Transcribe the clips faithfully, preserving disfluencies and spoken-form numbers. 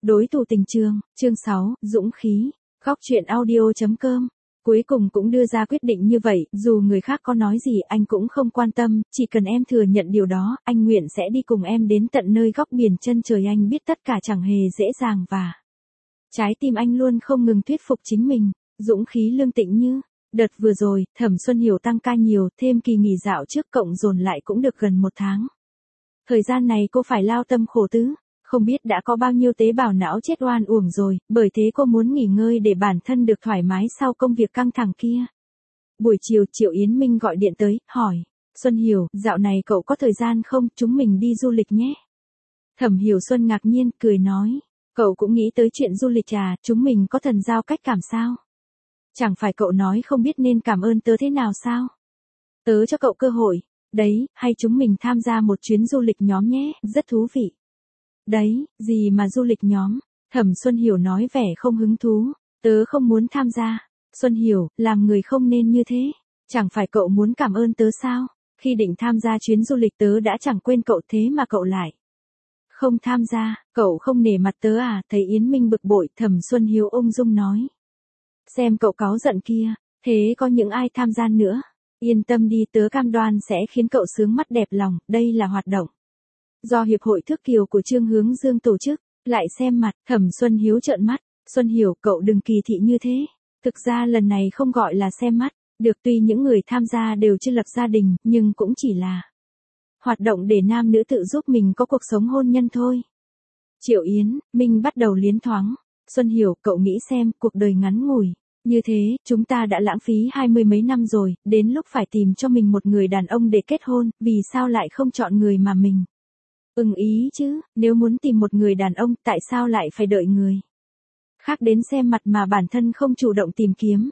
Đối thủ tình trường, chương sáu, dũng khí, góc truyện audio chấm com. Cuối cùng cũng đưa ra quyết định như vậy, dù người khác có nói gì anh cũng không quan tâm, chỉ cần em thừa nhận điều đó, anh nguyện sẽ đi cùng em đến tận nơi góc biển chân trời. Anh biết tất cả chẳng hề dễ dàng và trái tim anh luôn không ngừng thuyết phục chính mình, dũng khí lương tĩnh như. Đợt vừa rồi, Thẩm Xuân Hiểu tăng ca nhiều, thêm kỳ nghỉ dạo trước cộng dồn lại cũng được gần một tháng. Thời gian này cô phải lao tâm khổ tứ. Không biết đã có bao nhiêu tế bào não chết oan uổng rồi, bởi thế cô muốn nghỉ ngơi để bản thân được thoải mái sau công việc căng thẳng kia. Buổi chiều Triệu Yến Minh gọi điện tới, hỏi, Xuân Hiểu, dạo này cậu có thời gian không, chúng mình đi du lịch nhé. Thẩm Hiểu Xuân ngạc nhiên, cười nói, cậu cũng nghĩ tới chuyện du lịch à, chúng mình có thần giao cách cảm sao? Chẳng phải cậu nói không biết nên cảm ơn tớ thế nào sao? Tớ cho cậu cơ hội, đấy, hay chúng mình tham gia một chuyến du lịch nhóm nhé, rất thú vị. Đấy, gì mà du lịch nhóm? Thẩm Xuân Hiểu nói vẻ không hứng thú. Tớ không muốn tham gia. Xuân Hiểu, làm người không nên như thế. Chẳng phải cậu muốn cảm ơn tớ sao? Khi định tham gia chuyến du lịch tớ đã chẳng quên cậu thế mà cậu lại không tham gia, cậu không nể mặt tớ à? Thấy Yến Minh bực bội, Thẩm Xuân Hiểu ung dung nói. Xem cậu cáu giận kia, thế có những ai tham gia nữa? Yên tâm đi, tớ cam đoan sẽ khiến cậu sướng mắt đẹp lòng, đây là hoạt động do Hiệp hội Thước Kiều của Trương Hướng Dương tổ chức. Lại xem mặt, Thẩm Xuân Hiếu trợn mắt, Xuân Hiểu, cậu đừng kỳ thị như thế. Thực ra lần này không gọi là xem mắt, được, tuy những người tham gia đều chưa lập gia đình, nhưng cũng chỉ là hoạt động để nam nữ tự giúp mình có cuộc sống hôn nhân thôi. Triệu Yến Minh bắt đầu liến thoáng, Xuân Hiểu, cậu nghĩ xem, cuộc đời ngắn ngủi như thế, chúng ta đã lãng phí hai mươi mấy năm rồi, đến lúc phải tìm cho mình một người đàn ông để kết hôn, vì sao lại không chọn người mà mình ưng ý chứ? Nếu muốn tìm một người đàn ông, tại sao lại phải đợi người khác đến xem mặt mà bản thân không chủ động tìm kiếm?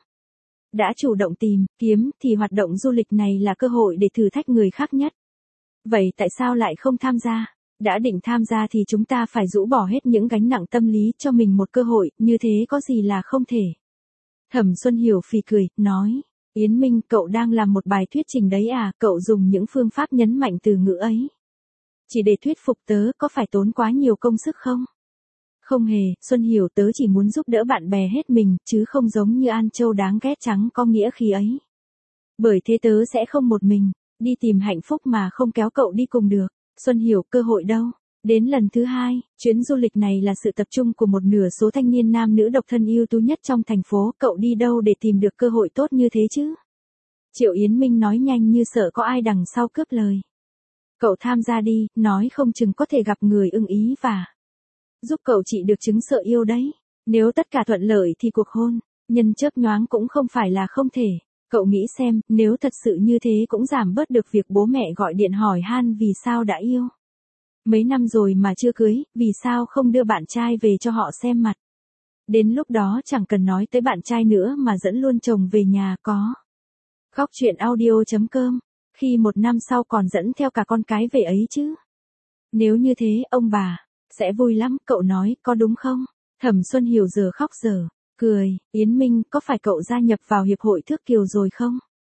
Đã chủ động tìm kiếm thì hoạt động du lịch này là cơ hội để thử thách người khác nhất. Vậy tại sao lại không tham gia? Đã định tham gia thì chúng ta phải rũ bỏ hết những gánh nặng tâm lý, cho mình một cơ hội, như thế có gì là không thể. Thẩm Xuân Hiểu phì cười, nói, Yến Minh, cậu đang làm một bài thuyết trình đấy à? Cậu dùng những phương pháp nhấn mạnh từ ngữ ấy chỉ để thuyết phục tớ, có phải tốn quá nhiều công sức không? Không hề, Xuân Hiểu, tớ chỉ muốn giúp đỡ bạn bè hết mình, chứ không giống như An Châu đáng ghét trắng có nghĩa khí ấy. Bởi thế tớ sẽ không một mình đi tìm hạnh phúc mà không kéo cậu đi cùng được. Xuân Hiểu, cơ hội đâu? Đến lần thứ hai, chuyến du lịch này là sự tập trung của một nửa số thanh niên nam nữ độc thân ưu tú nhất trong thành phố, cậu đi đâu để tìm được cơ hội tốt như thế chứ? Triệu Yến Minh nói nhanh như sợ có ai đằng sau cướp lời. Cậu tham gia đi, nói không chừng có thể gặp người ưng ý và giúp cậu trị được chứng sợ yêu đấy. Nếu tất cả thuận lợi thì cuộc hôn nhân chớp nhoáng cũng không phải là không thể. Cậu nghĩ xem, nếu thật sự như thế cũng giảm bớt được việc bố mẹ gọi điện hỏi han vì sao đã yêu mấy năm rồi mà chưa cưới, vì sao không đưa bạn trai về cho họ xem mặt. Đến lúc đó chẳng cần nói tới bạn trai nữa mà dẫn luôn chồng về nhà. Có góc truyện audio chấm com. Khi một năm sau còn dẫn theo cả con cái về ấy chứ. Nếu như thế, ông bà sẽ vui lắm, cậu nói, có đúng không? Thẩm Xuân Hiểu giờ khóc giờ cười, Yến Minh, có phải cậu gia nhập vào Hiệp hội Thước Kiều rồi không?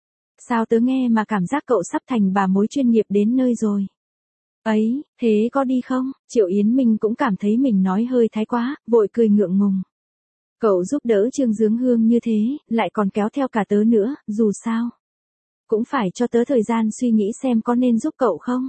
Sao tớ nghe mà cảm giác cậu sắp thành bà mối chuyên nghiệp đến nơi rồi. Ấy, thế có đi không? Triệu Yến Minh cũng cảm thấy mình nói hơi thái quá, vội cười ngượng ngùng. Cậu giúp đỡ Trương Dướng Hương như thế, lại còn kéo theo cả tớ nữa, dù sao cũng phải cho tớ thời gian suy nghĩ xem có nên giúp cậu không.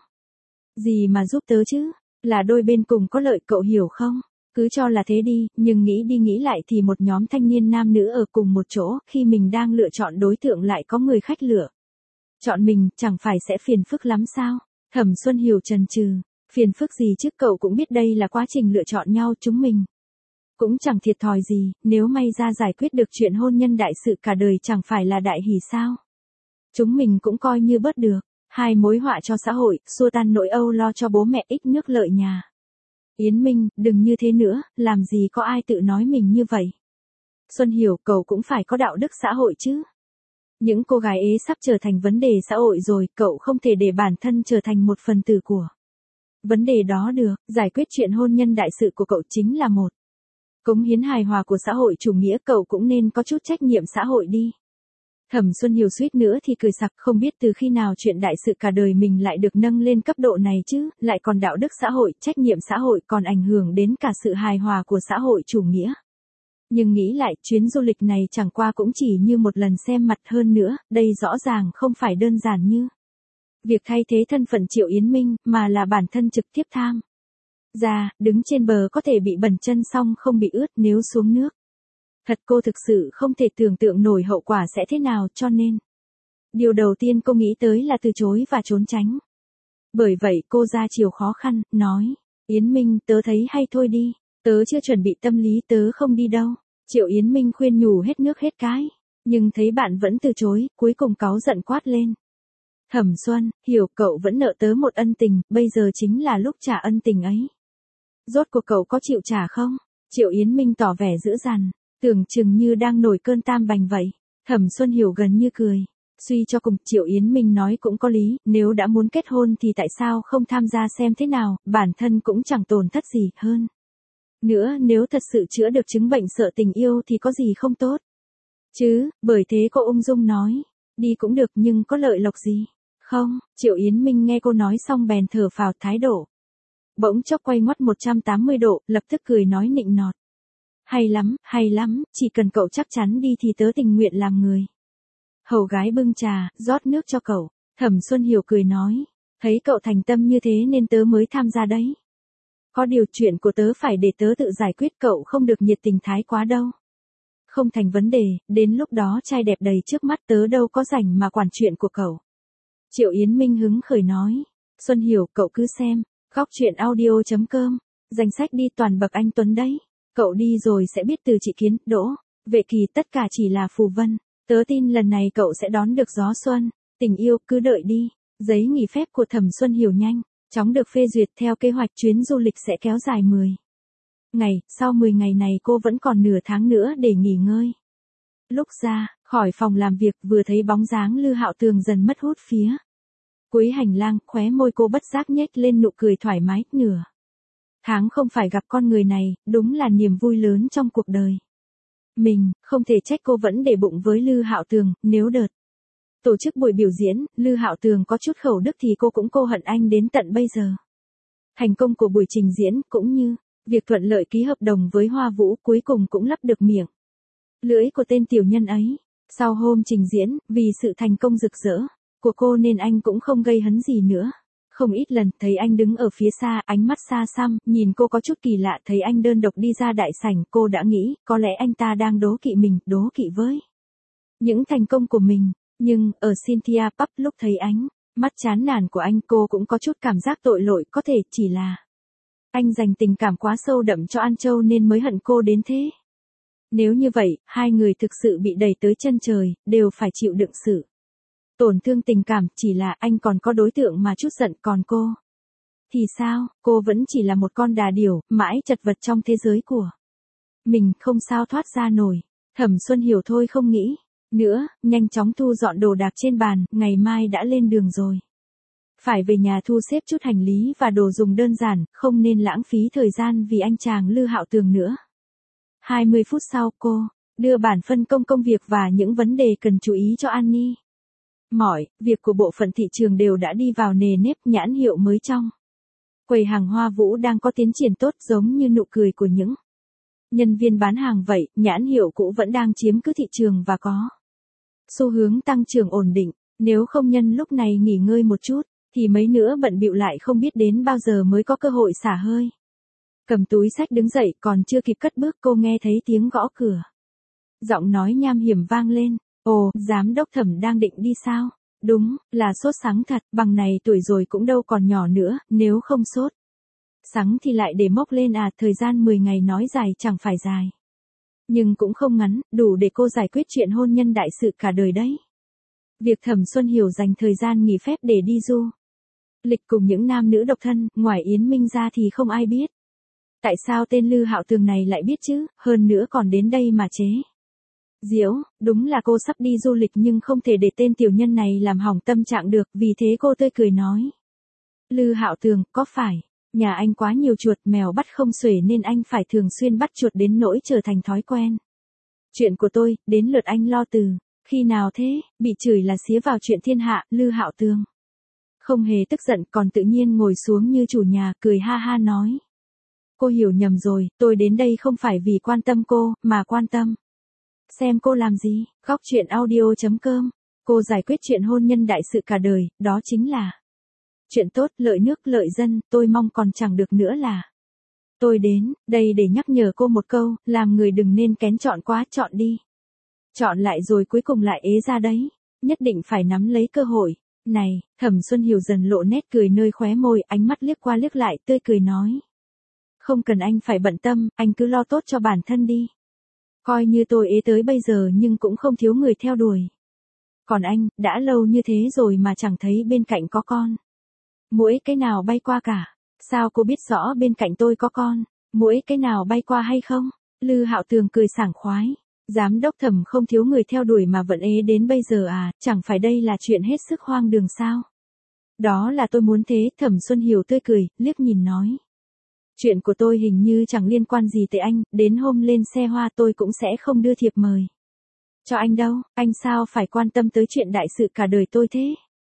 Gì mà giúp tớ chứ, là đôi bên cùng có lợi, cậu hiểu không? Cứ cho là thế đi, nhưng nghĩ đi nghĩ lại thì một nhóm thanh niên nam nữ ở cùng một chỗ, khi mình đang lựa chọn đối tượng lại có người khách lựa chọn mình, chẳng phải sẽ phiền phức lắm sao? Thẩm Xuân Hiểu chần chừ, phiền phức gì chứ, cậu cũng biết đây là quá trình lựa chọn nhau, chúng mình cũng chẳng thiệt thòi gì, nếu may ra giải quyết được chuyện hôn nhân đại sự cả đời chẳng phải là đại hỷ sao? Chúng mình cũng coi như bớt được hai mối họa cho xã hội, xua tan nỗi âu lo cho bố mẹ, ích nước lợi nhà. Yến Minh, đừng như thế nữa, làm gì có ai tự nói mình như vậy. Xuân Hiểu, cậu cũng phải có đạo đức xã hội chứ. Những cô gái ế sắp trở thành vấn đề xã hội rồi, cậu không thể để bản thân trở thành một phần tử của vấn đề đó được. Giải quyết chuyện hôn nhân đại sự của cậu chính là một cống hiến hài hòa của xã hội chủ nghĩa, cậu cũng nên có chút trách nhiệm xã hội đi. Thẩm Xuân Hiểu suýt nữa thì cười sặc, không biết từ khi nào chuyện đại sự cả đời mình lại được nâng lên cấp độ này chứ, lại còn đạo đức xã hội, trách nhiệm xã hội, còn ảnh hưởng đến cả sự hài hòa của xã hội chủ nghĩa. Nhưng nghĩ lại, chuyến du lịch này chẳng qua cũng chỉ như một lần xem mặt, hơn nữa, đây rõ ràng không phải đơn giản như việc thay thế thân phận Triệu Yến Minh, mà là bản thân trực tiếp tham gia, đứng trên bờ có thể bị bẩn chân xong không bị ướt nếu xuống nước. Thật cô thực sự không thể tưởng tượng nổi hậu quả sẽ thế nào, cho nên điều đầu tiên cô nghĩ tới là từ chối và trốn tránh. Bởi vậy cô ra chiều khó khăn, nói, Yến Minh tớ thấy hay thôi đi, tớ chưa chuẩn bị tâm lý, tớ không đi đâu. Triệu Yến Minh khuyên nhủ hết nước hết cái, nhưng thấy bạn vẫn từ chối, cuối cùng cáu giận quát lên. Thẩm Xuân, Hiểu cậu vẫn nợ tớ một ân tình, bây giờ chính là lúc trả ân tình ấy. Rốt cuộc cậu có chịu trả không? Triệu Yến Minh tỏ vẻ dữ dằn, tưởng chừng như đang nổi cơn tam bành vậy. Thẩm Xuân Hiểu gần như cười. Suy cho cùng, Triệu Yến Minh nói cũng có lý, nếu đã muốn kết hôn thì tại sao không tham gia xem thế nào, bản thân cũng chẳng tổn thất gì hơn. Nữa nếu thật sự chữa được chứng bệnh sợ tình yêu thì có gì không tốt. Chứ, bởi thế cô ung dung nói, đi cũng được nhưng có lợi lộc gì? Không, Triệu Yến Minh nghe cô nói xong bèn thở phào, thái độ bỗng chốc quay ngoắt một trăm tám mươi độ, lập tức cười nói nịnh nọt. Hay lắm, hay lắm, chỉ cần cậu chắc chắn đi thì tớ tình nguyện làm người hầu gái bưng trà, rót nước cho cậu. Thẩm Xuân Hiểu cười nói, thấy cậu thành tâm như thế nên tớ mới tham gia đấy. Có điều chuyện của tớ phải để tớ tự giải quyết, cậu không được nhiệt tình thái quá đâu. Không thành vấn đề, đến lúc đó trai đẹp đầy trước mắt tớ đâu có rảnh mà quản chuyện của cậu. Triệu Yến Minh hứng khởi nói, Xuân Hiểu cậu cứ xem, góc truyện audio chấm com, danh sách đi toàn bậc anh Tuấn đấy. Cậu đi rồi sẽ biết từ chị Kiến, Đỗ, Vệ Kỳ tất cả chỉ là phù vân. Tớ tin lần này cậu sẽ đón được gió xuân, tình yêu, cứ đợi đi. Giấy nghỉ phép của Thẩm Xuân Hiểu nhanh chóng được phê duyệt, theo kế hoạch chuyến du lịch sẽ kéo dài mười ngày, sau mười ngày này cô vẫn còn nửa tháng nữa để nghỉ ngơi. Lúc ra khỏi phòng làm việc vừa thấy bóng dáng Lư Hạo Tường dần mất hút phía cuối hành lang, khóe môi cô bất giác nhếch lên nụ cười thoải mái, nửa tháng không phải gặp con người này, đúng là niềm vui lớn trong cuộc đời. Mình, không thể trách cô vẫn để bụng với Lư Hạo Tường, nếu đợt tổ chức buổi biểu diễn, Lư Hạo Tường có chút khẩu đức thì cô cũng cô hận anh đến tận bây giờ. Thành công của buổi trình diễn, cũng như việc thuận lợi ký hợp đồng với Hoa Vũ, cuối cùng cũng lấp được miệng lưỡi của tên tiểu nhân ấy. Sau hôm trình diễn, vì sự thành công rực rỡ của cô nên anh cũng không gây hấn gì nữa. Không ít lần thấy anh đứng ở phía xa, ánh mắt xa xăm, nhìn cô có chút kỳ lạ. Thấy anh đơn độc đi ra đại sảnh, cô đã nghĩ, có lẽ anh ta đang đố kỵ mình, đố kỵ với những thành công của mình. Nhưng, ở Cynthia Pub lúc thấy ánh mắt chán nản của anh, cô cũng có chút cảm giác tội lỗi, có thể chỉ là anh dành tình cảm quá sâu đậm cho An Châu nên mới hận cô đến thế. Nếu như vậy, hai người thực sự bị đẩy tới chân trời, đều phải chịu đựng sự tổn thương tình cảm, chỉ là anh còn có đối tượng mà chút giận, còn cô thì sao, cô vẫn chỉ là một con đà điểu, mãi chật vật trong thế giới của mình, không sao thoát ra nổi. Thẩm Xuân Hiểu thôi không nghĩ nữa, nhanh chóng thu dọn đồ đạc trên bàn, ngày mai đã lên đường rồi. Phải về nhà thu xếp chút hành lý và đồ dùng đơn giản, không nên lãng phí thời gian vì anh chàng Lư Hạo Tường nữa. hai mươi phút sau cô đưa bản phân công công việc và những vấn đề cần chú ý cho Annie. Mọi việc của bộ phận thị trường đều đã đi vào nề nếp, nhãn hiệu mới trong quầy hàng Hoa Vũ đang có tiến triển tốt, giống như nụ cười của những nhân viên bán hàng vậy. Nhãn hiệu cũ vẫn đang chiếm cứ thị trường và có xu hướng tăng trưởng ổn định. Nếu không nhân lúc này nghỉ ngơi một chút, thì mấy nữa bận bịu lại không biết đến bao giờ mới có cơ hội xả hơi. Cầm túi sách đứng dậy, còn chưa kịp cất bước cô nghe thấy tiếng gõ cửa. Giọng nói nham hiểm vang lên. Ồ, giám đốc Thẩm đang định đi sao? Đúng, là sốt sắng thật, bằng này tuổi rồi cũng đâu còn nhỏ nữa, nếu không sốt sắng thì lại để mốc lên à. Thời gian mười ngày nói dài chẳng phải dài, nhưng cũng không ngắn, đủ để cô giải quyết chuyện hôn nhân đại sự cả đời đấy. Việc Thẩm Xuân Hiểu dành thời gian nghỉ phép để đi du lịch cùng những nam nữ độc thân, ngoài Yến Minh ra thì không ai biết. Tại sao tên Lư Hạo Tường này lại biết chứ, hơn nữa còn đến đây mà chế giễu. Đúng là cô sắp đi du lịch nhưng không thể để tên tiểu nhân này làm hỏng tâm trạng được, vì thế cô tươi cười nói. Lư Hạo Tường, có phải nhà anh quá nhiều chuột mèo bắt không xuể nên anh phải thường xuyên bắt chuột đến nỗi trở thành thói quen? Chuyện của tôi, đến lượt anh lo từ Khi nào thế, bị chửi là xía vào chuyện thiên hạ, Lư Hạo Tường không hề tức giận còn tự nhiên ngồi xuống như chủ nhà, cười ha ha nói. Cô hiểu nhầm rồi, tôi đến đây không phải vì quan tâm cô, mà quan tâm. Xem cô làm gì, góc chuyện audio.com. Cô giải quyết chuyện hôn nhân đại sự cả đời, đó chính là chuyện tốt, lợi nước, lợi dân, tôi mong còn chẳng được nữa là. Tôi đến, đây để nhắc nhở cô một câu, làm người đừng nên kén chọn quá, chọn đi. Chọn lại rồi cuối cùng lại ế ra đấy, nhất định phải nắm lấy cơ hội. Này, Thẩm Xuân Hiểu dần lộ nét cười nơi khóe môi, ánh mắt liếc qua liếc lại, tươi cười nói. Không cần anh phải bận tâm, anh cứ lo tốt cho bản thân đi. Coi như tôi ế tới bây giờ nhưng cũng không thiếu người theo đuổi. Còn anh, đã lâu như thế rồi mà chẳng thấy bên cạnh có con. Mỗi cái nào bay qua cả. Sao cô biết rõ bên cạnh tôi có con? Mỗi cái nào bay qua hay không? Lư Hạo Tường cười sảng khoái. Giám đốc Thẩm không thiếu người theo đuổi mà vẫn ế đến bây giờ à, chẳng phải đây là chuyện hết sức hoang đường sao? Đó là tôi muốn thế, Thẩm Xuân Hiểu tươi cười, liếc nhìn nói. Chuyện của tôi hình như chẳng liên quan gì tới anh, đến hôm lên xe hoa tôi cũng sẽ không đưa thiệp mời cho anh đâu, anh sao phải quan tâm tới chuyện đại sự cả đời tôi thế?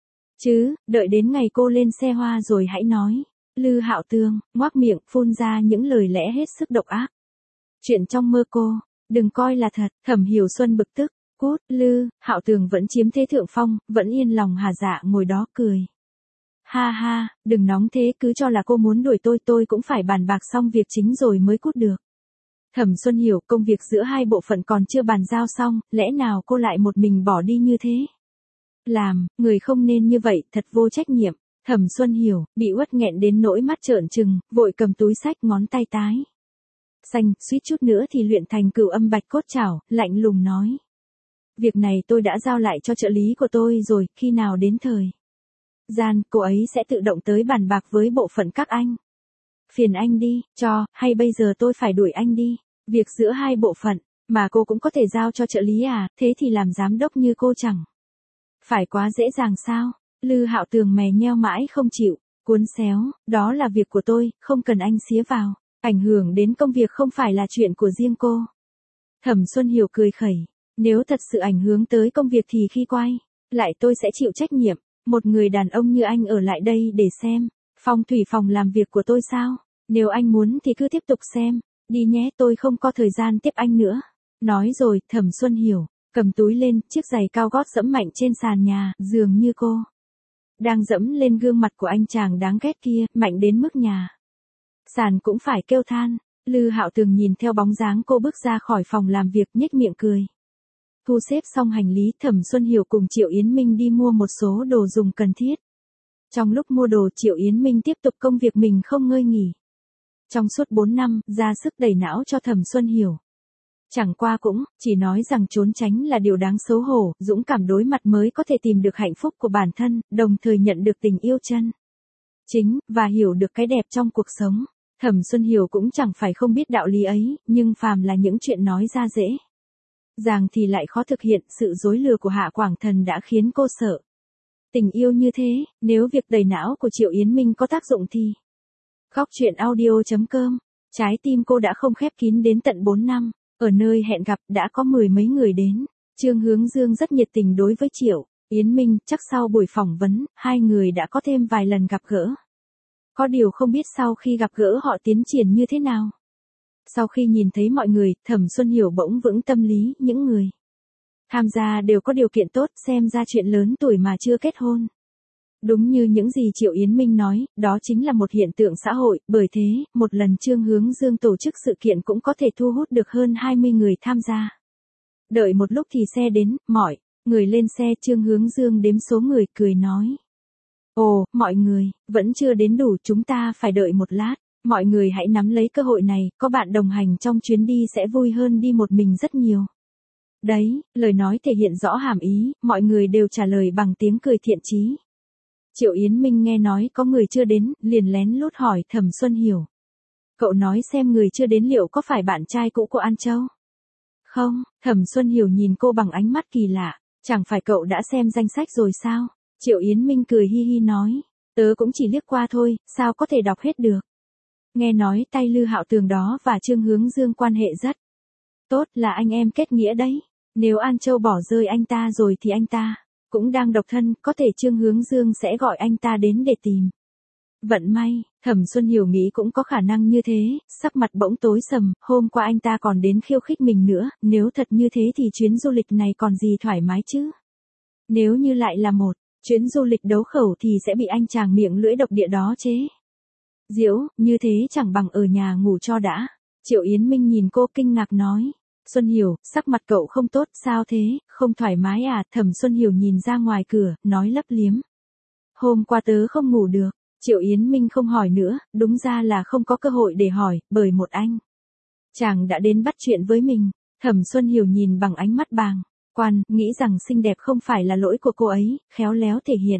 Chứ, đợi đến ngày cô lên xe hoa rồi hãy nói. Lư Hạo Tường, ngoác miệng, phun ra những lời lẽ hết sức độc ác. Chuyện trong mơ cô, đừng coi là thật, Thẩm Hiểu Xuân bực tức, cút, Lư, Hạo Tường vẫn chiếm thế thượng phong, vẫn yên lòng hà dạ ngồi đó cười. Ha ha, đừng nóng thế, cứ cho là cô muốn đuổi tôi, tôi cũng phải bàn bạc xong việc chính rồi mới cút được. Thẩm Xuân Hiểu, công việc giữa hai bộ phận còn chưa bàn giao xong, lẽ nào cô lại một mình bỏ đi như thế? Làm, người không nên như vậy, thật vô trách nhiệm. Thẩm Xuân Hiểu, bị uất nghẹn đến nỗi mắt trợn trừng, vội cầm túi sách ngón tay tái. Xanh, suýt chút nữa thì luyện thành cửu âm bạch cốt chảo, lạnh lùng nói. Việc này tôi đã giao lại cho trợ lý của tôi rồi, khi nào đến thời gian, cô ấy sẽ tự động tới bàn bạc với bộ phận các anh. Phiền anh đi, cho, hay bây giờ tôi phải đuổi anh đi. Việc giữa hai bộ phận, mà cô cũng có thể giao cho trợ lý à, thế thì làm giám đốc như cô chẳng phải quá dễ dàng sao? Lư Hạo Tường mè nheo mãi không chịu, cuốn xéo, đó là việc của tôi, không cần anh xía vào, ảnh hưởng đến công việc không phải là chuyện của riêng cô. Thẩm Xuân Hiểu cười khẩy, nếu thật sự ảnh hưởng tới công việc thì khi quay lại tôi sẽ chịu trách nhiệm, một người đàn ông như anh ở lại đây để xem, phong thủy phòng làm việc của tôi sao? Nếu anh muốn thì cứ tiếp tục xem, đi nhé, tôi không có thời gian tiếp anh nữa. Nói rồi, Thẩm Xuân Hiểu cầm túi lên, chiếc giày cao gót dẫm mạnh trên sàn nhà, dường như cô đang dẫm lên gương mặt của anh chàng đáng ghét kia, mạnh đến mức nhà sàn cũng phải kêu than. Lư Hạo Tường nhìn theo bóng dáng cô bước ra khỏi phòng làm việc, nhếch miệng cười. Thu xếp xong hành lý, Thẩm Xuân Hiểu cùng Triệu Yến Minh đi mua một số đồ dùng cần thiết. Trong lúc mua đồ, Triệu Yến Minh tiếp tục công việc mình không ngơi nghỉ. Trong suốt bốn năm, ra sức đẩy não cho Thẩm Xuân Hiểu. Chẳng qua cũng, chỉ nói rằng trốn tránh là điều đáng xấu hổ, dũng cảm đối mặt mới có thể tìm được hạnh phúc của bản thân, đồng thời nhận được tình yêu chân chính, và hiểu được cái đẹp trong cuộc sống. Thẩm Xuân Hiểu cũng chẳng phải không biết đạo lý ấy, nhưng phàm là những chuyện nói ra dễ dàng thì lại khó thực hiện, sự dối lừa của Hạ Quảng Thần đã khiến cô sợ. Tình yêu như thế, nếu việc đẩy não của Triệu Yến Minh có tác dụng thì. Góc chuyện audio.com, trái tim cô đã không khép kín đến tận bốn năm. Ở nơi hẹn gặp đã có mười mấy người đến. Trương Hướng Dương rất nhiệt tình đối với Triệu Yến Minh, chắc sau buổi phỏng vấn, hai người đã có thêm vài lần gặp gỡ. Có điều không biết sau khi gặp gỡ họ tiến triển như thế nào. Sau khi nhìn thấy mọi người, Thẩm Xuân Hiểu bỗng vững tâm lý, những người tham gia đều có điều kiện tốt, xem ra chuyện lớn tuổi mà chưa kết hôn. Đúng như những gì Triệu Yến Minh nói, đó chính là một hiện tượng xã hội, bởi thế, một lần Trương Hướng Dương tổ chức sự kiện cũng có thể thu hút được hơn hai mươi người tham gia. Đợi một lúc thì xe đến, mọi người lên xe, Trương Hướng Dương đếm số người, cười nói. Ồ, mọi người, vẫn chưa đến đủ, chúng ta phải đợi một lát. Mọi người hãy nắm lấy cơ hội này, có bạn đồng hành trong chuyến đi sẽ vui hơn đi một mình rất nhiều. Đấy, lời nói thể hiện rõ hàm ý, mọi người đều trả lời bằng tiếng cười thiện chí. Triệu Yến Minh nghe nói có người chưa đến, liền lén lút hỏi Thẩm Xuân Hiểu. Cậu nói xem người chưa đến liệu có phải bạn trai cũ của An Châu? Không, Thẩm Xuân Hiểu nhìn cô bằng ánh mắt kỳ lạ, chẳng phải cậu đã xem danh sách rồi sao? Triệu Yến Minh cười hi hi nói, tớ cũng chỉ liếc qua thôi, sao có thể đọc hết được? Nghe nói tay Lư Hạo Tường đó và Trương Hướng Dương quan hệ rất tốt, là anh em kết nghĩa đấy. Nếu An Châu bỏ rơi anh ta rồi thì anh ta cũng đang độc thân, có thể Trương Hướng Dương sẽ gọi anh ta đến để tìm. Vận may, Thẩm Xuân Hiểu nghĩ cũng có khả năng như thế, sắc mặt bỗng tối sầm, hôm qua anh ta còn đến khiêu khích mình nữa, nếu thật như thế thì chuyến du lịch này còn gì thoải mái chứ. Nếu như lại là một chuyến du lịch đấu khẩu thì sẽ bị anh chàng miệng lưỡi độc địa đó chế giễu, như thế chẳng bằng ở nhà ngủ cho đã. Triệu Yến Minh nhìn cô kinh ngạc nói. Xuân Hiểu, sắc mặt cậu không tốt, sao thế, không thoải mái à? Thẩm Xuân Hiểu nhìn ra ngoài cửa, nói lấp liếm. Hôm qua tớ không ngủ được. Triệu Yến Minh không hỏi nữa, đúng ra là không có cơ hội để hỏi, bởi một anh chàng đã đến bắt chuyện với mình. Thẩm Xuân Hiểu nhìn bằng ánh mắt bàng quan, nghĩ rằng xinh đẹp không phải là lỗi của cô ấy, khéo léo thể hiện.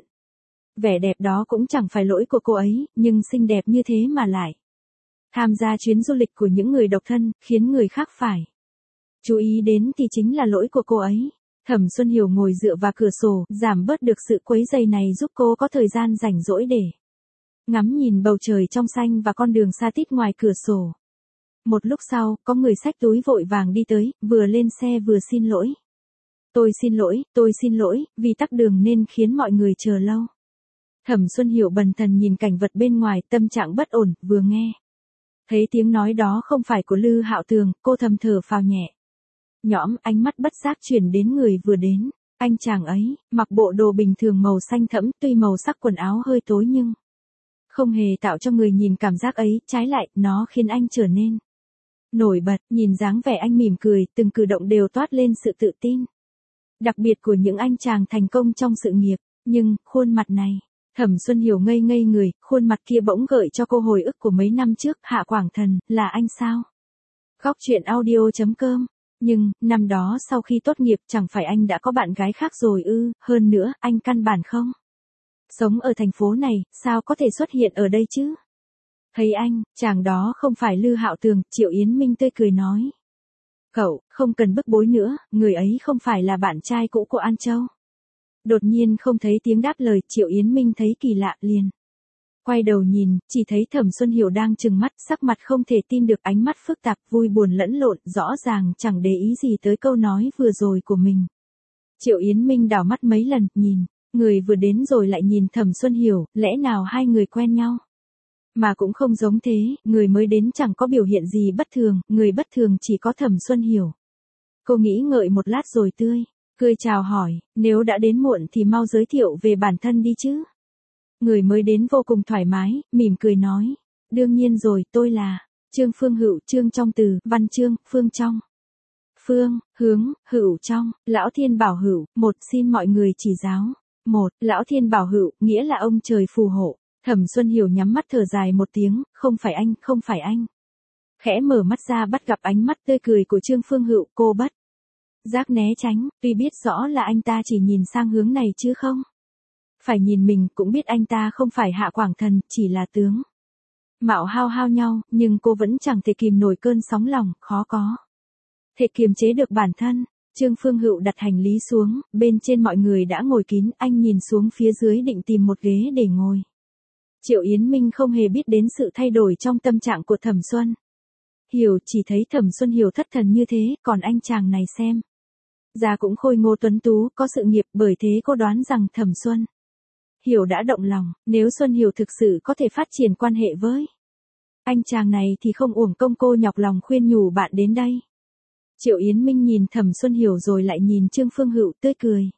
Vẻ đẹp đó cũng chẳng phải lỗi của cô ấy, nhưng xinh đẹp như thế mà lại tham gia chuyến du lịch của những người độc thân, khiến người khác phải chú ý đến thì chính là lỗi của cô ấy. Thẩm Xuân Hiểu ngồi dựa vào cửa sổ, giảm bớt được sự quấy rầy này giúp cô có thời gian rảnh rỗi để ngắm nhìn bầu trời trong xanh và con đường xa tít ngoài cửa sổ. Một lúc sau, có người xách túi vội vàng đi tới, vừa lên xe vừa xin lỗi. Tôi xin lỗi, tôi xin lỗi, vì tắc đường nên khiến mọi người chờ lâu. Thẩm Xuân Hiểu bần thần nhìn cảnh vật bên ngoài, tâm trạng bất ổn, vừa nghe thấy tiếng nói đó không phải của Lư Hạo Tường, cô thầm thở phào nhẹ nhõm, ánh mắt bất giác chuyển đến người vừa đến. Anh chàng ấy, mặc bộ đồ bình thường màu xanh thẫm, tuy màu sắc quần áo hơi tối nhưng không hề tạo cho người nhìn cảm giác ấy, trái lại, nó khiến anh trở nên nổi bật. Nhìn dáng vẻ anh mỉm cười, từng cử động đều toát lên sự tự tin đặc biệt của những anh chàng thành công trong sự nghiệp. Nhưng, khuôn mặt này, Thẩm Xuân Hiểu ngây ngây người, khuôn mặt kia bỗng gợi cho cô hồi ức của mấy năm trước. Hạ Quảng Thần, là anh sao? Góc truyện audio chấm com. Nhưng, năm đó sau khi tốt nghiệp chẳng phải anh đã có bạn gái khác rồi ư, hơn nữa, anh căn bản không sống ở thành phố này, sao có thể xuất hiện ở đây chứ? Thấy anh, chàng đó không phải Lư Hạo Tường, Triệu Yến Minh tươi cười nói. Cậu, không cần bức bối nữa, người ấy không phải là bạn trai cũ của An Châu. Đột nhiên không thấy tiếng đáp lời, Triệu Yến Minh thấy kỳ lạ, liền quay đầu nhìn, chỉ thấy Thẩm Xuân Hiểu đang trừng mắt, sắc mặt không thể tin được, ánh mắt phức tạp, vui buồn lẫn lộn, rõ ràng chẳng để ý gì tới câu nói vừa rồi của mình. Triệu Yến Minh đảo mắt mấy lần, nhìn người vừa đến rồi lại nhìn Thẩm Xuân Hiểu, lẽ nào hai người quen nhau? Mà cũng không giống thế, người mới đến chẳng có biểu hiện gì bất thường, người bất thường chỉ có Thẩm Xuân Hiểu. Cô nghĩ ngợi một lát rồi tươi cười chào hỏi, nếu đã đến muộn thì mau giới thiệu về bản thân đi chứ. Người mới đến vô cùng thoải mái, mỉm cười nói. Đương nhiên rồi, tôi là Trương Phương Hữu, Trương trong từ, văn Trương, Phương trong. Phương, hướng, Hữu trong, Lão Thiên Bảo Hữu, một xin mọi người chỉ giáo. Một, Lão Thiên Bảo Hữu, nghĩa là ông trời phù hộ. Thẩm Xuân Hiểu nhắm mắt thở dài một tiếng, không phải anh, không phải anh. Khẽ mở mắt ra bắt gặp ánh mắt tươi cười của Trương Phương Hữu, cô bất giác né tránh, tuy biết rõ là anh ta chỉ nhìn sang hướng này chứ không phải nhìn mình, cũng biết anh ta không phải Hạ Quảng Thần, chỉ là tướng mạo hao hao nhau, nhưng cô vẫn chẳng thể kìm nổi cơn sóng lòng, khó có thể kiềm chế được bản thân. Trương Phương Hữu đặt hành lý xuống, bên trên mọi người đã ngồi kín, anh nhìn xuống phía dưới định tìm một ghế để ngồi. Triệu Yến Minh không hề biết đến sự thay đổi trong tâm trạng của Thẩm Xuân Hiểu, chỉ thấy Thẩm Xuân Hiểu thất thần như thế, còn anh chàng này xem ra cũng khôi ngô tuấn tú, có sự nghiệp, bởi thế cô đoán rằng Thẩm Xuân Hiểu đã động lòng, nếu Xuân Hiểu thực sự có thể phát triển quan hệ với anh chàng này thì không uổng công cô nhọc lòng khuyên nhủ bạn đến đây. Triệu Yến Minh nhìn Thẩm Xuân Hiểu rồi lại nhìn Trương Phương Hữu, tươi cười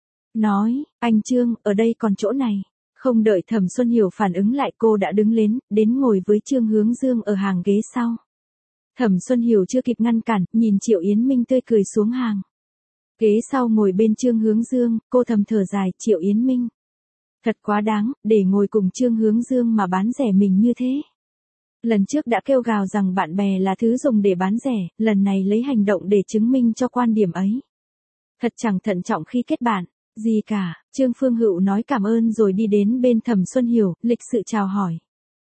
nói, anh Trương, ở đây còn chỗ này. Không đợi Thẩm Xuân Hiểu phản ứng lại, cô đã đứng lên, đến ngồi với Trương Hướng Dương ở hàng ghế sau. Thẩm Xuân Hiểu chưa kịp ngăn cản, nhìn Triệu Yến Minh tươi cười xuống hàng ghế sau ngồi bên Trương Hướng Dương, cô thầm thở dài, Triệu Yến Minh thật quá đáng, để ngồi cùng Trương Hướng Dương mà bán rẻ mình như thế. Lần trước đã kêu gào rằng bạn bè là thứ dùng để bán rẻ, lần này lấy hành động để chứng minh cho quan điểm ấy. Thật chẳng thận trọng khi kết bạn gì cả. Trương Phương Hữu nói cảm ơn rồi đi đến bên Thẩm Xuân Hiểu, lịch sự chào hỏi.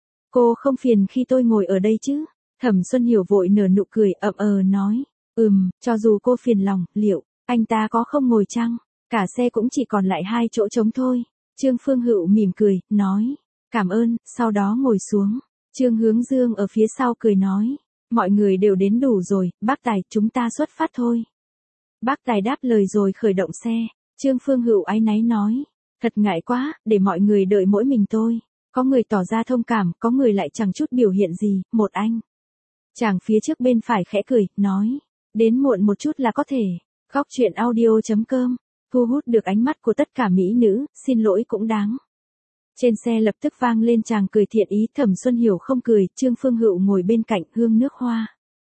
Cô không phiền khi tôi ngồi ở đây chứ? Thẩm Xuân Hiểu vội nở nụ cười ậm ờ nói, ừm, cho dù cô phiền lòng, liệu anh ta có không ngồi chăng? Cả xe cũng chỉ còn lại hai chỗ trống thôi. Trương Phương Hữu mỉm cười, nói, cảm ơn, sau đó ngồi xuống. Trương Hướng Dương ở phía sau cười nói, mọi người đều đến đủ rồi, bác Tài, chúng ta xuất phát thôi. Bác tài đáp lời rồi khởi động xe. Trương Phương Hữu áy náy nói. Thật ngại quá, để mọi người đợi mỗi mình tôi. Có người tỏ ra thông cảm, có người lại chẳng chút biểu hiện gì, một anh. Chàng phía trước bên phải khẽ cười, nói. Đến muộn một chút là có thể. Góc chuyện audio chấm com. Thu hút được ánh mắt của tất cả mỹ nữ, xin lỗi cũng đáng. Trên xe lập tức vang lên chàng cười thiện ý. Thẩm Xuân Hiểu không cười, Trương Phương Hữu ngồi bên cạnh hương nước hoa.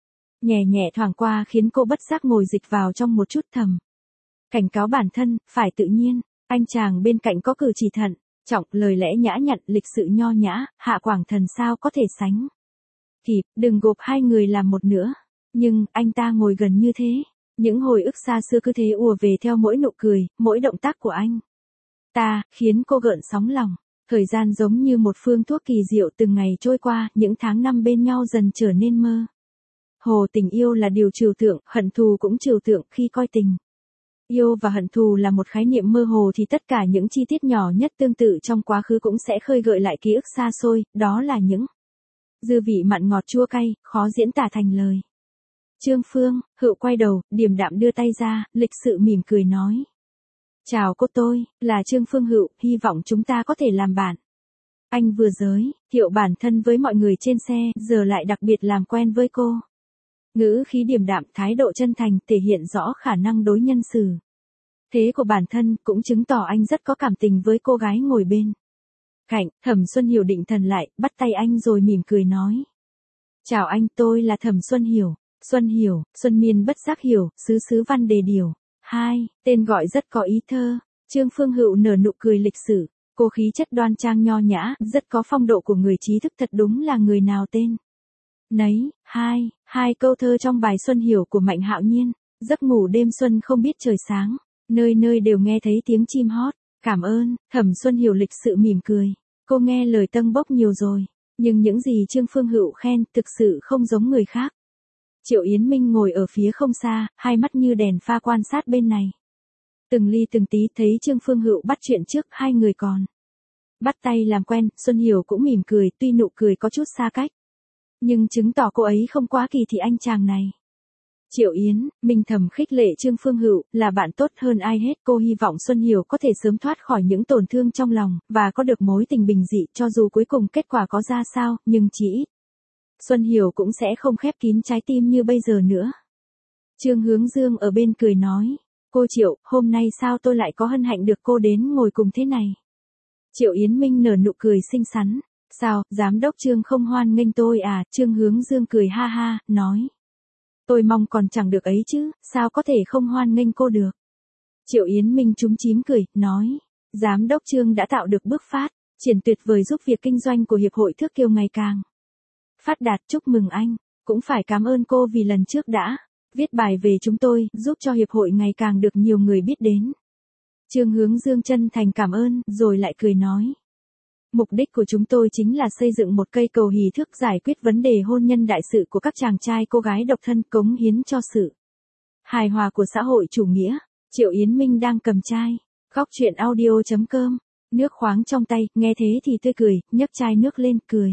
Nhẹ nhẹ thoảng qua khiến cô bất giác ngồi dịch vào trong một chút thầm. Cảnh cáo bản thân, phải tự nhiên. Anh chàng bên cạnh có cử chỉ thận trọng, lời lẽ nhã nhặn, lịch sự nho nhã, Hạ Quảng Thần sao có thể sánh kịp, đừng gộp hai người làm một nữa. Nhưng, anh ta ngồi gần như thế. Những hồi ức xa xưa cứ thế ùa về theo mỗi nụ cười, mỗi động tác của anh ta, khiến cô gợn sóng lòng. Thời gian giống như một phương thuốc kỳ diệu, từng ngày trôi qua, những tháng năm bên nhau dần trở nên mơ hồ. Tình yêu là điều trừu tượng, hận thù cũng trừu tượng. Khi coi tình yêu và hận thù là một khái niệm mơ hồ thì tất cả những chi tiết nhỏ nhất tương tự trong quá khứ cũng sẽ khơi gợi lại ký ức xa xôi, đó là những dư vị mặn ngọt chua cay, khó diễn tả thành lời. Trương Phương Hữu quay đầu, điềm đạm đưa tay ra, lịch sự mỉm cười nói. Chào cô, tôi là Trương Phương Hữu, hy vọng chúng ta có thể làm bạn. Anh vừa giới thiệu bản thân với mọi người trên xe, giờ lại đặc biệt làm quen với cô. Ngữ khí điềm đạm, thái độ chân thành, thể hiện rõ khả năng đối nhân xử thế của bản thân, cũng chứng tỏ anh rất có cảm tình với cô gái ngồi bên cạnh. Thẩm Xuân Hiểu định thần lại, bắt tay anh rồi mỉm cười nói. Chào anh, tôi là Thẩm Xuân Hiểu. Xuân Hiểu, Xuân Miên bất giác hiểu, xứ xứ văn đề điều. Hai, tên gọi rất có ý thơ. Trương Phương Hữu nở nụ cười lịch sử. Cô khí chất đoan trang nho nhã, rất có phong độ của người trí thức, thật đúng là người nào tên nấy. Hai, hai câu thơ trong bài Xuân Hiểu của Mạnh Hạo Nhiên. Giấc ngủ đêm xuân không biết trời sáng, nơi nơi đều nghe thấy tiếng chim hót. Cảm ơn. Thẩm Xuân Hiểu lịch sự mỉm cười. Cô nghe lời tâng bốc nhiều rồi, nhưng những gì Trương Phương Hữu khen thực sự không giống người khác. Triệu Yến Minh ngồi ở phía không xa, hai mắt như đèn pha quan sát bên này. Từng ly từng tí thấy Trương Phương Hữu bắt chuyện trước, hai người còn bắt tay làm quen. Xuân Hiểu cũng mỉm cười, tuy nụ cười có chút xa cách, nhưng chứng tỏ cô ấy không quá kỳ thị anh chàng này. Triệu Yến Minh thầm khích lệ Trương Phương Hữu, là bạn tốt hơn ai hết. Cô hy vọng Xuân Hiểu có thể sớm thoát khỏi những tổn thương trong lòng, và có được mối tình bình dị. Cho dù cuối cùng kết quả có ra sao, nhưng chỉ ít Xuân Hiểu cũng sẽ không khép kín trái tim như bây giờ nữa. Trương Hướng Dương ở bên cười nói. Cô Triệu, hôm nay sao tôi lại có hân hạnh được cô đến ngồi cùng thế này? Triệu Yến Minh nở nụ cười xinh xắn. Sao, giám đốc Trương không hoan nghênh tôi à? Trương Hướng Dương cười ha ha, nói. Tôi mong còn chẳng được ấy chứ, sao có thể không hoan nghênh cô được? Triệu Yến Minh chúm chím cười, nói. Giám đốc Trương đã tạo được bước phát triển tuyệt vời, giúp việc kinh doanh của Hiệp hội Thước Kiêu ngày càng phát đạt. Chúc mừng anh. Cũng phải cảm ơn cô vì lần trước đã viết bài về chúng tôi, giúp cho Hiệp hội ngày càng được nhiều người biết đến. Trương Hướng Dương chân thành cảm ơn, rồi lại cười nói. Mục đích của chúng tôi chính là xây dựng một cây cầu hỷ thức giải quyết vấn đề hôn nhân đại sự của các chàng trai cô gái độc thân, cống hiến cho sự hài hòa của xã hội chủ nghĩa. Triệu Yến Minh đang cầm chai. Góc chuyện audio chấm com. Nước khoáng trong tay, nghe thế thì tươi cười, nhấc chai nước lên, cười.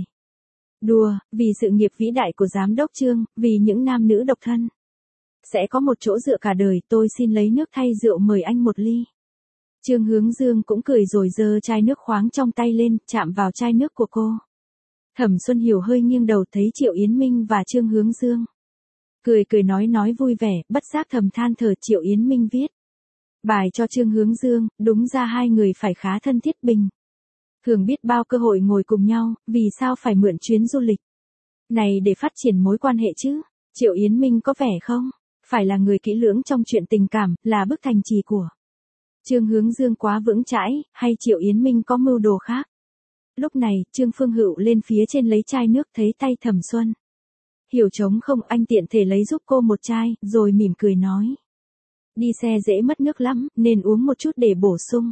Đùa, vì sự nghiệp vĩ đại của giám đốc Trương, vì những nam nữ độc thân sẽ có một chỗ dựa cả đời, tôi xin lấy nước thay rượu mời anh một ly. Trương Hướng Dương cũng cười rồi giơ chai nước khoáng trong tay lên, chạm vào chai nước của cô. Thẩm Xuân Hiểu hơi nghiêng đầu, thấy Triệu Yến Minh và Trương Hướng Dương cười cười nói nói vui vẻ, bất giác thầm than thở. Triệu Yến Minh viết bài cho Trương Hướng Dương, đúng ra hai người phải khá thân thiết bình thường, biết bao cơ hội ngồi cùng nhau, vì sao phải mượn chuyến du lịch này để phát triển mối quan hệ chứ? Triệu Yến Minh có vẻ không phải là người kỹ lưỡng trong chuyện tình cảm, là bức thành trì của Trương Hướng Dương quá vững chãi, hay Triệu Yến Minh có mưu đồ khác? Lúc này, Trương Phương Hữu lên phía trên lấy chai nước, thấy tay Thẩm Xuân Hiểu trống không, anh tiện thể lấy giúp cô một chai, rồi mỉm cười nói. Đi xe dễ mất nước lắm, nên uống một chút để bổ sung.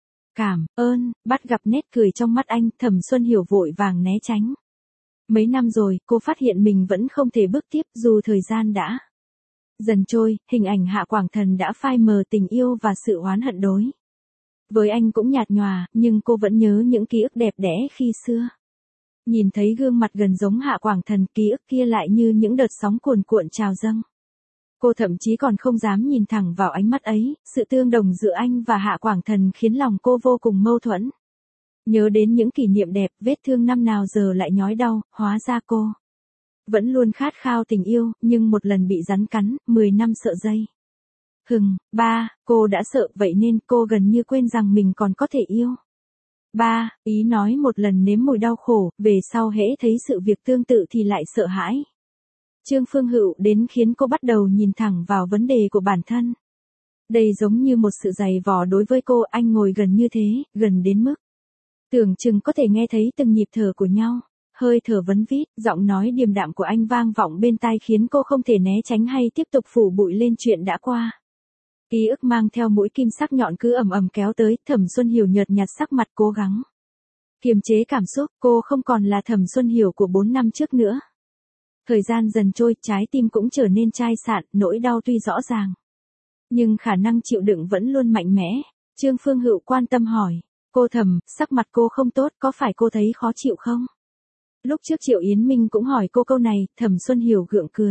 Cảm ơn. Bắt gặp nét cười trong mắt anh, Thẩm Xuân Hiểu vội vàng né tránh. Mấy năm rồi, cô phát hiện mình vẫn không thể bước tiếp, dù thời gian đã dần trôi, hình ảnh Hạ Quảng Thần đã phai mờ, tình yêu và sự oán hận đối với anh cũng nhạt nhòa, nhưng cô vẫn nhớ những ký ức đẹp đẽ khi xưa. Nhìn thấy gương mặt gần giống Hạ Quảng Thần, ký ức kia lại như những đợt sóng cuồn cuộn trào dâng Cô thậm chí còn không dám nhìn thẳng vào ánh mắt ấy, sự tương đồng giữa anh và Hạ Quảng Thần khiến lòng cô vô cùng mâu thuẫn. Nhớ đến những kỷ niệm đẹp, vết thương năm nào giờ lại nhói đau, hóa ra cô vẫn luôn khát khao tình yêu, nhưng một lần bị rắn cắn, mười năm sợ dây. Hừng, ba, cô đã sợ, vậy nên cô gần như quên rằng mình còn có thể yêu. Ba, ý nói một lần nếm mùi đau khổ, về sau hễ thấy sự việc tương tự thì lại sợ hãi. Trương Phương Hựu đến khiến cô bắt đầu nhìn thẳng vào vấn đề của bản thân. Đây giống như một sự dày vò đối với cô, anh ngồi gần như thế, gần đến mức tưởng chừng có thể nghe thấy từng nhịp thở của nhau. Hơi thở vấn vít, giọng nói điềm đạm của anh vang vọng bên tai khiến cô không thể né tránh hay tiếp tục phủ bụi lên chuyện đã qua. Ký ức mang theo mũi kim sắc nhọn cứ ầm ầm kéo tới, Thẩm Xuân Hiểu nhợt nhạt sắc mặt cố gắng kiềm chế cảm xúc, cô không còn là Thẩm Xuân Hiểu của bốn năm trước nữa. Thời gian dần trôi, trái tim cũng trở nên chai sạn, nỗi đau tuy rõ ràng, nhưng khả năng chịu đựng vẫn luôn mạnh mẽ. Trương Phương Hựu quan tâm hỏi, cô Thẩm, sắc mặt cô không tốt, có phải cô thấy khó chịu không? Lúc trước Triệu Yến Minh cũng hỏi cô câu này, Thẩm Xuân Hiểu gượng cười.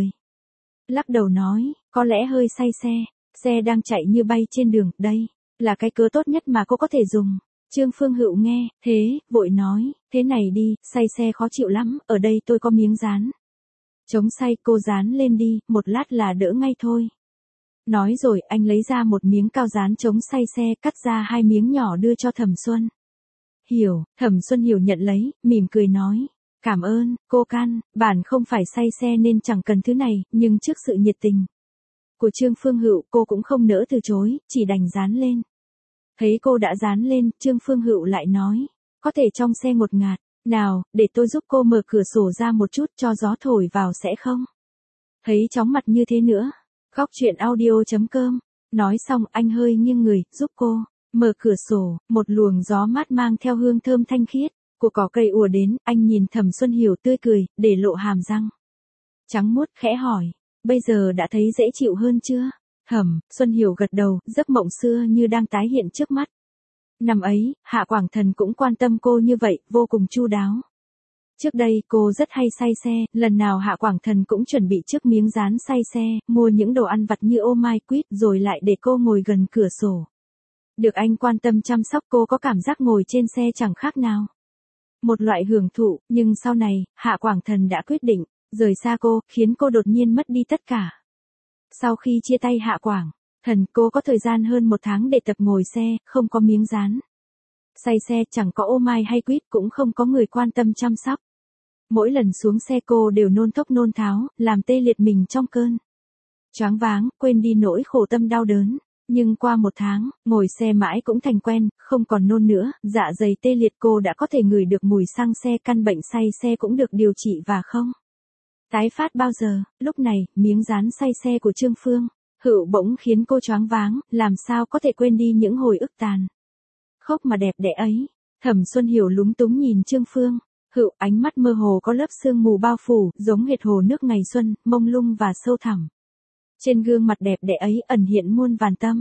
Lắc đầu nói, có lẽ hơi say xe, xe đang chạy như bay trên đường, đây là cái cớ tốt nhất mà cô có thể dùng. Trương Phương Hựu nghe, thế, vội nói, thế này đi, say xe khó chịu lắm, ở đây tôi có miếng dán. Chống say, cô dán lên đi, một lát là đỡ ngay thôi. Nói rồi, anh lấy ra một miếng cao dán chống say xe, cắt ra hai miếng nhỏ đưa cho Thẩm Xuân Hiểu. Thẩm Xuân Hiểu nhận lấy, mỉm cười nói, cảm ơn, cô Can, bản không phải say xe nên chẳng cần thứ này, nhưng trước sự nhiệt tình của Trương Phương Hựu, cô cũng không nỡ từ chối, chỉ đành dán lên. Thấy cô đã dán lên, Trương Phương Hựu lại nói, có thể trong xe ngột ngạt, nào, để tôi giúp cô mở cửa sổ ra một chút cho gió thổi vào sẽ không? Thấy chóng mặt như thế nữa. Góc truyện audio chấm com. Nói xong anh hơi nghiêng người, giúp cô mở cửa sổ, một luồng gió mát mang theo hương thơm thanh khiết của cỏ cây ùa đến, anh nhìn Thẩm Xuân Hiểu tươi cười, để lộ hàm răng trắng muốt, khẽ hỏi, bây giờ đã thấy dễ chịu hơn chưa? Thẩm Xuân Hiểu gật đầu, giấc mộng xưa như đang tái hiện trước mắt. Năm ấy, Hạ Quảng Thần cũng quan tâm cô như vậy, vô cùng chu đáo. Trước đây cô rất hay say xe, lần nào Hạ Quảng Thần cũng chuẩn bị trước miếng dán say xe, mua những đồ ăn vặt như ô mai quýt rồi lại để cô ngồi gần cửa sổ. Được anh quan tâm chăm sóc, cô có cảm giác ngồi trên xe chẳng khác nào một loại hưởng thụ, nhưng sau này, Hạ Quảng Thần đã quyết định rời xa cô, khiến cô đột nhiên mất đi tất cả. Sau khi chia tay Hạ Quảng Thần, cô có thời gian hơn một tháng để tập ngồi xe, không có miếng dán say xe, chẳng có ô mai hay quýt, cũng không có người quan tâm chăm sóc. Mỗi lần xuống xe cô đều nôn thốc nôn tháo, làm tê liệt mình trong cơn choáng váng, quên đi nỗi khổ tâm đau đớn. Nhưng qua một tháng, ngồi xe mãi cũng thành quen, không còn nôn nữa, dạ dày tê liệt, cô đã có thể ngửi được mùi xăng xe, căn bệnh say xe cũng được điều trị và không tái phát bao giờ. Lúc này, miếng dán say xe của Trương Phương Hựu bỗng khiến cô choáng váng, làm sao có thể quên đi những hồi ức tàn khốc mà đẹp đẽ ấy. Thẩm Xuân Hiểu lúng túng nhìn Trương Phương Hựu, ánh mắt mơ hồ có lớp sương mù bao phủ, giống hệt hồ nước ngày xuân, mông lung và sâu thẳm. Trên gương mặt đẹp đẽ ấy ẩn hiện muôn vàn tâm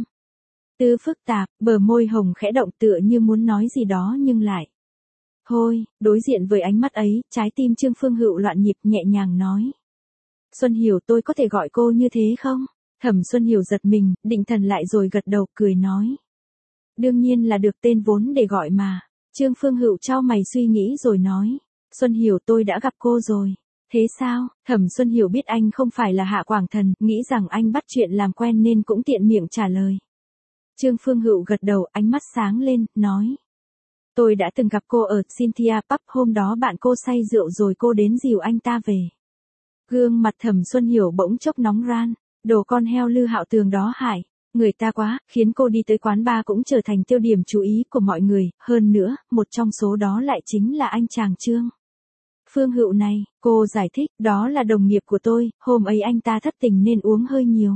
tư phức tạp, bờ môi hồng khẽ động tựa như muốn nói gì đó nhưng lại thôi. Đối diện với ánh mắt ấy, trái tim Trương Phương Hựu loạn nhịp, nhẹ nhàng nói, Xuân Hiểu, tôi có thể gọi cô như thế không? Thẩm Xuân Hiểu giật mình, định thần lại rồi gật đầu, cười nói, đương nhiên là được, tên vốn để gọi mà. Trương Phương Hựu chau mày suy nghĩ rồi nói, Xuân Hiểu, tôi đã gặp cô rồi. Thế sao? Thẩm Xuân Hiểu biết anh không phải là Hạ Quảng Thần, nghĩ rằng anh bắt chuyện làm quen nên cũng tiện miệng trả lời. Trương Phương Hựu gật đầu, ánh mắt sáng lên, nói, tôi đã từng gặp cô ở Cynthia Pub, hôm đó bạn cô say rượu rồi cô đến dìu anh ta về. Gương mặt Thẩm Xuân Hiểu bỗng chốc nóng ran, đồ con heo Lư Hạo Tường đó hại người ta quá, khiến cô đi tới quán bar cũng trở thành tiêu điểm chú ý của mọi người, hơn nữa, một trong số đó lại chính là anh chàng Trương Phương Hựu này. Cô giải thích, đó là đồng nghiệp của tôi, hôm ấy anh ta thất tình nên uống hơi nhiều.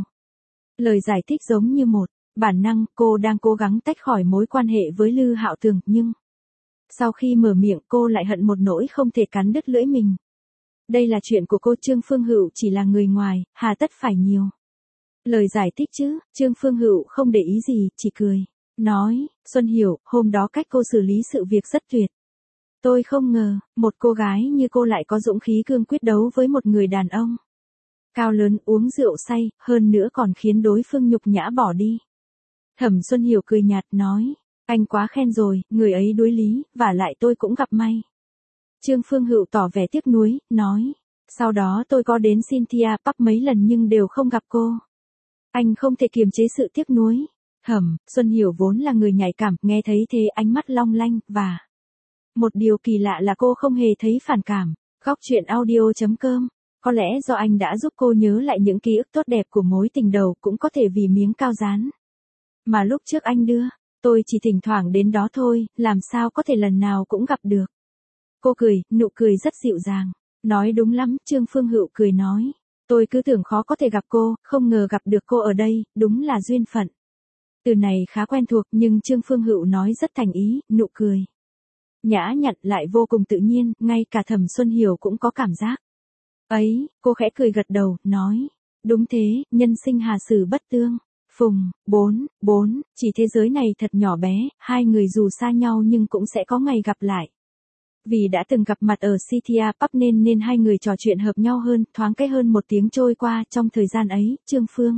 Lời giải thích giống như một bản năng, cô đang cố gắng tách khỏi mối quan hệ với Lư Hạo Tường, nhưng sau khi mở miệng cô lại hận một nỗi không thể cắn đứt lưỡi mình. Đây là chuyện của cô, Trương Phương Hựu chỉ là người ngoài, hà tất phải nhiều lời giải thích chứ. Trương Phương Hựu không để ý gì, chỉ cười, nói, Xuân Hiểu, hôm đó cách cô xử lý sự việc rất tuyệt. Tôi không ngờ, một cô gái như cô lại có dũng khí cương quyết đấu với một người đàn ông cao lớn uống rượu say, hơn nữa còn khiến đối phương nhục nhã bỏ đi. Thẩm Xuân Hiểu cười nhạt nói, anh quá khen rồi, người ấy đối lý, và lại tôi cũng gặp may. Trương Phương Hựu tỏ vẻ tiếc nuối, nói, sau đó tôi có đến Cynthia Pub mấy lần nhưng đều không gặp cô. Anh không thể kiềm chế sự tiếc nuối. Thẩm Xuân Hiểu vốn là người nhạy cảm, nghe thấy thế ánh mắt long lanh, và một điều kỳ lạ là cô không hề thấy phản cảm. Góc truyện audio chấm com. Có lẽ do anh đã giúp cô nhớ lại những ký ức tốt đẹp của mối tình đầu, cũng có thể vì miếng cao rán mà lúc trước anh đưa, tôi chỉ thỉnh thoảng đến đó thôi, làm sao có thể lần nào cũng gặp được. Cô cười, nụ cười rất dịu dàng. Nói đúng lắm, Trương Phương Hựu cười nói. Tôi cứ tưởng khó có thể gặp cô, không ngờ gặp được cô ở đây, đúng là duyên phận. Từ này khá quen thuộc nhưng Trương Phương Hựu nói rất thành ý, nụ cười nhã nhặn lại vô cùng tự nhiên, ngay cả Thẩm Xuân Hiểu cũng có cảm giác. Ấy, cô khẽ cười gật đầu, nói. Đúng thế, nhân sinh hà sử bất tương. Phùng, bốn, bốn, chỉ thế giới này thật nhỏ bé, hai người dù xa nhau nhưng cũng sẽ có ngày gặp lại. Vì đã từng gặp mặt ở Cynthia Pub nên nên hai người trò chuyện hợp nhau hơn, thoáng cái hơn một tiếng trôi qua, trong thời gian ấy, Trương Phương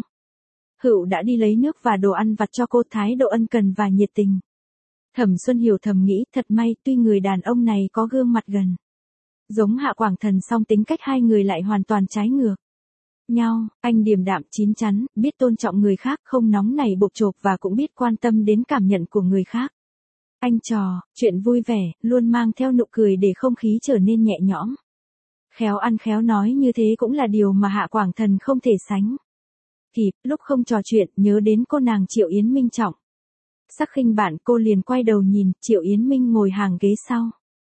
Hựu đã đi lấy nước và đồ ăn vặt cho cô, thái độ ân cần và nhiệt tình. Thẩm Xuân Hiểu thầm nghĩ, thật may, tuy người đàn ông này có gương mặt gần giống Hạ Quảng Thần song tính cách hai người lại hoàn toàn trái ngược nhau. Anh điềm đạm chín chắn, biết tôn trọng người khác, không nóng nảy bộc chộp và cũng biết quan tâm đến cảm nhận của người khác. Anh trò chuyện vui vẻ, luôn mang theo nụ cười để không khí trở nên nhẹ nhõm. Khéo ăn khéo nói như thế cũng là điều mà Hạ Quảng Thần không thể sánh kịp. Lúc không trò chuyện, nhớ đến cô nàng Triệu Yến Minh trọng sắc khinh bạn, cô liền quay đầu nhìn, Triệu Yến Minh ngồi hàng ghế sau.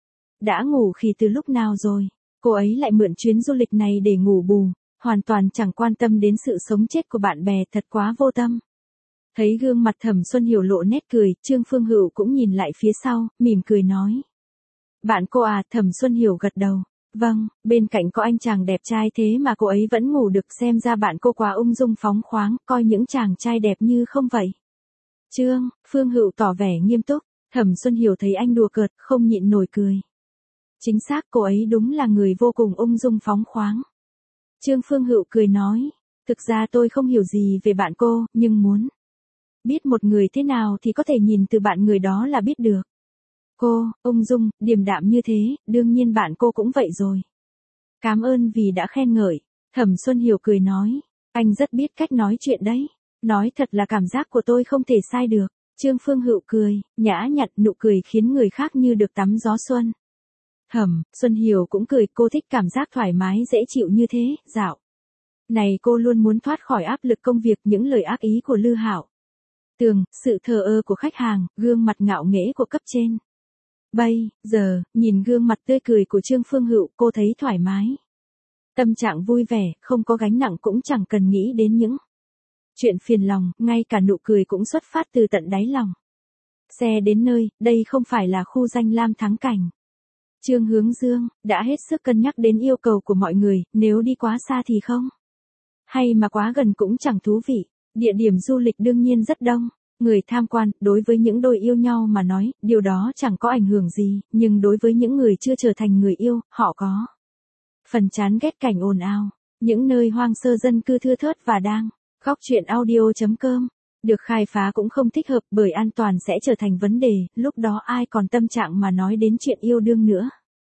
Đã ngủ khi từ lúc nào rồi? Cô ấy lại mượn chuyến du lịch này để ngủ bù, hoàn toàn chẳng quan tâm đến sự sống chết của bạn bè, thật quá vô tâm. Thấy gương mặt Thẩm Xuân Hiểu lộ nét cười, Trương Phương Hựu cũng nhìn lại phía sau, mỉm cười nói. Bạn cô à? Thẩm Xuân Hiểu gật đầu. Vâng, bên cạnh có anh chàng đẹp trai thế mà cô ấy vẫn ngủ được, xem ra bạn cô quá ung dung phóng khoáng, coi những chàng trai đẹp như không vậy. Trương Phương Hựu tỏ vẻ nghiêm túc, Thẩm Xuân Hiểu thấy anh đùa cợt, không nhịn nổi cười. Chính xác, cô ấy đúng là người vô cùng ung dung phóng khoáng. Trương Phương Hựu cười nói, thực ra tôi không hiểu gì về bạn cô, nhưng muốn biết một người thế nào thì có thể nhìn từ bạn người đó là biết được. Cô, ung dung, điềm đạm như thế, đương nhiên bạn cô cũng vậy rồi. Cảm ơn vì đã khen ngợi. Thẩm Xuân Hiểu cười nói, anh rất biết cách nói chuyện đấy. Nói thật là cảm giác của tôi không thể sai được. Trương Phương Hựu cười, nhã nhặn, nụ cười khiến người khác như được tắm gió xuân. Thẩm Xuân Hiểu cũng cười, cô thích cảm giác thoải mái dễ chịu như thế, dạo này cô luôn muốn thoát khỏi áp lực công việc, những lời ác ý của Lư Hạo Tường, sự thờ ơ của khách hàng, gương mặt ngạo nghễ của cấp trên. Bây giờ, nhìn gương mặt tươi cười của Trương Phương Hựu, cô thấy thoải mái. Tâm trạng vui vẻ, không có gánh nặng, cũng chẳng cần nghĩ đến những chuyện phiền lòng, ngay cả nụ cười cũng xuất phát từ tận đáy lòng. Xe đến nơi, đây không phải là khu danh lam thắng cảnh. Trương Hướng Dương đã hết sức cân nhắc đến yêu cầu của mọi người, nếu đi quá xa thì không hay mà quá gần cũng chẳng thú vị. Địa điểm du lịch đương nhiên rất đông người tham quan, đối với những đôi yêu nhau mà nói, điều đó chẳng có ảnh hưởng gì, nhưng đối với những người chưa trở thành người yêu, họ có phần chán ghét cảnh ồn ào, những nơi hoang sơ dân cư thưa thớt và đang góc truyện audio chấm com được khai phá cũng không thích hợp, bởi an toàn sẽ trở thành vấn đề, lúc đó ai còn tâm trạng mà nói đến chuyện yêu đương nữa.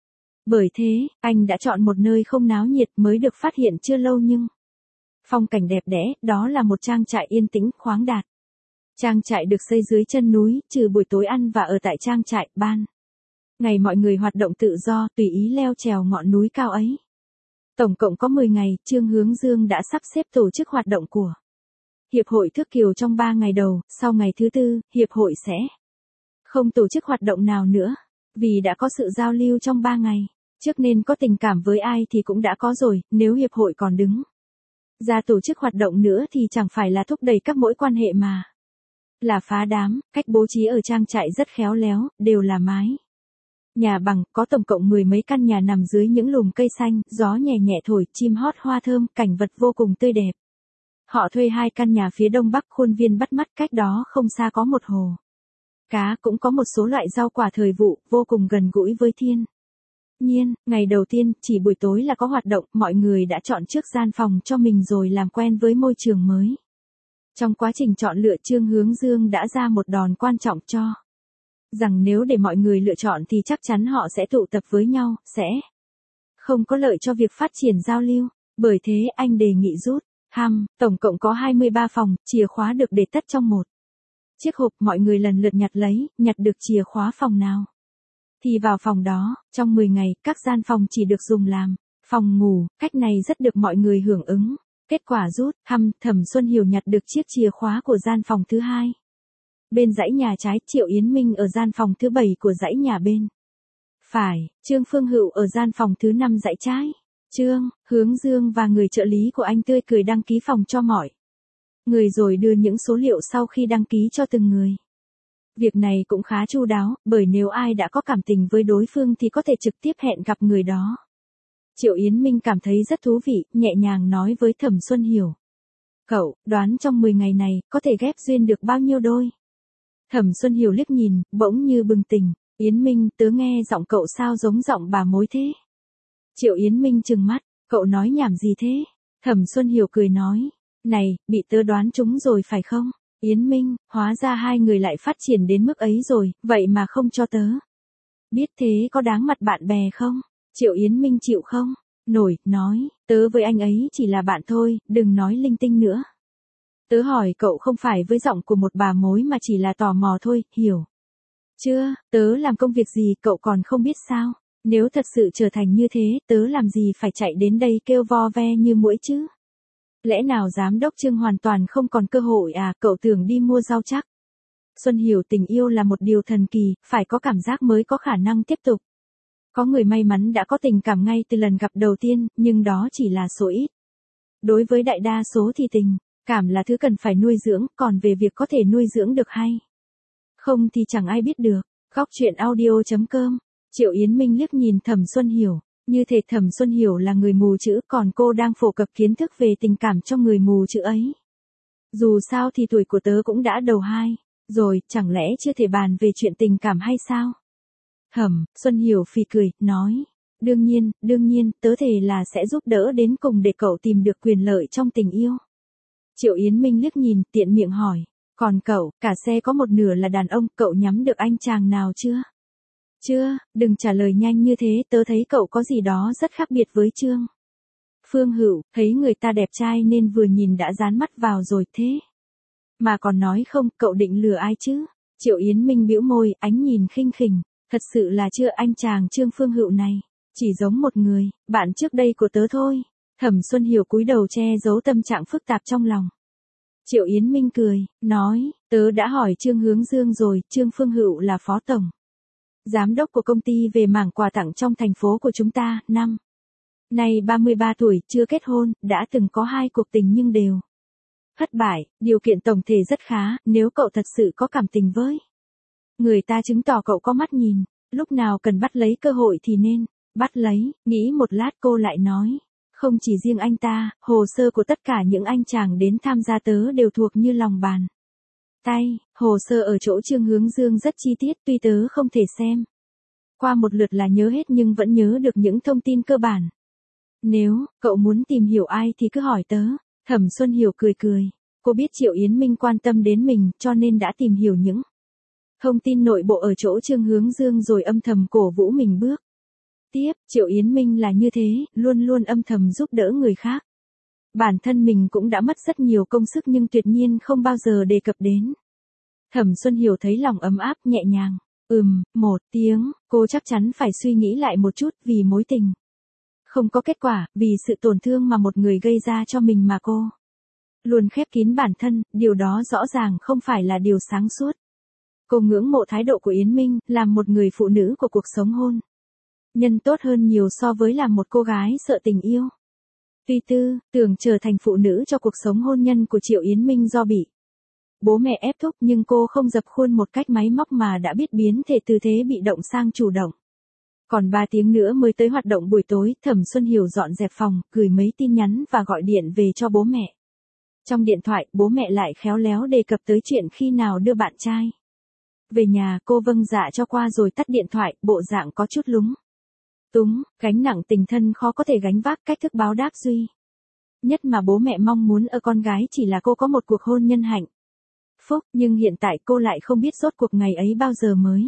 Bởi thế, anh đã chọn một nơi không náo nhiệt, mới được phát hiện chưa lâu nhưng phong cảnh đẹp đẽ, đó là một trang trại yên tĩnh, khoáng đạt. Trang trại được xây dưới chân núi, trừ buổi tối ăn và ở tại trang trại, ban ngày mọi người hoạt động tự do, tùy ý leo trèo ngọn núi cao ấy. Tổng cộng có mười ngày, Trương Hướng Dương đã sắp xếp tổ chức hoạt động của Hiệp hội Thước Kiều trong ba ngày đầu, sau ngày thứ tư, Hiệp hội sẽ không tổ chức hoạt động nào nữa, vì đã có sự giao lưu trong ba ngày. Trước nên có tình cảm với ai thì cũng đã có rồi, nếu Hiệp hội còn đứng ra tổ chức hoạt động nữa thì chẳng phải là thúc đẩy các mối quan hệ mà là phá đám. Cách bố trí ở trang trại rất khéo léo, đều là mái nhà bằng, có tổng cộng mười mấy căn nhà nằm dưới những lùm cây xanh, gió nhẹ nhẹ thổi, chim hót hoa thơm, cảnh vật vô cùng tươi đẹp. Họ thuê hai căn nhà phía đông bắc, khuôn viên bắt mắt, cách đó không xa có một hồ cá, cũng có một số loại rau quả thời vụ, vô cùng gần gũi với thiên Nhiên, ngày đầu tiên, chỉ buổi tối là có hoạt động, mọi người đã chọn trước gian phòng cho mình rồi làm quen với môi trường mới. Trong quá trình chọn lựa Trương Hướng Dương đã ra một đòn quan trọng cho rằng nếu để mọi người lựa chọn thì chắc chắn họ sẽ tụ tập với nhau, sẽ không có lợi cho việc phát triển giao lưu. Bởi thế anh đề nghị rút. Hăm, tổng cộng có hai mươi ba phòng, chìa khóa được để tất trong một chiếc hộp, mọi người lần lượt nhặt lấy, nhặt được chìa khóa phòng nào thì vào phòng đó. Trong mười ngày, các gian phòng chỉ được dùng làm phòng ngủ, cách này rất được mọi người hưởng ứng. Kết quả rút. Hăm, Thẩm Xuân Hiểu nhặt được chiếc chìa khóa của gian phòng thứ hai bên dãy nhà trái, Triệu Yến Minh ở gian phòng thứ bảy của dãy nhà bên phải, Trương Phương Hựu ở gian phòng thứ năm dãy trái. Trương Hướng Dương và người trợ lý của anh tươi cười đăng ký phòng cho mọi người rồi đưa những số liệu sau khi đăng ký cho từng người. Việc này cũng khá chu đáo, bởi nếu ai đã có cảm tình với đối phương thì có thể trực tiếp hẹn gặp người đó. Triệu Yến Minh cảm thấy rất thú vị, nhẹ nhàng nói với Thẩm Xuân Hiểu. Cậu, đoán trong mười ngày này, có thể ghép duyên được bao nhiêu đôi? Thẩm Xuân Hiểu liếc nhìn, bỗng như bừng tỉnh. Yến Minh, tớ nghe giọng cậu sao giống giọng bà mối thế? Triệu Yến Minh trừng mắt, cậu nói nhảm gì thế? Thẩm Xuân Hiểu cười nói, này, bị tớ đoán trúng rồi phải không? Yến Minh, hóa ra hai người lại phát triển đến mức ấy rồi, vậy mà không cho tớ biết, thế có đáng mặt bạn bè không? Triệu Yến Minh chịu không nổi, nói, tớ với anh ấy chỉ là bạn thôi, đừng nói linh tinh nữa. Tớ hỏi cậu không phải với giọng của một bà mối mà chỉ là tò mò thôi, hiểu chưa? Tớ làm công việc gì cậu còn không biết sao? Nếu thật sự trở thành như thế, tớ làm gì phải chạy đến đây kêu vo ve như muỗi chứ? Lẽ nào giám đốc Trương hoàn toàn không còn cơ hội à, cậu tưởng đi mua rau chắc? Xuân Hiểu, tình yêu là một điều thần kỳ, phải có cảm giác mới có khả năng tiếp tục. Có người may mắn đã có tình cảm ngay từ lần gặp đầu tiên, nhưng đó chỉ là số ít. Đối với đại đa số thì tình cảm là thứ cần phải nuôi dưỡng, còn về việc có thể nuôi dưỡng được hay không thì chẳng ai biết được. Góc truyện audio chấm com. Triệu Yến Minh liếc nhìn Thẩm Xuân Hiểu, như thể Thẩm Xuân Hiểu là người mù chữ, còn cô đang phổ cập kiến thức về tình cảm cho người mù chữ ấy. Dù sao thì tuổi của tớ cũng đã đầu hai rồi, chẳng lẽ chưa thể bàn về chuyện tình cảm hay sao? Thẩm Xuân Hiểu phì cười, nói, đương nhiên, đương nhiên, tớ thề là sẽ giúp đỡ đến cùng để cậu tìm được quyền lợi trong tình yêu. Triệu Yến Minh liếc nhìn, tiện miệng hỏi, còn cậu, cả xe có một nửa là đàn ông, cậu nhắm được anh chàng nào chưa? Chưa, đừng trả lời nhanh như thế, tớ thấy cậu có gì đó rất khác biệt với Trương Phương Hựu, thấy người ta đẹp trai nên vừa nhìn đã dán mắt vào rồi thế. Mà còn nói không, cậu định lừa ai chứ? Triệu Yến Minh bĩu môi, ánh nhìn khinh khỉnh, thật sự là chưa, anh chàng Trương Phương Hựu này chỉ giống một người bạn trước đây của tớ thôi. Thẩm Xuân Hiểu cúi đầu che giấu tâm trạng phức tạp trong lòng. Triệu Yến Minh cười, nói, tớ đã hỏi Trương Hướng Dương rồi, Trương Phương Hựu là phó tổng giám đốc của công ty về mảng quà tặng trong thành phố của chúng ta, năm nay ba mươi ba tuổi, chưa kết hôn, đã từng có hai cuộc tình nhưng đều thất bại, điều kiện tổng thể rất khá, nếu cậu thật sự có cảm tình với người ta chứng tỏ cậu có mắt nhìn, lúc nào cần bắt lấy cơ hội thì nên bắt lấy. Nghĩ một lát cô lại nói, không chỉ riêng anh ta, hồ sơ của tất cả những anh chàng đến tham gia tớ đều thuộc như lòng bàn tay. Hồ sơ ở chỗ Trương Hướng Dương rất chi tiết, tuy tớ không thể xem qua một lượt là nhớ hết nhưng vẫn nhớ được những thông tin cơ bản. Nếu cậu muốn tìm hiểu ai thì cứ hỏi tớ. Thẩm Xuân Hiểu cười cười, cô biết Triệu Yến Minh quan tâm đến mình cho nên đã tìm hiểu những thông tin nội bộ ở chỗ Trương Hướng Dương rồi âm thầm cổ vũ mình bước tiếp. Triệu Yến Minh là như thế, luôn luôn âm thầm giúp đỡ người khác. Bản thân mình cũng đã mất rất nhiều công sức nhưng tuyệt nhiên không bao giờ đề cập đến. Thẩm Xuân Hiểu thấy lòng ấm áp, nhẹ nhàng. Ừm, một tiếng, cô chắc chắn phải suy nghĩ lại một chút, vì mối tình không có kết quả, vì sự tổn thương mà một người gây ra cho mình mà cô luôn khép kín bản thân, điều đó rõ ràng không phải là điều sáng suốt. Cô ngưỡng mộ thái độ của Yến Minh, làm một người phụ nữ của cuộc sống hôn nhân tốt hơn nhiều so với làm một cô gái sợ tình yêu. Tuy tư, tưởng trở thành phụ nữ cho cuộc sống hôn nhân của Triệu Yến Minh do bị bố mẹ ép thúc, nhưng cô không dập khuôn một cách máy móc mà đã biết biến thể từ thế bị động sang chủ động. Còn ba tiếng nữa mới tới hoạt động buổi tối, Thẩm Xuân Hiểu dọn dẹp phòng, gửi mấy tin nhắn và gọi điện về cho bố mẹ. Trong điện thoại, bố mẹ lại khéo léo đề cập tới chuyện khi nào đưa bạn trai về nhà. Cô vâng dạ cho qua rồi tắt điện thoại, bộ dạng có chút lúng túng, gánh nặng tình thân khó có thể gánh vác, cách thức báo đáp duy nhất mà bố mẹ mong muốn ở con gái chỉ là cô có một cuộc hôn nhân hạnh phúc, nhưng hiện tại cô lại không biết rốt cuộc ngày ấy bao giờ mới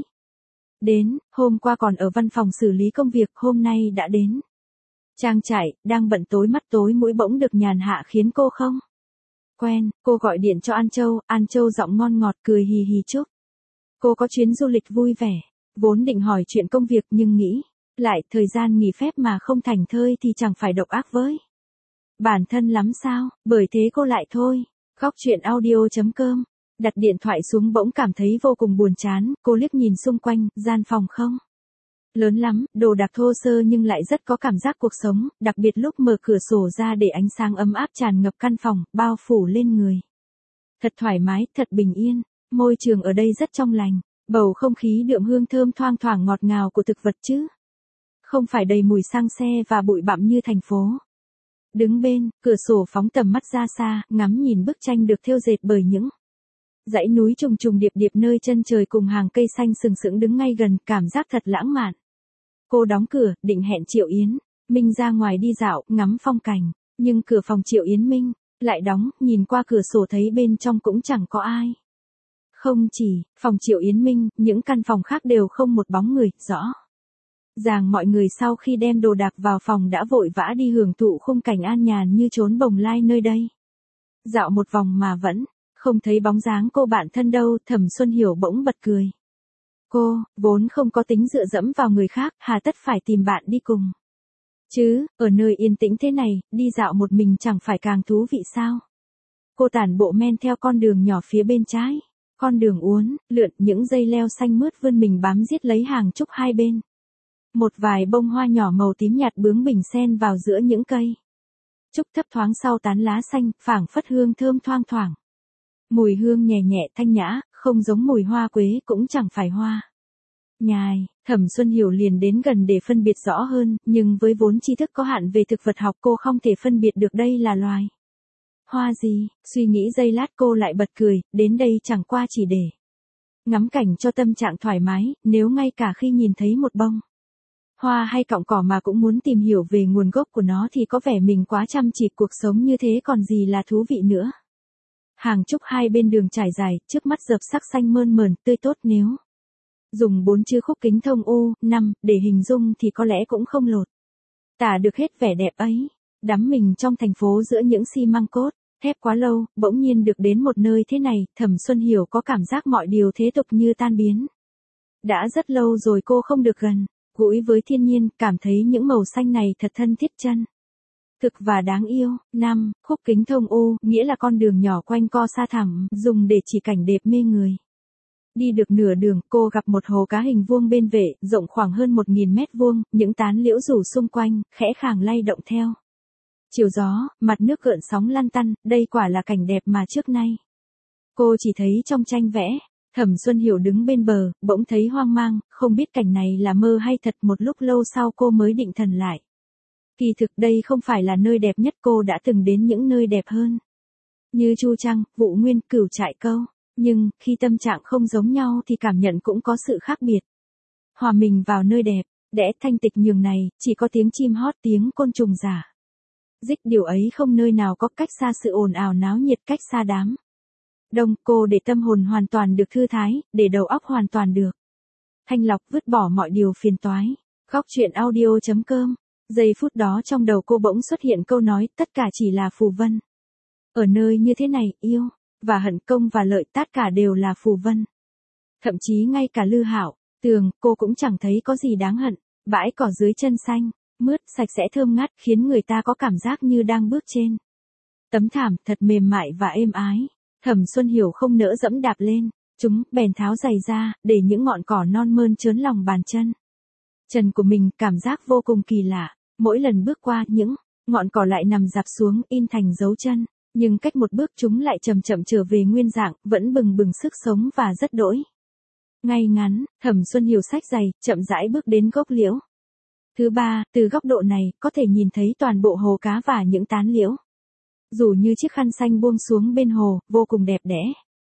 đến, hôm qua còn ở văn phòng xử lý công việc, hôm nay đã đến trang trại, đang bận tối mắt tối mũi bỗng được nhàn hạ khiến cô không quen, cô gọi điện cho An Châu, An Châu giọng ngon ngọt cười hì hì chúc cô có chuyến du lịch vui vẻ, vốn định hỏi chuyện công việc nhưng nghĩ lại thời gian nghỉ phép mà không thành thơi thì chẳng phải độc ác với bản thân lắm sao, bởi thế cô lại thôi. Góc chuyện audio.com, đặt điện thoại xuống bỗng cảm thấy vô cùng buồn chán, cô liếc nhìn xung quanh, gian phòng không lớn lắm, đồ đạc thô sơ nhưng lại rất có cảm giác cuộc sống, đặc biệt lúc mở cửa sổ ra để ánh sáng ấm áp tràn ngập căn phòng, bao phủ lên người. Thật thoải mái, thật bình yên, môi trường ở đây rất trong lành, bầu không khí đượm hương thơm thoang thoảng ngọt ngào của thực vật chứ. Không phải đầy mùi xăng xe và bụi bặm như thành phố. Đứng bên, cửa sổ phóng tầm mắt ra xa, ngắm nhìn bức tranh được thêu dệt bởi những dãy núi trùng trùng điệp điệp nơi chân trời cùng hàng cây xanh sừng sững đứng ngay gần, cảm giác thật lãng mạn. Cô đóng cửa, định hẹn Triệu Yến Minh ra ngoài đi dạo, ngắm phong cảnh, nhưng cửa phòng Triệu Yến Minh lại đóng, nhìn qua cửa sổ thấy bên trong cũng chẳng có ai. Không chỉ phòng Triệu Yến Minh, những căn phòng khác đều không một bóng người, rõ ràng mọi người sau khi đem đồ đạc vào phòng đã vội vã đi hưởng thụ khung cảnh an nhàn như trốn bồng lai nơi đây. Dạo một vòng mà vẫn không thấy bóng dáng cô bạn thân đâu, Thẩm Xuân Hiểu bỗng bật cười. Cô, vốn không có tính dựa dẫm vào người khác, hà tất phải tìm bạn đi cùng. Chứ, ở nơi yên tĩnh thế này, đi dạo một mình chẳng phải càng thú vị sao? Cô tản bộ men theo con đường nhỏ phía bên trái. Con đường uốn, lượn, những dây leo xanh mướt vươn mình bám giết lấy hàng trúc hai bên. Một vài bông hoa nhỏ màu tím nhạt bướng bỉnh xen vào giữa những cây trúc thấp thoáng sau tán lá xanh, phảng phất hương thơm thoang thoảng. Mùi hương nhẹ nhẹ thanh nhã, không giống mùi hoa quế cũng chẳng phải hoa nhài. Thẩm Xuân Hiểu liền đến gần để phân biệt rõ hơn, nhưng với vốn tri thức có hạn về thực vật học cô không thể phân biệt được đây là loài hoa gì. Suy nghĩ giây lát cô lại bật cười, đến đây chẳng qua chỉ để ngắm cảnh cho tâm trạng thoải mái, nếu ngay cả khi nhìn thấy một bông hoa hay cọng cỏ mà cũng muốn tìm hiểu về nguồn gốc của nó thì có vẻ mình quá chăm chỉ, cuộc sống như thế còn gì là thú vị nữa. Hàng trúc hai bên đường trải dài, trước mắt rợp sắc xanh mơn mởn, tươi tốt, nếu dùng bốn chữ khúc kính thông u, năm, để hình dung thì có lẽ cũng không lột tả được hết vẻ đẹp ấy. Đắm mình trong thành phố giữa những xi măng cốt thép quá lâu, bỗng nhiên được đến một nơi thế này, Thẩm Xuân Hiểu có cảm giác mọi điều thế tục như tan biến. Đã rất lâu rồi cô không được gần gũi với thiên nhiên, cảm thấy những màu xanh này thật thân thiết chân thực và đáng yêu. Năm, khúc kính thông u, nghĩa là con đường nhỏ quanh co xa thẳm, dùng để chỉ cảnh đẹp mê người. Đi được nửa đường, cô gặp một hồ cá hình vuông bên vệ, rộng khoảng hơn một nghìn mét vuông, những tán liễu rủ xung quanh, khẽ khàng lay động theo chiều gió, mặt nước gợn sóng lăn tăn, đây quả là cảnh đẹp mà trước nay cô chỉ thấy trong tranh vẽ. Thẩm Xuân Hiểu đứng bên bờ, bỗng thấy hoang mang, không biết cảnh này là mơ hay thật. Một lúc lâu sau cô mới định thần lại. Kỳ thực đây không phải là nơi đẹp nhất, cô đã từng đến những nơi đẹp hơn. Như Chu Trăng, Vũ Nguyên, Cửu Trại Câu. Nhưng, khi tâm trạng không giống nhau thì cảm nhận cũng có sự khác biệt. Hòa mình vào nơi đẹp, đẽ thanh tịch nhường này, chỉ có tiếng chim hót, tiếng côn trùng giả rích, điều ấy không nơi nào có, cách xa sự ồn ào náo nhiệt, cách xa đám đông. Cô để tâm hồn hoàn toàn được thư thái, để đầu óc hoàn toàn được thanh lọc, vứt bỏ mọi điều phiền toái. Góc chuyện audio.com. Giây phút đó trong đầu cô bỗng xuất hiện câu nói, tất cả chỉ là phù vân. Ở nơi như thế này, yêu và hận, công và lợi, tất cả đều là phù vân. Thậm chí ngay cả Lư Hạo, Tường, cô cũng chẳng thấy có gì đáng hận. Bãi cỏ dưới chân xanh mướt, sạch sẽ thơm ngát, khiến người ta có cảm giác như đang bước trên tấm thảm thật mềm mại và êm ái. Thẩm Xuân Hiểu không nỡ dẫm đạp lên chúng, bèn tháo giày ra, để những ngọn cỏ non mơn trớn lòng bàn chân trần của mình, cảm giác vô cùng kỳ lạ. Mỗi lần bước qua, những ngọn cỏ lại nằm rạp xuống, in thành dấu chân, nhưng cách một bước chúng lại chậm chậm trở về nguyên dạng, vẫn bừng bừng sức sống và rất đỗi ngay ngắn. Thẩm Xuân Hiểu xách giày, chậm rãi bước đến gốc liễu thứ ba. Từ góc độ này, có thể nhìn thấy toàn bộ hồ cá và những tán liễu dù như chiếc khăn xanh buông xuống bên hồ, vô cùng đẹp đẽ.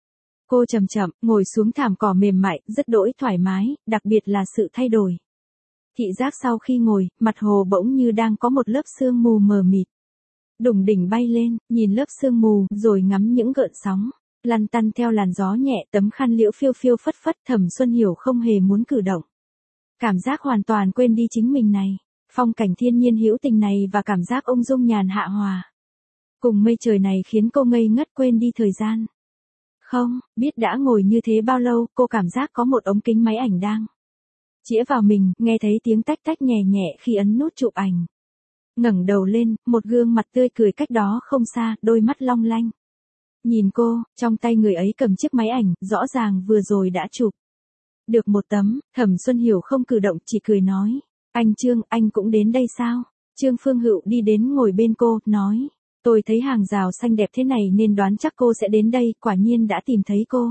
Cô chậm chậm ngồi xuống thảm cỏ mềm mại, rất đỗi thoải mái, đặc biệt là sự thay đổi Thị giác sau khi ngồi, mặt hồ bỗng như đang có một lớp sương mù mờ mịt. Đùng đỉnh bay lên, nhìn lớp sương mù, rồi ngắm những gợn sóng, lăn tăn theo làn gió nhẹ, tấm khăn liễu phiêu phiêu phất phất. Thẩm Xuân Hiểu không hề muốn cử động. Cảm giác hoàn toàn quên đi chính mình này, phong cảnh thiên nhiên hữu tình này và cảm giác ung dung nhàn hạ hòa cùng mây trời này khiến cô ngây ngất quên đi thời gian. Không, biết đã ngồi như thế bao lâu, cô cảm giác có một ống kính máy ảnh đang chĩa vào mình, nghe thấy tiếng tách tách nhẹ nhẹ khi ấn nút chụp ảnh. Ngẩng đầu lên, một gương mặt tươi cười cách đó không xa, đôi mắt long lanh. Nhìn cô, trong tay người ấy cầm chiếc máy ảnh, rõ ràng vừa rồi đã chụp được một tấm. Thẩm Xuân Hiểu không cử động, chỉ cười nói, anh Trương, anh cũng đến đây sao? Trương Phương Hựu đi đến ngồi bên cô, nói, tôi thấy hàng rào xanh đẹp thế này nên đoán chắc cô sẽ đến đây, quả nhiên đã tìm thấy cô.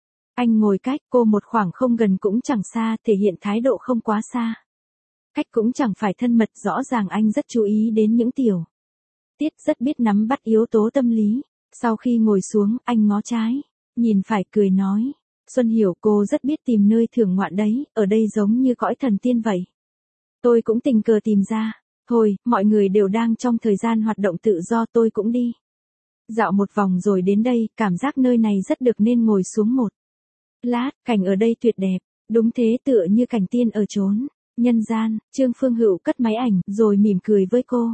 Anh ngồi cách cô một khoảng không gần cũng chẳng xa, thể hiện thái độ không quá xa. Cách cũng chẳng phải thân mật, rõ ràng anh rất chú ý đến những tiểu tiết, rất biết nắm bắt yếu tố tâm lý. Sau khi ngồi xuống, anh ngó trái, nhìn phải, cười nói, Xuân Hiểu, cô rất biết tìm nơi thưởng ngoạn đấy, ở đây giống như cõi thần tiên vậy. Tôi cũng tình cờ tìm ra. Thôi, mọi người đều đang trong thời gian hoạt động tự do, tôi cũng đi dạo một vòng rồi đến đây, cảm giác nơi này rất được nên ngồi xuống một lát. Cảnh ở đây tuyệt đẹp, đúng thế, tựa như cảnh tiên ở chốn nhân gian. Trương Phương Hựu cất máy ảnh, rồi mỉm cười với cô.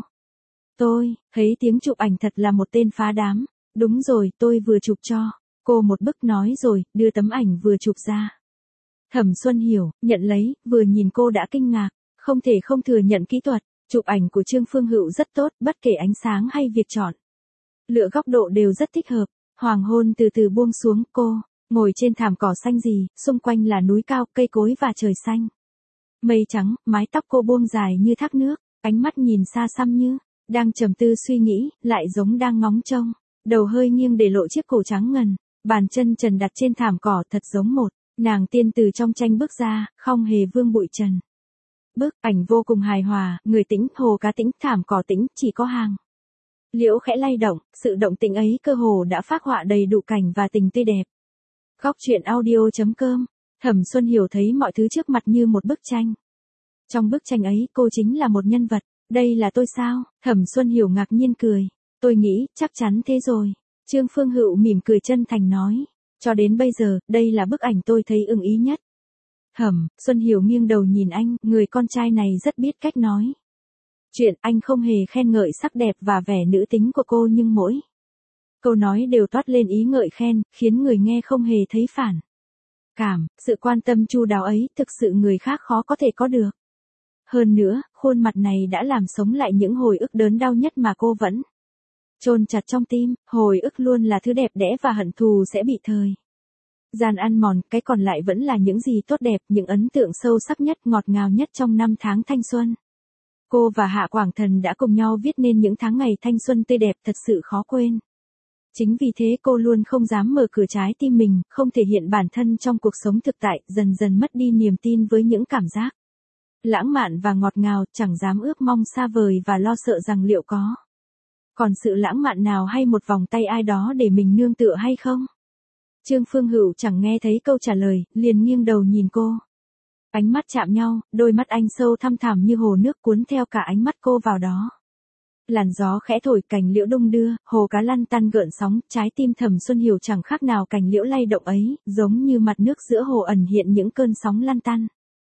Tôi thấy tiếng chụp ảnh thật là một tên phá đám. Đúng rồi, tôi vừa chụp cho cô một bức, nói rồi, đưa tấm ảnh vừa chụp ra. Thẩm Xuân Hiểu nhận lấy, vừa nhìn cô đã kinh ngạc, không thể không thừa nhận kỹ thuật chụp ảnh của Trương Phương Hựu rất tốt, bất kể ánh sáng hay việc chọn lựa góc độ đều rất thích hợp. Hoàng hôn từ từ buông xuống, cô ngồi trên thảm cỏ xanh gì, xung quanh là núi cao, cây cối và trời xanh. Mây trắng, mái tóc cô buông dài như thác nước, ánh mắt nhìn xa xăm như đang trầm tư suy nghĩ, lại giống đang ngóng trông. Đầu hơi nghiêng để lộ chiếc cổ trắng ngần, bàn chân trần đặt trên thảm cỏ, thật giống một nàng tiên từ trong tranh bước ra, không hề vương bụi trần. Bức ảnh vô cùng hài hòa, người tĩnh, hồ cá tĩnh, thảm cỏ tĩnh, chỉ có hàng liễu khẽ lay động, sự động tĩnh ấy cơ hồ đã phác họa đầy đủ cảnh và tình tươi đẹp. Góc truyện audio chấm com. Thẩm Xuân Hiểu thấy mọi thứ trước mặt như một bức tranh. Trong bức tranh ấy, cô chính là một nhân vật. Đây là tôi sao? Thẩm Xuân Hiểu ngạc nhiên cười. Tôi nghĩ, chắc chắn thế rồi. Trương Phương Hựu mỉm cười chân thành nói. Cho đến bây giờ, đây là bức ảnh tôi thấy ưng ý nhất. Thẩm Xuân Hiểu nghiêng đầu nhìn anh, người con trai này rất biết cách nói chuyện. Anh không hề khen ngợi sắc đẹp và vẻ nữ tính của cô, nhưng mỗi câu nói đều toát lên ý ngợi khen, khiến người nghe không hề thấy phản cảm. Sự quan tâm chu đáo ấy, thực sự người khác khó có thể có được. Hơn nữa, khuôn mặt này đã làm sống lại những hồi ức đớn đau nhất mà cô vẫn chôn chặt trong tim. Hồi ức luôn là thứ đẹp đẽ và hận thù sẽ bị thời gian ăn mòn, cái còn lại vẫn là những gì tốt đẹp, những ấn tượng sâu sắc nhất, ngọt ngào nhất trong năm tháng thanh xuân. Cô và Hạ Quảng Thần đã cùng nhau viết nên những tháng ngày thanh xuân tươi đẹp thật sự khó quên. Chính vì thế cô luôn không dám mở cửa trái tim mình, không thể hiện bản thân trong cuộc sống thực tại, dần dần mất đi niềm tin với những cảm giác lãng mạn và ngọt ngào, chẳng dám ước mong xa vời và lo sợ rằng liệu có còn sự lãng mạn nào hay một vòng tay ai đó để mình nương tựa hay không. Trương Phương Hựu chẳng nghe thấy câu trả lời, liền nghiêng đầu nhìn cô. Ánh mắt chạm nhau, đôi mắt anh sâu thăm thẳm như hồ nước, cuốn theo cả ánh mắt cô vào đó. Làn gió khẽ thổi, cành liễu đung đưa, hồ cá lăn tăn gợn sóng, trái tim Thẩm Xuân Hiểu chẳng khác nào cành liễu lay động ấy, giống như mặt nước giữa hồ ẩn hiện những cơn sóng lăn tăn.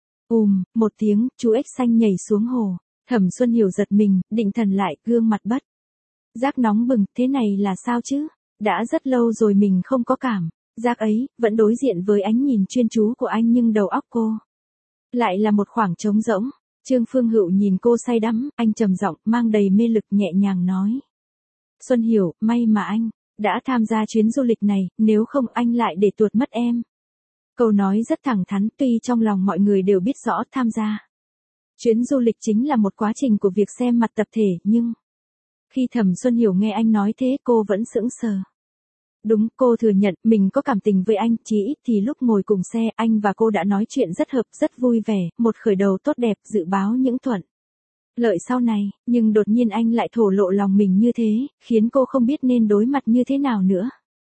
Ùm, một tiếng, chú ếch xanh nhảy xuống hồ. Thẩm Xuân Hiểu giật mình, định thần lại, gương mặt bất giác nóng bừng, thế này là sao chứ? Đã rất lâu rồi mình không có cảm giác ấy, vẫn đối diện với ánh nhìn chuyên chú của anh nhưng đầu óc cô lại là một khoảng trống rỗng. Trương Phương Hựu nhìn cô say đắm, anh trầm giọng, mang đầy mê lực, nhẹ nhàng nói. Xuân Hiểu, may mà anh đã tham gia chuyến du lịch này, nếu không anh lại để tuột mất em. Câu nói rất thẳng thắn, tuy trong lòng mọi người đều biết rõ tham gia chuyến du lịch chính là một quá trình của việc xem mặt tập thể, nhưng khi Thẩm Xuân Hiểu nghe anh nói thế, cô vẫn sững sờ. Đúng, cô thừa nhận, mình có cảm tình với anh, chỉ ít thì lúc ngồi cùng xe, anh và cô đã nói chuyện rất hợp, rất vui vẻ, một khởi đầu tốt đẹp, dự báo những thuận lợi sau này, nhưng đột nhiên anh lại thổ lộ lòng mình như thế, khiến cô không biết nên đối mặt như thế nào nữa.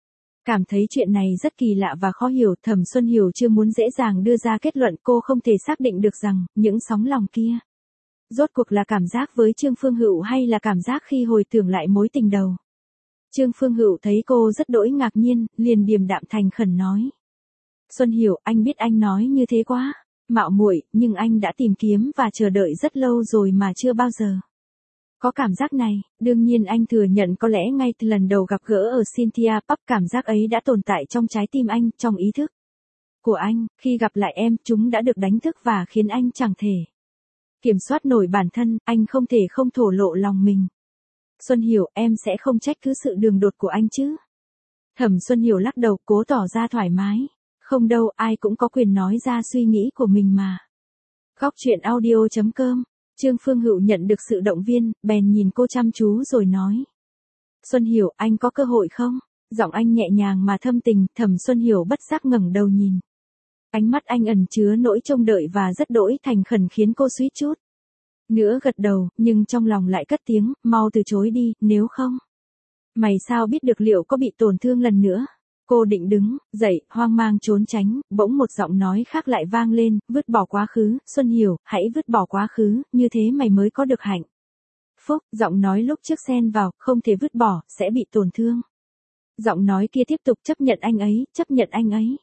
Cảm thấy chuyện này rất kỳ lạ và khó hiểu, Thẩm Xuân Hiểu chưa muốn dễ dàng đưa ra kết luận, cô không thể xác định được rằng, những sóng lòng kia rốt cuộc là cảm giác với Trương Phương Hữu hay là cảm giác khi hồi tưởng lại mối tình đầu. Trương Phương Hữu thấy cô rất đỗi ngạc nhiên, liền điềm đạm thành khẩn nói. Xuân Hiểu, anh biết anh nói như thế quá mạo muội, nhưng anh đã tìm kiếm và chờ đợi rất lâu rồi mà chưa bao giờ có cảm giác này. Đương nhiên anh thừa nhận có lẽ ngay từ lần đầu gặp gỡ ở Cynthia Pub, cảm giác ấy đã tồn tại trong trái tim anh, trong ý thức của anh. Khi gặp lại em, chúng đã được đánh thức và khiến anh chẳng thể kiểm soát nổi bản thân, anh không thể không thổ lộ lòng mình. Xuân Hiểu, em sẽ không trách cứ sự đường đột của anh chứ? Thẩm Xuân Hiểu lắc đầu, cố tỏ ra thoải mái. Không đâu, ai cũng có quyền nói ra suy nghĩ của mình mà. Góc truyện audio chấm com. Trương Phương Hữu nhận được sự động viên, bèn nhìn cô chăm chú rồi nói. Xuân Hiểu, anh có cơ hội không? Giọng anh nhẹ nhàng mà thâm tình. Thẩm Xuân Hiểu bất giác ngẩng đầu nhìn. Ánh mắt anh ẩn chứa nỗi trông đợi và rất đỗi thành khẩn khiến cô suýt chút nữa gật đầu, nhưng trong lòng lại cất tiếng, mau từ chối đi, nếu không. Mày sao biết được liệu có bị tổn thương lần nữa? Cô định đứng dậy, hoang mang trốn tránh, bỗng một giọng nói khác lại vang lên, vứt bỏ quá khứ, Xuân Hiểu, hãy vứt bỏ quá khứ, như thế mày mới có được hạnh phúc. Giọng nói lúc trước xen vào, không thể vứt bỏ, sẽ bị tổn thương. Giọng nói kia tiếp tục, chấp nhận anh ấy, chấp nhận anh ấy.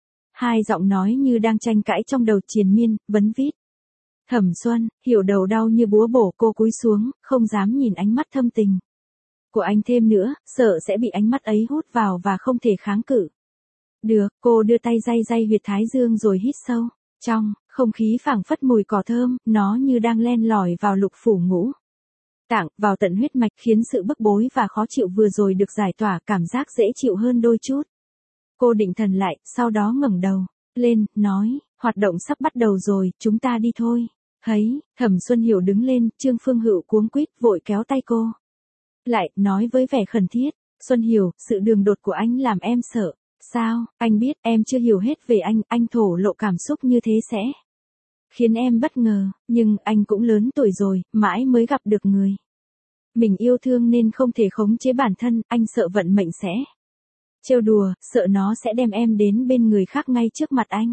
Hai giọng nói như đang tranh cãi trong đầu triền miên, vấn vít. Thẩm Xuân Hiểu đầu đau như búa bổ, cô cúi xuống, không dám nhìn ánh mắt thâm tình của anh thêm nữa, sợ sẽ bị ánh mắt ấy hút vào và không thể kháng cự được. Cô đưa tay day day huyệt thái dương rồi hít sâu. Trong không khí phảng phất mùi cỏ thơm, nó như đang len lỏi vào lục phủ ngũ tạng, vào tận huyết mạch, khiến sự bức bối và khó chịu vừa rồi được giải tỏa, cảm giác dễ chịu hơn đôi chút. Cô định thần lại, sau đó ngẩng đầu lên, nói, hoạt động sắp bắt đầu rồi, chúng ta đi thôi. Thấy Thẩm Xuân Hiểu đứng lên, Trương Phương Hữu cuống quýt vội kéo tay cô lại, nói với vẻ khẩn thiết. Xuân Hiểu, sự đường đột của anh làm em sợ. Sao? Anh biết em chưa hiểu hết về anh, anh thổ lộ cảm xúc như thế sẽ khiến em bất ngờ, nhưng anh cũng lớn tuổi rồi, mãi mới gặp được người mình yêu thương nên không thể khống chế bản thân, anh sợ vận mệnh sẽ trêu đùa, sợ nó sẽ đem em đến bên người khác ngay trước mặt anh.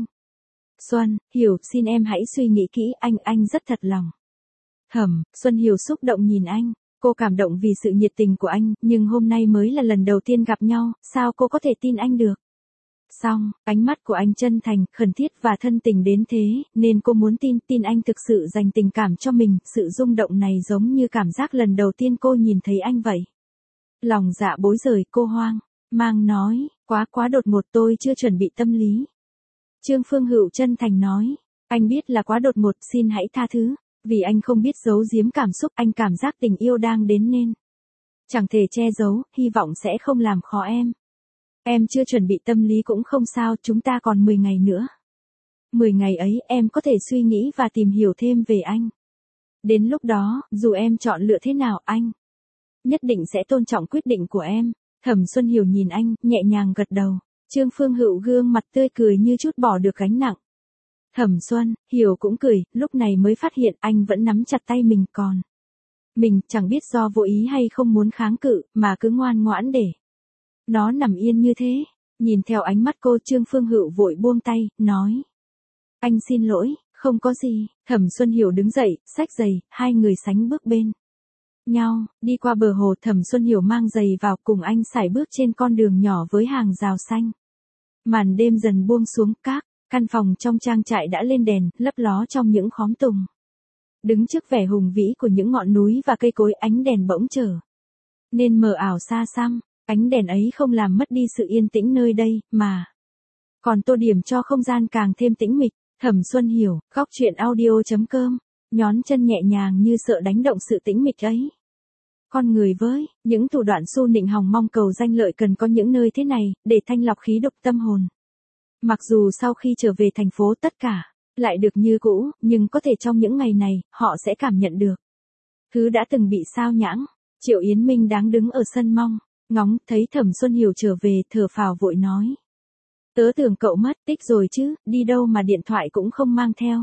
Xuân Hiểu, xin em hãy suy nghĩ kỹ, anh, anh rất thật lòng. Thẩm Xuân Hiểu xúc động nhìn anh, cô cảm động vì sự nhiệt tình của anh, nhưng hôm nay mới là lần đầu tiên gặp nhau, sao cô có thể tin anh được? Xong, ánh mắt của anh chân thành, khẩn thiết và thân tình đến thế, nên cô muốn tin, tin anh thực sự dành tình cảm cho mình, sự rung động này giống như cảm giác lần đầu tiên cô nhìn thấy anh vậy. Lòng dạ bối rời, cô hoang mang nói, quá quá đột ngột, tôi chưa chuẩn bị tâm lý. Trương Phương Hữu chân thành nói, anh biết là quá đột ngột, xin hãy tha thứ, vì anh không biết giấu giếm cảm xúc, anh cảm giác tình yêu đang đến nên chẳng thể che giấu, hy vọng sẽ không làm khó em. Em chưa chuẩn bị tâm lý cũng không sao, chúng ta còn mười ngày nữa. mười ngày ấy em có thể suy nghĩ và tìm hiểu thêm về anh. Đến lúc đó, dù em chọn lựa thế nào, anh nhất định sẽ tôn trọng quyết định của em. Thẩm Xuân Hiểu nhìn anh, nhẹ nhàng gật đầu. Trương Phương Hữu gương mặt tươi cười như chút bỏ được gánh nặng. Thẩm Xuân Hiểu cũng cười, lúc này mới phát hiện anh vẫn nắm chặt tay mình, còn mình chẳng biết do vô ý hay không muốn kháng cự, mà cứ ngoan ngoãn để nó nằm yên như thế. Nhìn theo ánh mắt cô, Trương Phương Hữu vội buông tay, nói. Anh xin lỗi, không có gì. Thẩm Xuân Hiểu đứng dậy, xách giày, hai người sánh bước bên nhau, đi qua bờ hồ. Thẩm Xuân Hiểu mang giày vào, cùng anh sải bước trên con đường nhỏ với hàng rào xanh. Màn đêm dần buông xuống, các căn phòng trong trang trại đã lên đèn, lấp ló trong những khóm tùng. Đứng trước vẻ hùng vĩ của những ngọn núi và cây cối, ánh đèn bỗng trở nên mờ ảo xa xăm. Ánh đèn ấy không làm mất đi sự yên tĩnh nơi đây, mà còn tô điểm cho không gian càng thêm tĩnh mịch. Thẩm Xuân Hiểu, góc truyện audio chấm com, nhón chân nhẹ nhàng như sợ đánh động sự tĩnh mịch ấy. Con người với những thủ đoạn xu nịnh hòng mong cầu danh lợi cần có những nơi thế này, để thanh lọc khí độc tâm hồn. Mặc dù sau khi trở về thành phố tất cả lại được như cũ, nhưng có thể trong những ngày này, họ sẽ cảm nhận được thứ đã từng bị sao nhãng. Triệu Yến Minh đáng đứng ở sân mong ngóng, thấy Thẩm Xuân Hiểu trở về, thở phào vội nói. Tớ tưởng cậu mất tích rồi chứ, đi đâu mà điện thoại cũng không mang theo.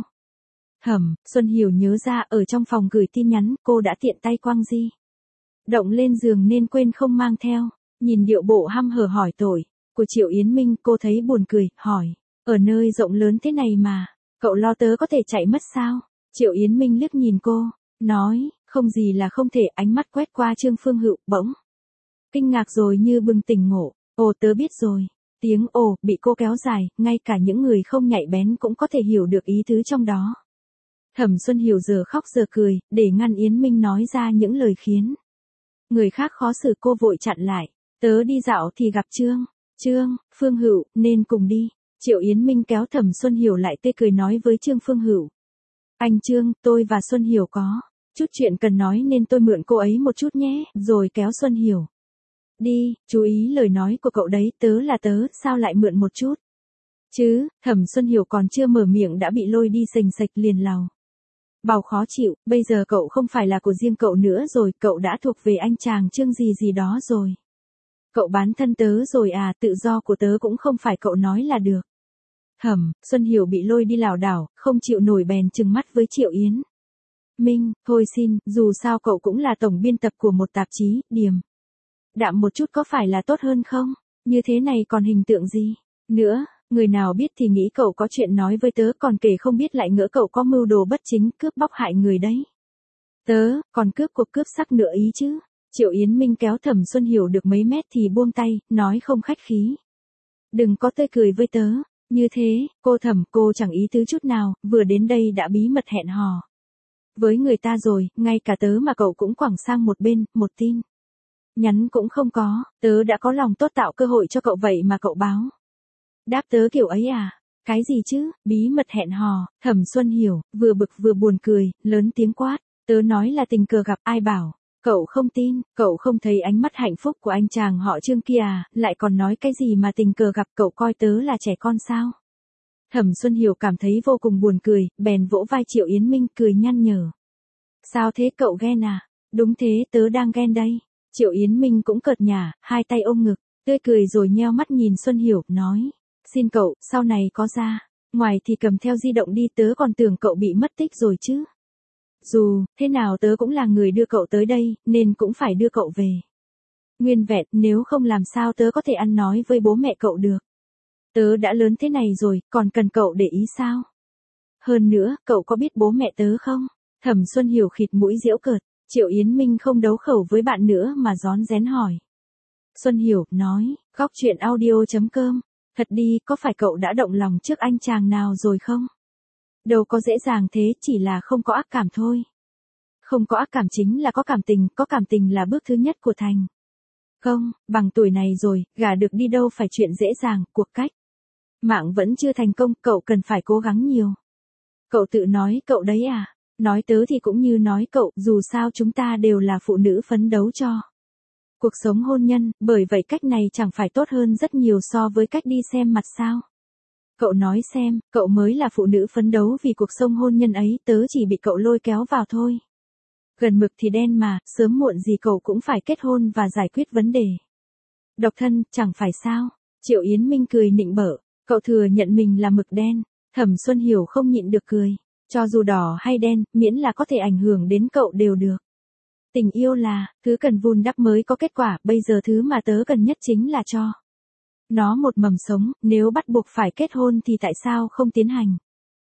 Thẩm Xuân Hiểu nhớ ra, ở trong phòng gửi tin nhắn, cô đã tiện tay quăng di động lên giường nên quên không mang theo. Nhìn điệu bộ hăm hở hỏi tội của Triệu Yến Minh, cô thấy buồn cười, hỏi, ở nơi rộng lớn thế này mà, cậu lo tớ có thể chạy mất sao? Triệu Yến Minh liếc nhìn cô, nói, không gì là không thể, ánh mắt quét qua Trương Phương Hựu, bỗng kinh ngạc rồi như bừng tỉnh ngộ, ồ tớ biết rồi. Tiếng ồ bị cô kéo dài, ngay cả những người không nhạy bén cũng có thể hiểu được ý tứ trong đó. Thẩm Xuân Hiểu giờ khóc giờ cười, để ngăn Yến Minh nói ra những lời khiến người khác khó xử, cô vội chặn lại, tớ đi dạo thì gặp Trương, Trương, Phương Hựu, nên cùng đi. Triệu Yến Minh kéo Thẩm Xuân Hiểu lại, tươi cười nói với Trương Phương Hựu, anh Trương, tôi và Xuân Hiểu có chút chuyện cần nói nên tôi mượn cô ấy một chút nhé, rồi kéo Xuân Hiểu đi, chú ý lời nói của cậu đấy, tớ là tớ, sao lại mượn một chút chứ? Thẩm Xuân Hiểu còn chưa mở miệng đã bị lôi đi sềnh sạch, liền lào bào khó chịu, bây giờ cậu không phải là của riêng cậu nữa rồi, cậu đã thuộc về anh chàng Trương gì gì đó rồi. Cậu bán thân tớ rồi à, tự do của tớ cũng không phải cậu nói là được. Thẩm Xuân Hiểu bị lôi đi lảo đảo, không chịu nổi bèn trừng mắt với Triệu Yến Minh, thôi xin, dù sao cậu cũng là tổng biên tập của một tạp chí, điềm đạm một chút có phải là tốt hơn không? Như thế này còn hình tượng gì nữa, người nào biết thì nghĩ cậu có chuyện nói với tớ, còn kể không biết lại ngỡ cậu có mưu đồ bất chính, cướp bóc hại người đấy. Tớ, còn cướp cuộc cướp sắc nữa ý chứ? Triệu Yến Minh kéo Thẩm Xuân Hiểu được mấy mét thì buông tay, nói không khách khí. Đừng có tươi cười với tớ, như thế, cô Thẩm, cô chẳng ý tứ chút nào, vừa đến đây đã bí mật hẹn hò với người ta rồi, ngay cả tớ mà cậu cũng quẳng sang một bên, một tin nhắn cũng không có, tớ đã có lòng tốt tạo cơ hội cho cậu vậy mà cậu báo đáp tớ kiểu ấy à? Cái gì chứ, bí mật hẹn hò? Thẩm Xuân Hiểu, vừa bực vừa buồn cười, lớn tiếng quát, tớ nói là tình cờ gặp, ai bảo cậu không tin, cậu không thấy ánh mắt hạnh phúc của anh chàng họ Trương kia à, lại còn nói cái gì mà tình cờ gặp, cậu coi tớ là trẻ con sao? Thẩm Xuân Hiểu cảm thấy vô cùng buồn cười, bèn vỗ vai Triệu Yến Minh, cười nhăn nhở. Sao thế, cậu ghen à? Đúng thế, tớ đang ghen đây. Triệu Yến Minh cũng cợt nhả, hai tay ôm ngực, tươi cười rồi nheo mắt nhìn Xuân Hiểu, nói, xin cậu, sau này có ra ngoài thì cầm theo di động đi, tớ còn tưởng cậu bị mất tích rồi chứ. Dù thế nào tớ cũng là người đưa cậu tới đây, nên cũng phải đưa cậu về nguyên vẹn, nếu không làm sao tớ có thể ăn nói với bố mẹ cậu được. Tớ đã lớn thế này rồi, còn cần cậu để ý sao? Hơn nữa, cậu có biết bố mẹ tớ không? Thẩm Xuân Hiểu khịt mũi giễu cợt. Triệu Yến Minh không đấu khẩu với bạn nữa mà rón rén hỏi. Xuân Hiểu, nói, góc chuyện audio chấm com, thật đi, có phải cậu đã động lòng trước anh chàng nào rồi không? Đâu có dễ dàng thế, chỉ là không có ác cảm thôi. Không có ác cảm chính là có cảm tình, có cảm tình là bước thứ nhất của thành công, bằng tuổi này rồi, gả được đi đâu phải chuyện dễ dàng, cuộc cách mạng vẫn chưa thành công, cậu cần phải cố gắng nhiều. Cậu tự nói cậu đấy à? Nói tớ thì cũng như nói cậu, dù sao chúng ta đều là phụ nữ phấn đấu cho cuộc sống hôn nhân, bởi vậy cách này chẳng phải tốt hơn rất nhiều so với cách đi xem mặt sao? Cậu nói xem, cậu mới là phụ nữ phấn đấu vì cuộc sống hôn nhân ấy, tớ chỉ bị cậu lôi kéo vào thôi. Gần mực thì đen mà, sớm muộn gì cậu cũng phải kết hôn và giải quyết vấn đề độc thân, chẳng phải sao? Triệu Yến Minh cười nịnh bợ, cậu thừa nhận mình là mực đen. Thẩm Xuân Hiểu không nhịn được cười, cho dù đỏ hay đen, miễn là có thể ảnh hưởng đến cậu đều được. Tình yêu là thứ cần vun đắp mới có kết quả, bây giờ thứ mà tớ cần nhất chính là cho nó một mầm sống, nếu bắt buộc phải kết hôn thì tại sao không tiến hành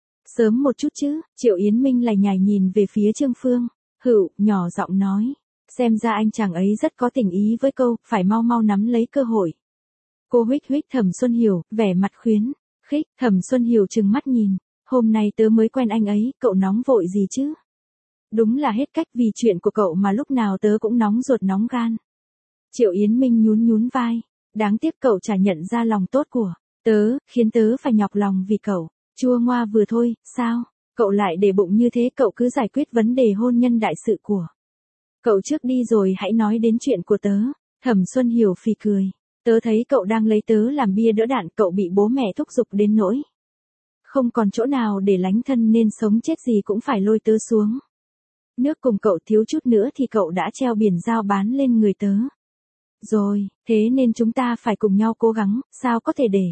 sớm một chút chứ? Triệu Yến Minh lải nhải nhìn về phía Trương Phương Hựu, nhỏ giọng nói, xem ra anh chàng ấy rất có tình ý với câu, phải mau mau nắm lấy cơ hội. Cô huých huých Thẩm Xuân Hiểu, vẻ mặt khuyến khích. Thẩm Xuân Hiểu trừng mắt nhìn, hôm nay tớ mới quen anh ấy, cậu nóng vội gì chứ? Đúng là hết cách, vì chuyện của cậu mà lúc nào tớ cũng nóng ruột nóng gan. Triệu Yến Minh nhún nhún vai, đáng tiếc cậu chả nhận ra lòng tốt của tớ, khiến tớ phải nhọc lòng vì cậu. Chua ngoa vừa thôi, sao? Cậu lại để bụng như thế, cậu cứ giải quyết vấn đề hôn nhân đại sự của cậu trước đi rồi hãy nói đến chuyện của tớ. Thẩm Xuân Hiểu phì cười, tớ thấy cậu đang lấy tớ làm bia đỡ đạn, cậu bị bố mẹ thúc giục đến nỗi không còn chỗ nào để lánh thân nên sống chết gì cũng phải lôi tớ xuống nước cùng cậu, thiếu chút nữa thì cậu đã treo biển giao bán lên người tớ rồi, thế nên chúng ta phải cùng nhau cố gắng, sao có thể để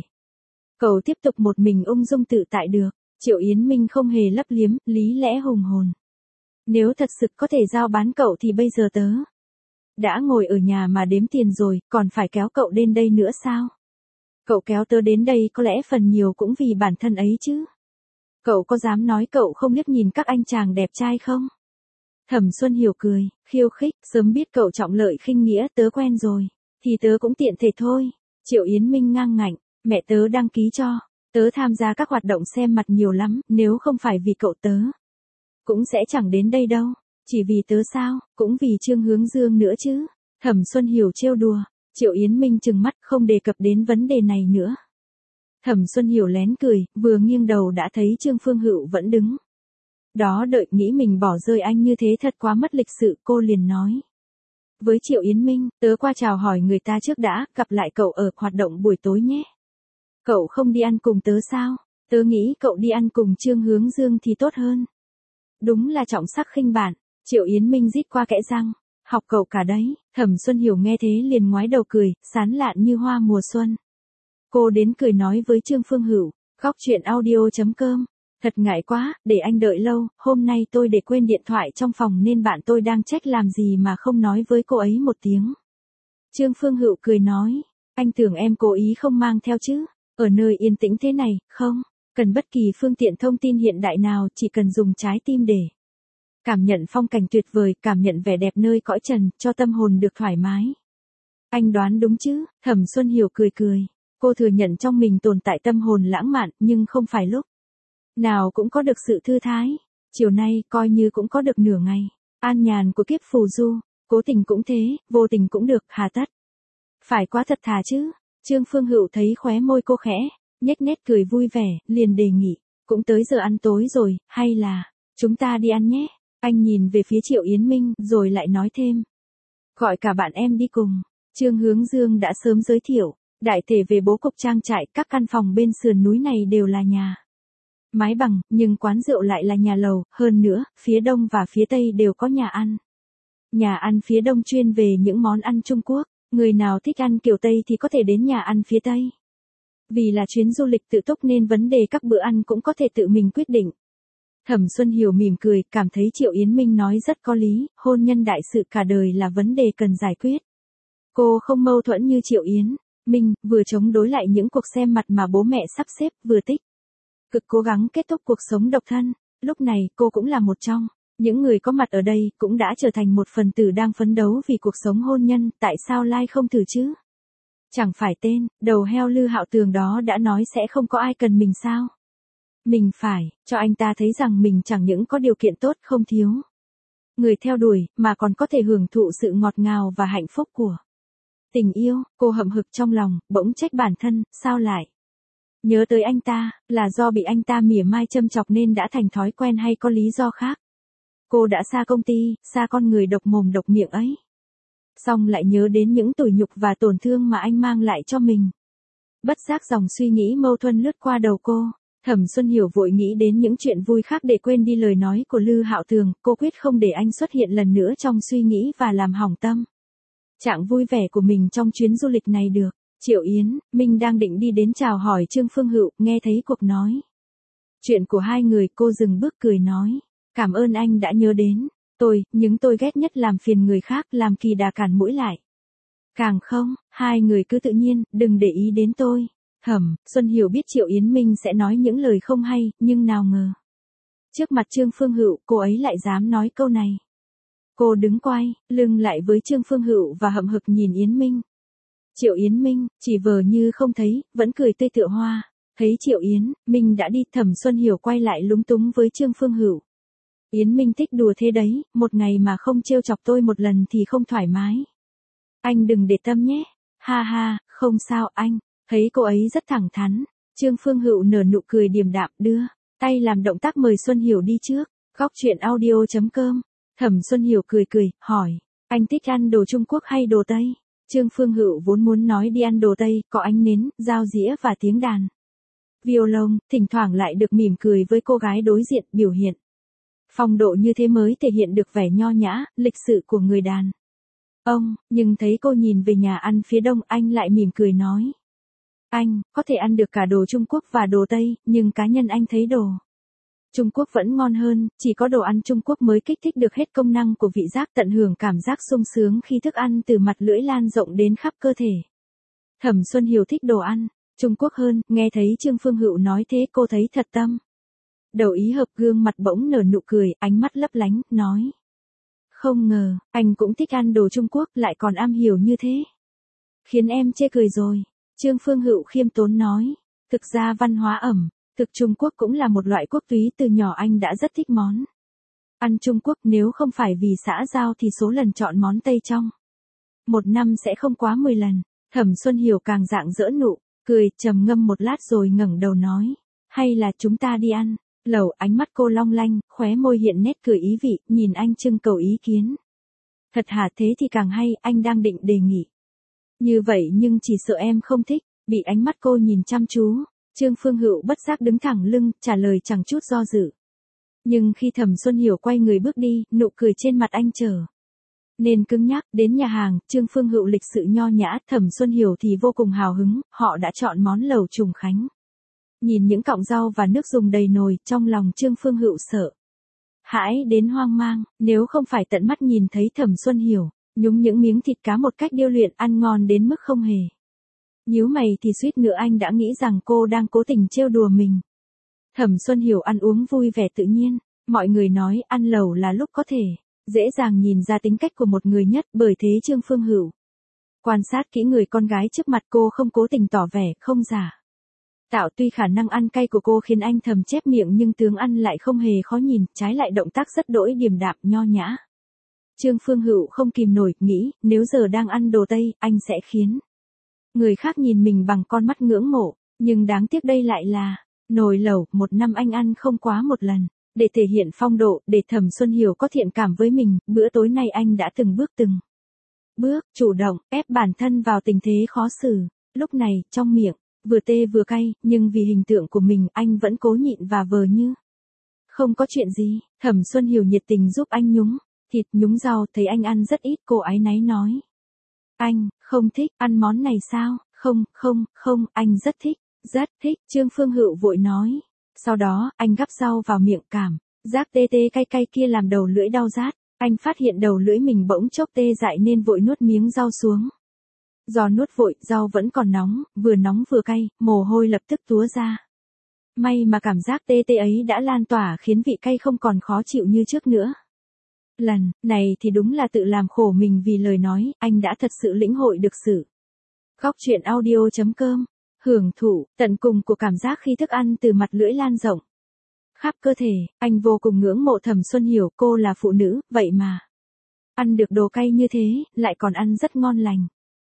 cậu tiếp tục một mình ung dung tự tại được. Triệu Yến Minh không hề lấp liếm, lý lẽ hùng hồn. Nếu thật sự có thể giao bán cậu thì bây giờ tớ đã ngồi ở nhà mà đếm tiền rồi, còn phải kéo cậu đến đây nữa sao? Cậu kéo tớ đến đây có lẽ phần nhiều cũng vì bản thân ấy chứ. Cậu có dám nói cậu không liếc nhìn các anh chàng đẹp trai không? Thẩm Xuân Hiểu cười, khiêu khích, sớm biết cậu trọng lợi khinh nghĩa tớ quen rồi, thì tớ cũng tiện thể thôi. Triệu Yến Minh ngang ngạnh, mẹ tớ đăng ký cho, tớ tham gia các hoạt động xem mặt nhiều lắm, nếu không phải vì cậu tớ, cũng sẽ chẳng đến đây đâu. Chỉ vì tớ sao, cũng vì Trương Hướng Dương nữa chứ. Thẩm Xuân Hiểu trêu đùa, Triệu Yến Minh trừng mắt không đề cập đến vấn đề này nữa. Thẩm Xuân Hiểu lén cười, vừa nghiêng đầu đã thấy Trương Phương Hữu vẫn đứng đó đợi, nghĩ mình bỏ rơi anh như thế thật quá mất lịch sự, cô liền nói với Triệu Yến Minh, tớ qua chào hỏi người ta trước đã, gặp lại cậu ở hoạt động buổi tối nhé. Cậu không đi ăn cùng tớ sao? Tớ nghĩ cậu đi ăn cùng Trương Hướng Dương thì tốt hơn. Đúng là trọng sắc khinh bạn. Triệu Yến Minh rít qua kẽ răng, học cậu cả đấy. Thẩm Xuân Hiểu nghe thế liền ngoái đầu cười, sán lạn như hoa mùa xuân. Cô đến cười nói với Trương Phương Hữu, góc chuyện audio chấm com. Thật ngại quá, để anh đợi lâu, hôm nay tôi để quên điện thoại trong phòng nên bạn tôi đang trách làm gì mà không nói với cô ấy một tiếng. Trương Phương Hữu cười nói, anh tưởng em cố ý không mang theo chứ, ở nơi yên tĩnh thế này, không cần bất kỳ phương tiện thông tin hiện đại nào, chỉ cần dùng trái tim để cảm nhận phong cảnh tuyệt vời, cảm nhận vẻ đẹp nơi cõi trần, cho tâm hồn được thoải mái. Anh đoán đúng chứ? Thẩm Xuân Hiểu cười cười, cô thừa nhận trong mình tồn tại tâm hồn lãng mạn, nhưng không phải lúc nào cũng có được sự thư thái. Chiều nay coi như cũng có được nửa ngày an nhàn của kiếp phù du, cố tình cũng thế, vô tình cũng được, hà tất phải quá thật thà chứ. Trương Phương Hữu thấy khóe môi cô khẽ nhếch nét cười vui vẻ, liền đề nghị, cũng tới giờ ăn tối rồi, hay là chúng ta đi ăn nhé. Anh nhìn về phía Triệu Yến Minh, rồi lại nói thêm, gọi cả bạn em đi cùng. Trương Hướng Dương đã sớm giới thiệu đại thể về bố cục trang trại, các căn phòng bên sườn núi này đều là nhà mái bằng, nhưng quán rượu lại là nhà lầu, hơn nữa, phía đông và phía tây đều có nhà ăn. Nhà ăn phía đông chuyên về những món ăn Trung Quốc, người nào thích ăn kiểu Tây thì có thể đến nhà ăn phía tây. Vì là chuyến du lịch tự túc nên vấn đề các bữa ăn cũng có thể tự mình quyết định. Thẩm Xuân Hiểu mỉm cười, cảm thấy Triệu Yến Minh nói rất có lý, hôn nhân đại sự cả đời là vấn đề cần giải quyết. Cô không mâu thuẫn như Triệu Yến Minh, vừa chống đối lại những cuộc xem mặt mà bố mẹ sắp xếp, vừa tích cực cố gắng kết thúc cuộc sống độc thân. Lúc này, cô cũng là một trong những người có mặt ở đây, cũng đã trở thành một phần tử đang phấn đấu vì cuộc sống hôn nhân, tại sao Lai không thử chứ? Chẳng phải tên đầu heo Lư Hạo Tường đó đã nói sẽ không có ai cần mình sao? Mình phải cho anh ta thấy rằng mình chẳng những có điều kiện tốt, không thiếu người theo đuổi, mà còn có thể hưởng thụ sự ngọt ngào và hạnh phúc của tình yêu. Cô hậm hực trong lòng, bỗng trách bản thân, sao lại nhớ tới anh ta, là do bị anh ta mỉa mai châm chọc nên đã thành thói quen hay có lý do khác? Cô đã xa công ty, xa con người độc mồm độc miệng ấy. Xong lại nhớ đến những tủi nhục và tổn thương mà anh mang lại cho mình. Bất giác dòng suy nghĩ mâu thuẫn lướt qua đầu cô. Thẩm Xuân Hiểu vội nghĩ đến những chuyện vui khác để quên đi lời nói của Lư Hạo Tường, cô quyết không để anh xuất hiện lần nữa trong suy nghĩ và làm hỏng tâm trạng vui vẻ của mình trong chuyến du lịch này được. Triệu Yến Minh đang định đi đến chào hỏi Trương Phương Hữu, nghe thấy cuộc nói chuyện của hai người, cô dừng bước cười nói, cảm ơn anh đã nhớ đến tôi, nhưng tôi ghét nhất làm phiền người khác, làm kỳ đà cản mũi lại. Càng không, hai người cứ tự nhiên, đừng để ý đến tôi. Thẩm Xuân Hiểu biết Triệu Yến Minh sẽ nói những lời không hay, nhưng nào ngờ trước mặt Trương Phương Hữu, cô ấy lại dám nói câu này. Cô đứng quay lưng lại với Trương Phương Hữu và hậm hực nhìn Yến Minh. Triệu Yến Minh chỉ vờ như không thấy, vẫn cười tươi tựa hoa. Thấy Triệu Yến Minh đã đi, Thẩm Xuân Hiểu quay lại lúng túng với Trương Phương Hữu. Yến Minh thích đùa thế đấy, một ngày mà không trêu chọc tôi một lần thì không thoải mái. Anh đừng để tâm nhé. Ha ha, không sao anh. Thấy cô ấy rất thẳng thắn, Trương Phương Hữu nở nụ cười điềm đạm, đưa tay làm động tác mời Xuân Hiểu đi trước. Góc chuyện audio chấm com. Thẩm Xuân Hiểu cười cười, hỏi, anh thích ăn đồ Trung Quốc hay đồ Tây? Trương Phương Hữu vốn muốn nói đi ăn đồ Tây, có ánh nến, dao dĩa và tiếng đàn violon, thỉnh thoảng lại được mỉm cười với cô gái đối diện, biểu hiện phong độ như thế mới thể hiện được vẻ nho nhã, lịch sự của người đàn ông. Nhưng thấy cô nhìn về nhà ăn phía đông, anh lại mỉm cười nói, anh có thể ăn được cả đồ Trung Quốc và đồ Tây, nhưng cá nhân anh thấy đồ Trung Quốc vẫn ngon hơn, chỉ có đồ ăn Trung Quốc mới kích thích được hết công năng của vị giác, tận hưởng cảm giác sung sướng khi thức ăn từ mặt lưỡi lan rộng đến khắp cơ thể. Thẩm Xuân Hiểu thích đồ ăn Trung Quốc hơn, nghe thấy Trương Phương Hữu nói thế cô thấy thật tâm. Đầu ý hợp gương mặt bỗng nở nụ cười, ánh mắt lấp lánh, nói. Không ngờ, anh cũng thích ăn đồ Trung Quốc lại còn am hiểu như thế. Khiến em chê cười rồi. Trương Phương Hữu khiêm tốn nói. Thực ra văn hóa ẩm, thực Trung Quốc cũng là một loại quốc túy từ nhỏ anh đã rất thích món. Ăn Trung Quốc nếu không phải vì xã giao thì số lần chọn món Tây trong một năm sẽ không quá mười lần. Thẩm Xuân Hiểu càng rạng rỡ nụ, cười, trầm ngâm một lát rồi ngẩng đầu nói. Hay là chúng ta đi ăn. Lẩu, ánh mắt cô long lanh, khóe môi hiện nét cười ý vị, nhìn anh trưng cầu ý kiến. Thật hả, thế thì càng hay, anh đang định đề nghị. Như vậy nhưng chỉ sợ em không thích, bị ánh mắt cô nhìn chăm chú. Trương Phương Hữu bất giác đứng thẳng lưng, trả lời chẳng chút do dự. Nhưng khi Thẩm Xuân Hiểu quay người bước đi, nụ cười trên mặt anh trở nên cứng nhắc. Đến nhà hàng, Trương Phương Hữu lịch sự nho nhã, Thẩm Xuân Hiểu thì vô cùng hào hứng, họ đã chọn món lẩu trùng khánh. Nhìn những cọng rau và nước dùng đầy nồi, trong lòng Trương Phương Hữu sợ hãi đến hoang mang, nếu không phải tận mắt nhìn thấy Thẩm Xuân Hiểu nhúng những miếng thịt cá một cách điêu luyện, ăn ngon đến mức không hề nhíu mày thì suýt nữa anh đã nghĩ rằng cô đang cố tình trêu đùa mình. Thẩm Xuân Hiểu ăn uống vui vẻ tự nhiên, mọi người nói ăn lẩu là lúc có thể dễ dàng nhìn ra tính cách của một người nhất, bởi thế Trương Phương Hữu quan sát kỹ người con gái trước mặt cô, không cố tình tỏ vẻ không giả tạo. Tuy khả năng ăn cay của cô khiến anh thầm chép miệng nhưng tướng ăn lại không hề khó nhìn, trái lại động tác rất đỗi điềm đạm nho nhã. Trương Phương Hữu không kìm nổi, nghĩ nếu giờ đang ăn đồ Tây, anh sẽ khiến người khác nhìn mình bằng con mắt ngưỡng mộ, nhưng đáng tiếc đây lại là nồi lẩu, một năm anh ăn không quá một lần. Để thể hiện phong độ, để Thẩm Xuân Hiểu có thiện cảm với mình, bữa tối nay anh đã từng bước từng bước, chủ động, ép bản thân vào tình thế khó xử. Lúc này, trong miệng vừa tê vừa cay, nhưng vì hình tượng của mình anh vẫn cố nhịn và vờ như không có chuyện gì. Thẩm Xuân Hiểu nhiệt tình giúp anh nhúng thịt, nhúng rau, thấy anh ăn rất ít, cô áy náy nói. Anh, không thích, ăn món này sao? Không, không, không, anh rất thích, rất thích, Trương Phương Hữu vội nói. Sau đó, anh gắp rau vào miệng, cảm giác tê tê cay cay kia làm đầu lưỡi đau rát. Anh phát hiện đầu lưỡi mình bỗng chốc tê dại nên vội nuốt miếng rau xuống. Do nuốt vội, rau vẫn còn nóng, vừa nóng vừa cay, mồ hôi lập tức túa ra. May mà cảm giác tê tê ấy đã lan tỏa khiến vị cay không còn khó chịu như trước nữa. Lần này thì đúng là tự làm khổ mình vì lời nói, anh đã thật sự lĩnh hội được sự. Góc truyện audio chấm com, hưởng thụ tận cùng của cảm giác khi thức ăn từ mặt lưỡi lan rộng khắp cơ thể. Anh vô cùng ngưỡng mộ Thẩm Xuân Hiểu, cô là phụ nữ, vậy mà ăn được đồ cay như thế, lại còn ăn rất ngon lành.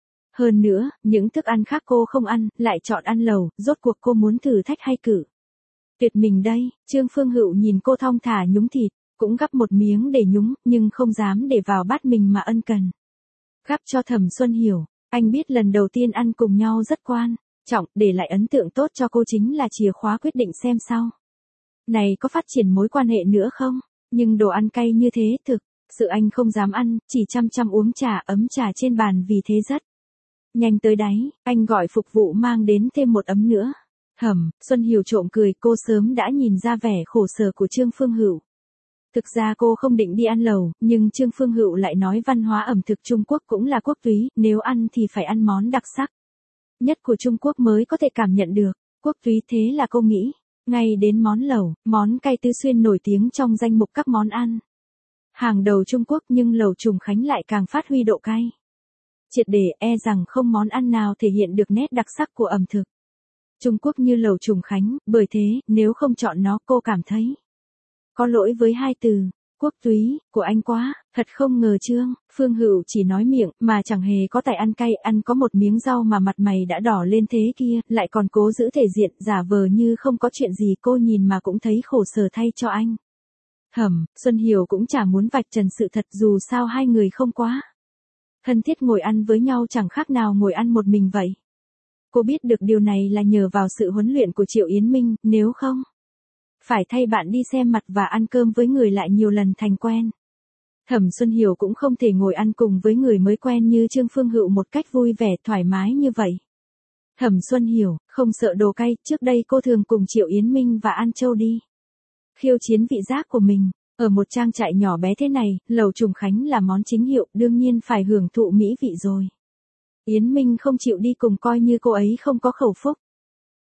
Hơn nữa, những thức ăn khác cô không ăn, lại chọn ăn lẩu, rốt cuộc cô muốn thử thách hay cử tuyệt mình đây? Trương Phương Hữu nhìn cô thong thả nhúng thịt, cũng gắp một miếng để nhúng, nhưng không dám để vào bát mình mà ân cần gắp cho Thẩm Xuân Hiểu. Anh biết lần đầu tiên ăn cùng nhau rất quan trọng, để lại ấn tượng tốt cho cô chính là chìa khóa quyết định xem sau này có phát triển mối quan hệ nữa không. Nhưng đồ ăn cay như thế thực sự anh không dám ăn, chỉ chăm chăm uống trà, ấm trà trên bàn vì thế rất nhanh tới đáy. Anh gọi phục vụ mang đến thêm một ấm nữa. Thẩm Xuân Hiểu trộm cười, cô sớm đã nhìn ra vẻ khổ sở của Trương Phương Hữu. Thực ra cô không định đi ăn lẩu, nhưng Trương Phương Hữu lại nói văn hóa ẩm thực Trung Quốc cũng là quốc túy, nếu ăn thì phải ăn món đặc sắc nhất của Trung Quốc mới có thể cảm nhận được quốc túy, thế là cô nghĩ ngay đến món lẩu, món cay Tứ Xuyên nổi tiếng trong danh mục các món ăn hàng đầu Trung Quốc, nhưng lẩu Trùng Khánh lại càng phát huy độ cay triệt để, e rằng không món ăn nào thể hiện được nét đặc sắc của ẩm thực Trung Quốc như lẩu Trùng Khánh, bởi thế, nếu không chọn nó cô cảm thấy có lỗi với hai từ quốc túy của anh quá. Thật không ngờ Trương Phương Hữu chỉ nói miệng mà chẳng hề có tài ăn cay, ăn có một miếng rau mà mặt mày đã đỏ lên thế kia, lại còn cố giữ thể diện, giả vờ như không có chuyện gì. Cô nhìn mà cũng thấy khổ sở thay cho anh. Thẩm Xuân Hiểu cũng chả muốn vạch trần sự thật, dù sao hai người không quá thân thiết, ngồi ăn với nhau chẳng khác nào ngồi ăn một mình vậy. Cô biết được điều này là nhờ vào sự huấn luyện của Triệu Yến Minh, nếu không phải thay bạn đi xem mặt và ăn cơm với người lại nhiều lần thành quen. Thẩm Xuân Hiểu cũng không thể ngồi ăn cùng với người mới quen như Trương Phương Hữu một cách vui vẻ thoải mái như vậy. Thẩm Xuân Hiểu không sợ đồ cay, trước đây cô thường cùng Triệu Yến Minh và An Châu đi khiêu chiến vị giác của mình. Ở một trang trại nhỏ bé thế này, lẩu Trùng Khánh là món chính hiệu, đương nhiên phải hưởng thụ mỹ vị rồi. Yến Minh không chịu đi cùng coi như cô ấy không có khẩu phúc.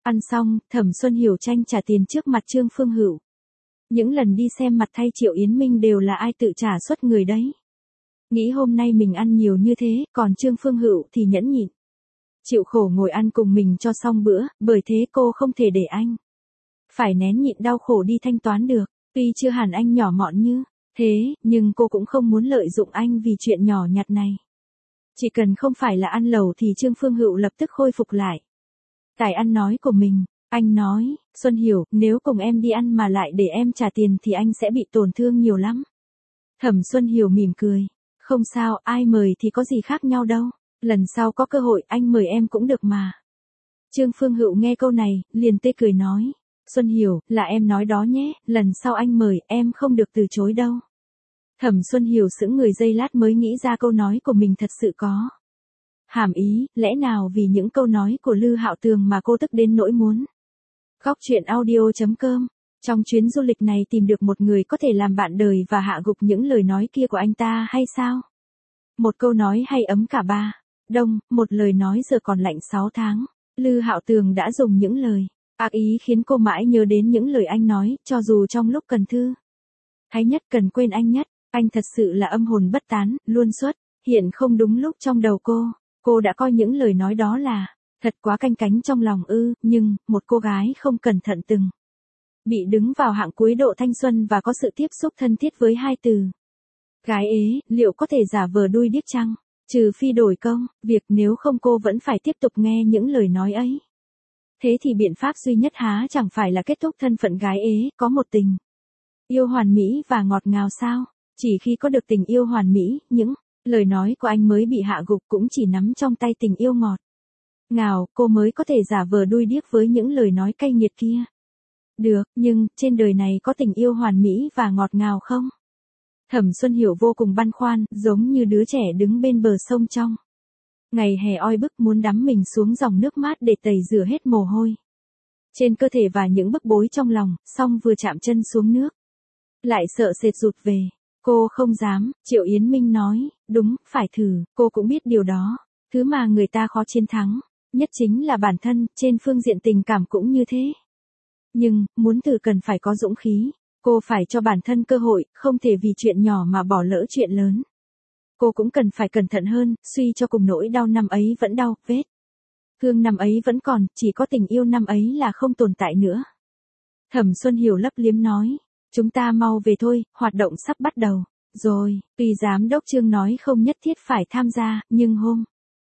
Ăn xong, Thẩm Xuân Hiểu tranh trả tiền trước mặt Trương Phương Hữu. Những lần đi xem mặt thay Triệu Yến Minh đều là ai tự trả suất người đấy. Nghĩ hôm nay mình ăn nhiều như thế, còn Trương Phương Hữu thì nhẫn nhịn. Chịu khổ ngồi ăn cùng mình cho xong bữa, bởi thế cô không thể để anh phải nén nhịn đau khổ đi thanh toán được. Tuy chưa hẳn anh nhỏ mọn như thế, nhưng cô cũng không muốn lợi dụng anh vì chuyện nhỏ nhặt này. Chỉ cần không phải là ăn lẩu thì Trương Phương Hữu lập tức khôi phục lại tài ăn nói của mình. Anh nói, Xuân Hiểu, nếu cùng em đi ăn mà lại để em trả tiền thì anh sẽ bị tổn thương nhiều lắm. Thẩm Xuân Hiểu mỉm cười. Không sao, ai mời thì có gì khác nhau đâu. Lần sau có cơ hội anh mời em cũng được mà. Trương Phương Hữu nghe câu này, liền tê cười nói. Xuân Hiểu, là em nói đó nhé, lần sau anh mời em không được từ chối đâu. Thẩm Xuân Hiểu sững người giây lát mới nghĩ ra câu nói của mình thật sự có hàm ý, lẽ nào vì những câu nói của Lư Hạo Tường mà cô tức đến nỗi muốn Góc truyện audio chấm com. Trong chuyến du lịch này tìm được một người có thể làm bạn đời và hạ gục những lời nói kia của anh ta hay sao? Một câu nói hay ấm cả ba đông, một lời nói giờ còn lạnh sáu tháng. Lư Hạo Tường đã dùng những lời ác ý khiến cô mãi nhớ đến những lời anh nói, cho dù trong lúc cần thư thái nhất, cần quên anh nhất. Anh thật sự là âm hồn bất tán, luôn xuất hiện không đúng lúc trong đầu cô. Cô đã coi những lời nói đó là thật quá canh cánh trong lòng ư, nhưng một cô gái không cẩn thận từng bị đứng vào hạng cuối độ thanh xuân và có sự tiếp xúc thân thiết với hai từ gái ế, liệu có thể giả vờ đuôi điếc chăng? Trừ phi đổi công việc, nếu không cô vẫn phải tiếp tục nghe những lời nói ấy. Thế thì biện pháp duy nhất há chẳng phải là kết thúc thân phận gái ế, có một tình yêu hoàn mỹ và ngọt ngào sao? Chỉ khi có được tình yêu hoàn mỹ, những lời nói của anh mới bị hạ gục, cũng chỉ nắm trong tay tình yêu ngọt ngào, cô mới có thể giả vờ đuôi điếc với những lời nói cay nghiệt kia. Được, nhưng, trên đời này có tình yêu hoàn mỹ và ngọt ngào không? Thẩm Xuân Hiểu vô cùng băn khoăn, giống như đứa trẻ đứng bên bờ sông trong ngày hè oi bức, muốn đắm mình xuống dòng nước mát để tẩy rửa hết mồ hôi trên cơ thể và những bức bối trong lòng, xong vừa chạm chân xuống nước lại sợ sệt rụt về. Cô không dám. Triệu Yến Minh nói, đúng, phải thử. Cô cũng biết điều đó. Thứ mà người ta khó chiến thắng nhất chính là bản thân, trên phương diện tình cảm cũng như thế. Nhưng, muốn thử cần phải có dũng khí. Cô phải cho bản thân cơ hội, không thể vì chuyện nhỏ mà bỏ lỡ chuyện lớn. Cô cũng cần phải cẩn thận hơn, suy cho cùng nỗi đau năm ấy vẫn đau, vết thương năm ấy vẫn còn, chỉ có tình yêu năm ấy là không tồn tại nữa. Thẩm Xuân Hiểu lấp liếm nói, chúng ta mau về thôi, hoạt động sắp bắt đầu rồi. Tuy giám đốc Trương nói không nhất thiết phải tham gia, nhưng hôm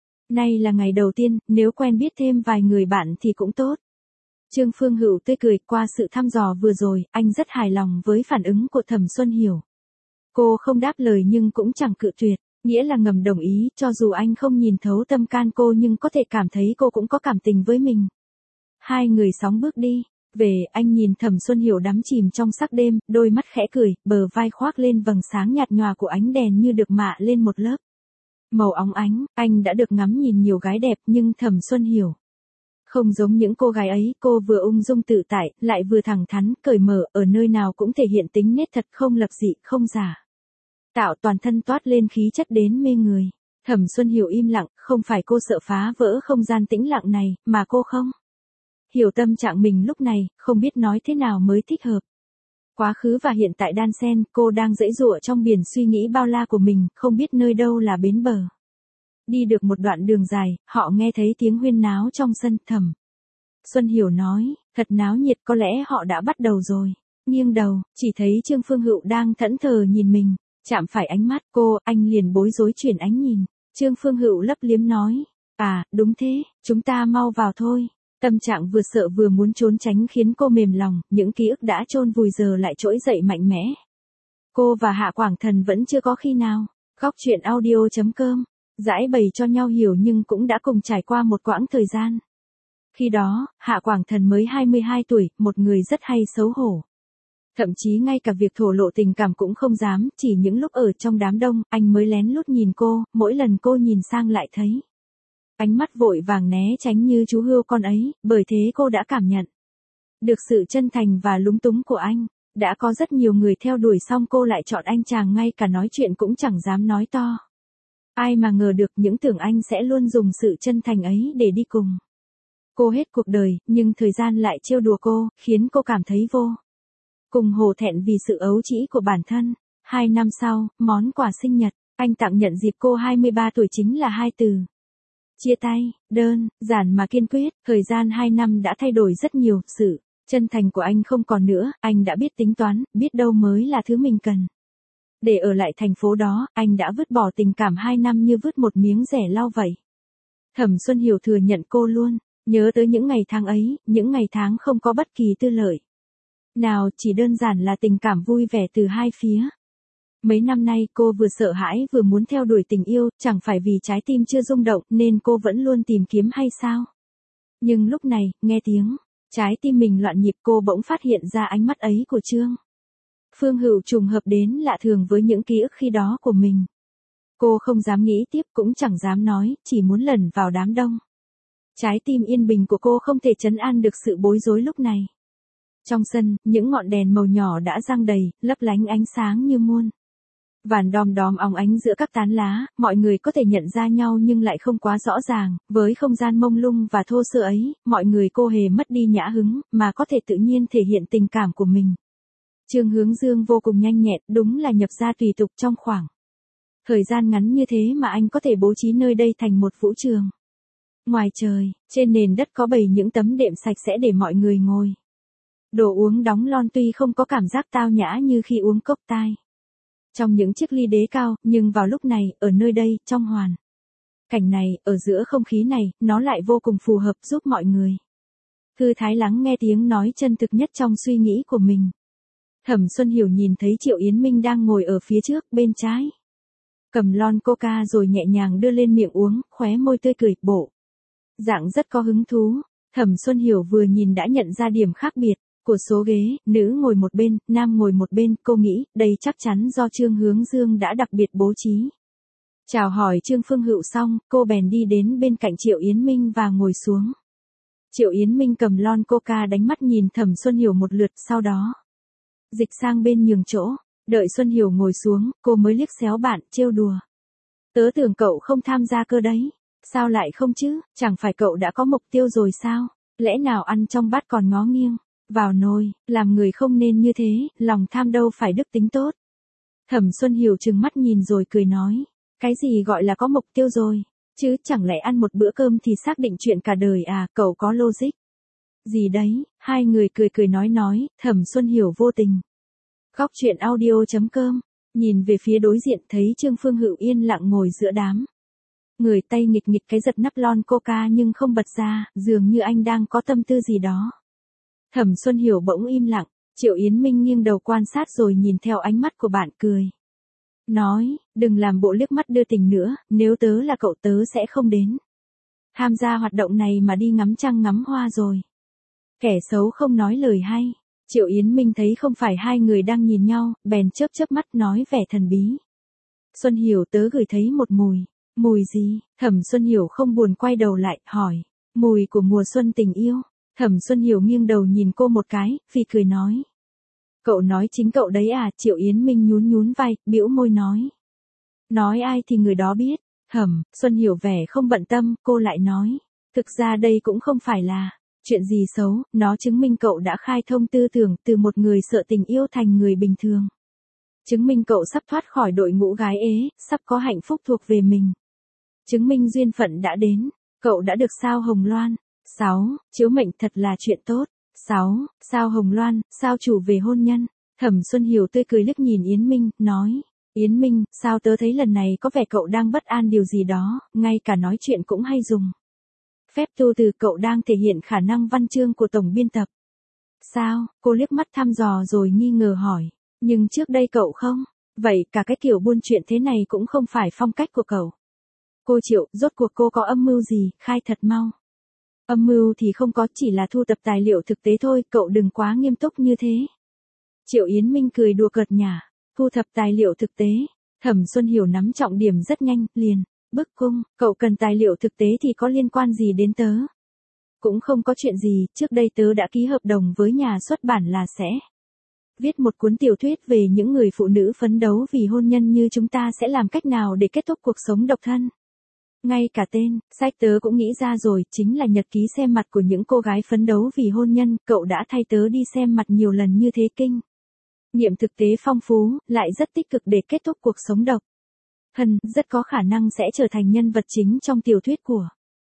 nay là ngày đầu tiên, nếu quen biết thêm vài người bạn thì cũng tốt. Trương Phương Hữu tươi cười. Qua sự thăm dò vừa rồi, anh rất hài lòng với phản ứng của Thẩm Xuân Hiểu. Cô không đáp lời nhưng cũng chẳng cự tuyệt, nghĩa là ngầm đồng ý, cho dù anh không nhìn thấu tâm can cô nhưng có thể cảm thấy cô cũng có cảm tình với mình. Hai người sóng bước đi về. Anh nhìn Thẩm Xuân Hiểu đắm chìm trong sắc đêm, đôi mắt khẽ cười, bờ vai khoác lên vầng sáng nhạt nhòa của ánh đèn như được mạ lên một lớp màu óng ánh. Anh đã được ngắm nhìn nhiều gái đẹp, nhưng Thẩm Xuân Hiểu không giống những cô gái ấy. Cô vừa ung dung tự tại, lại vừa thẳng thắn, cởi mở, ở nơi nào cũng thể hiện tính nét thật, không lập dị, không giả tạo, toàn thân toát lên khí chất đến mê người. Thẩm Xuân Hiểu im lặng, không phải cô sợ phá vỡ không gian tĩnh lặng này, mà cô không hiểu tâm trạng mình lúc này, không biết nói thế nào mới thích hợp. Quá khứ và hiện tại đan xen, cô đang giãy giụa trong biển suy nghĩ bao la của mình, không biết nơi đâu là bến bờ. Đi được một đoạn đường dài, họ nghe thấy tiếng huyên náo trong sân. Thẩm Xuân Hiểu nói, thật náo nhiệt, có lẽ họ đã bắt đầu rồi. Nghiêng đầu, chỉ thấy Trương Phương Hữu đang thẫn thờ nhìn mình, chạm phải ánh mắt cô, anh liền bối rối chuyển ánh nhìn. Trương Phương Hữu lấp liếm nói, à, đúng thế, chúng ta mau vào thôi. Tâm trạng vừa sợ vừa muốn trốn tránh khiến cô mềm lòng, những ký ức đã chôn vùi giờ lại trỗi dậy mạnh mẽ. Cô và Hạ Quảng Thần vẫn chưa có khi nào. Góc truyện audio chấm com. Giải bày cho nhau hiểu nhưng cũng đã cùng trải qua một quãng thời gian. Khi đó, Hạ Quảng Thần mới hai mươi hai tuổi, một người rất hay xấu hổ. Thậm chí ngay cả việc thổ lộ tình cảm cũng không dám, chỉ những lúc ở trong đám đông, anh mới lén lút nhìn cô, mỗi lần cô nhìn sang lại thấy ánh mắt vội vàng né tránh như chú hươu con ấy, bởi thế cô đã cảm nhận được sự chân thành và lúng túng của anh. Đã có rất nhiều người theo đuổi xong cô lại chọn anh chàng, ngay cả nói chuyện cũng chẳng dám nói to. Ai mà ngờ được, những tưởng anh sẽ luôn dùng sự chân thành ấy để đi cùng cô hết cuộc đời, nhưng thời gian lại trêu đùa cô, khiến cô cảm thấy vô cùng hổ thẹn vì sự ấu trĩ của bản thân. Hai năm sau, món quà sinh nhật, anh tặng nhận dịp cô hai mươi ba tuổi chính là hai từ. Chia tay, đơn, giản mà kiên quyết, thời gian hai năm đã thay đổi rất nhiều, sự chân thành của anh không còn nữa, anh đã biết tính toán, biết đâu mới là thứ mình cần. Để ở lại thành phố đó, anh đã vứt bỏ tình cảm hai năm như vứt một miếng rẻ lau vậy. Thẩm Xuân Hiểu thừa nhận cô luôn, nhớ tới những ngày tháng ấy, những ngày tháng không có bất kỳ tư lợi nào, chỉ đơn giản là tình cảm vui vẻ từ hai phía. Mấy năm nay cô vừa sợ hãi vừa muốn theo đuổi tình yêu, chẳng phải vì trái tim chưa rung động nên cô vẫn luôn tìm kiếm hay sao? Nhưng lúc này, nghe tiếng trái tim mình loạn nhịp, cô bỗng phát hiện ra ánh mắt ấy của Trương Phương Hựu trùng hợp đến lạ thường với những ký ức khi đó của mình. Cô không dám nghĩ tiếp cũng chẳng dám nói, chỉ muốn lẩn vào đám đông. Trái tim yên bình của cô không thể trấn an được sự bối rối lúc này. Trong sân, những ngọn đèn màu nhỏ đã răng đầy, lấp lánh ánh sáng như muôn vàn đom đóm óng ánh giữa các tán lá, mọi người có thể nhận ra nhau nhưng lại không quá rõ ràng, với không gian mông lung và thô sơ ấy, mọi người cô hề mất đi nhã hứng, mà có thể tự nhiên thể hiện tình cảm của mình. Trương Hướng Dương vô cùng nhanh nhẹn, đúng là nhập gia tùy tục trong khoảng thời gian ngắn như thế mà anh có thể bố trí nơi đây thành một vũ trường. Ngoài trời, trên nền đất có bày những tấm đệm sạch sẽ để mọi người ngồi. Đồ uống đóng lon tuy không có cảm giác tao nhã như khi uống cốc tai trong những chiếc ly đế cao, nhưng vào lúc này, ở nơi đây, trong hoàn cảnh này, ở giữa không khí này, nó lại vô cùng phù hợp giúp mọi người thư thái lắng nghe tiếng nói chân thực nhất trong suy nghĩ của mình. Thẩm Xuân Hiểu nhìn thấy Triệu Yến Minh đang ngồi ở phía trước, bên trái, cầm lon coca rồi nhẹ nhàng đưa lên miệng uống, khóe môi tươi cười, bộ dạng rất có hứng thú. Thẩm Xuân Hiểu vừa nhìn đã nhận ra điểm khác biệt của số ghế, nữ ngồi một bên, nam ngồi một bên, cô nghĩ, đây chắc chắn do Trương Hướng Dương đã đặc biệt bố trí. Chào hỏi Trương Phương Hựu xong, cô bèn đi đến bên cạnh Triệu Yến Minh và ngồi xuống. Triệu Yến Minh cầm lon coca đánh mắt nhìn Thẩm Xuân Hiểu một lượt, sau đó dịch sang bên nhường chỗ, đợi Xuân Hiểu ngồi xuống, cô mới liếc xéo bạn, trêu đùa. Tớ tưởng cậu không tham gia cơ đấy. Sao lại không chứ, chẳng phải cậu đã có mục tiêu rồi sao? Lẽ nào ăn trong bát còn ngó nghiêng vào nồi, làm người không nên như thế, lòng tham đâu phải đức tính tốt. Thẩm Xuân Hiểu trừng mắt nhìn rồi cười nói, cái gì gọi là có mục tiêu rồi, chứ chẳng lẽ ăn một bữa cơm thì xác định chuyện cả đời à, cậu có logic gì đấy. Hai người cười cười nói nói, Thẩm Xuân Hiểu vô tình góc chuyện audio chấm com nhìn về phía đối diện, thấy Trương Phương Hựu yên lặng ngồi giữa đám người, tay nghịch nghịch cái giật nắp lon coca nhưng không bật ra, dường như anh đang có tâm tư gì đó. Thẩm Xuân Hiểu bỗng im lặng, Triệu Yến Minh nghiêng đầu quan sát rồi nhìn theo ánh mắt của bạn cười. Nói, đừng làm bộ liếc mắt đưa tình nữa, nếu tớ là cậu tớ sẽ không đến tham gia hoạt động này mà đi ngắm trăng ngắm hoa rồi. Kẻ xấu không nói lời hay. Triệu Yến Minh thấy không phải hai người đang nhìn nhau, bèn chớp chớp mắt nói vẻ thần bí. Xuân Hiểu tớ gửi thấy một mùi. Mùi gì? Thẩm Xuân Hiểu không buồn quay đầu lại, hỏi. Mùi của mùa xuân tình yêu. Thẩm Xuân Hiểu nghiêng đầu nhìn cô một cái, phì cười nói. Cậu nói chính cậu đấy à? Triệu Yến Minh nhún nhún vai, bĩu môi nói. Nói ai thì người đó biết. Thẩm Xuân Hiểu vẻ không bận tâm, cô lại nói. Thực ra đây cũng không phải là chuyện gì xấu, nó chứng minh cậu đã khai thông tư tưởng từ một người sợ tình yêu thành người bình thường. Chứng minh cậu sắp thoát khỏi đội ngũ gái ế, sắp có hạnh phúc thuộc về mình. Chứng minh duyên phận đã đến, cậu đã được sao Hồng Loan. sáu. Chiếu mệnh thật là chuyện tốt. sáu. Sao Hồng Loan, sao chủ về hôn nhân. Thẩm Xuân Hiểu tươi cười liếc nhìn Yến Minh, nói. Yến Minh, sao tớ thấy lần này có vẻ cậu đang bất an điều gì đó, ngay cả nói chuyện cũng hay dùng phép tu từ, cậu đang thể hiện khả năng văn chương của tổng biên tập. Sao? Cô liếc mắt thăm dò rồi nghi ngờ hỏi. Nhưng trước đây cậu không? Vậy cả cái kiểu buôn chuyện thế này cũng không phải phong cách của cậu. Cô Triệu, rốt cuộc cô có âm mưu gì, khai thật mau. Âm mưu thì không có, chỉ là thu tập tài liệu thực tế thôi, cậu đừng quá nghiêm túc như thế. Triệu Yến Minh cười đùa cợt nhả. Thu thập tài liệu thực tế. Thẩm Xuân Hiểu nắm trọng điểm rất nhanh, liền. Bức cung, cậu cần tài liệu thực tế thì có liên quan gì đến tớ? Cũng không có chuyện gì, trước đây tớ đã ký hợp đồng với nhà xuất bản là sẽ viết một cuốn tiểu thuyết về những người phụ nữ phấn đấu vì hôn nhân như chúng ta sẽ làm cách nào để kết thúc cuộc sống độc thân. Ngay cả tên, sách tớ cũng nghĩ ra rồi, chính là nhật ký xem mặt của những cô gái phấn đấu vì hôn nhân, cậu đã thay tớ đi xem mặt nhiều lần như thế kinh. Nghiệm thực tế phong phú, lại rất tích cực để kết thúc cuộc sống độc thân, rất có khả năng sẽ trở thành nhân vật chính trong tiểu thuyết của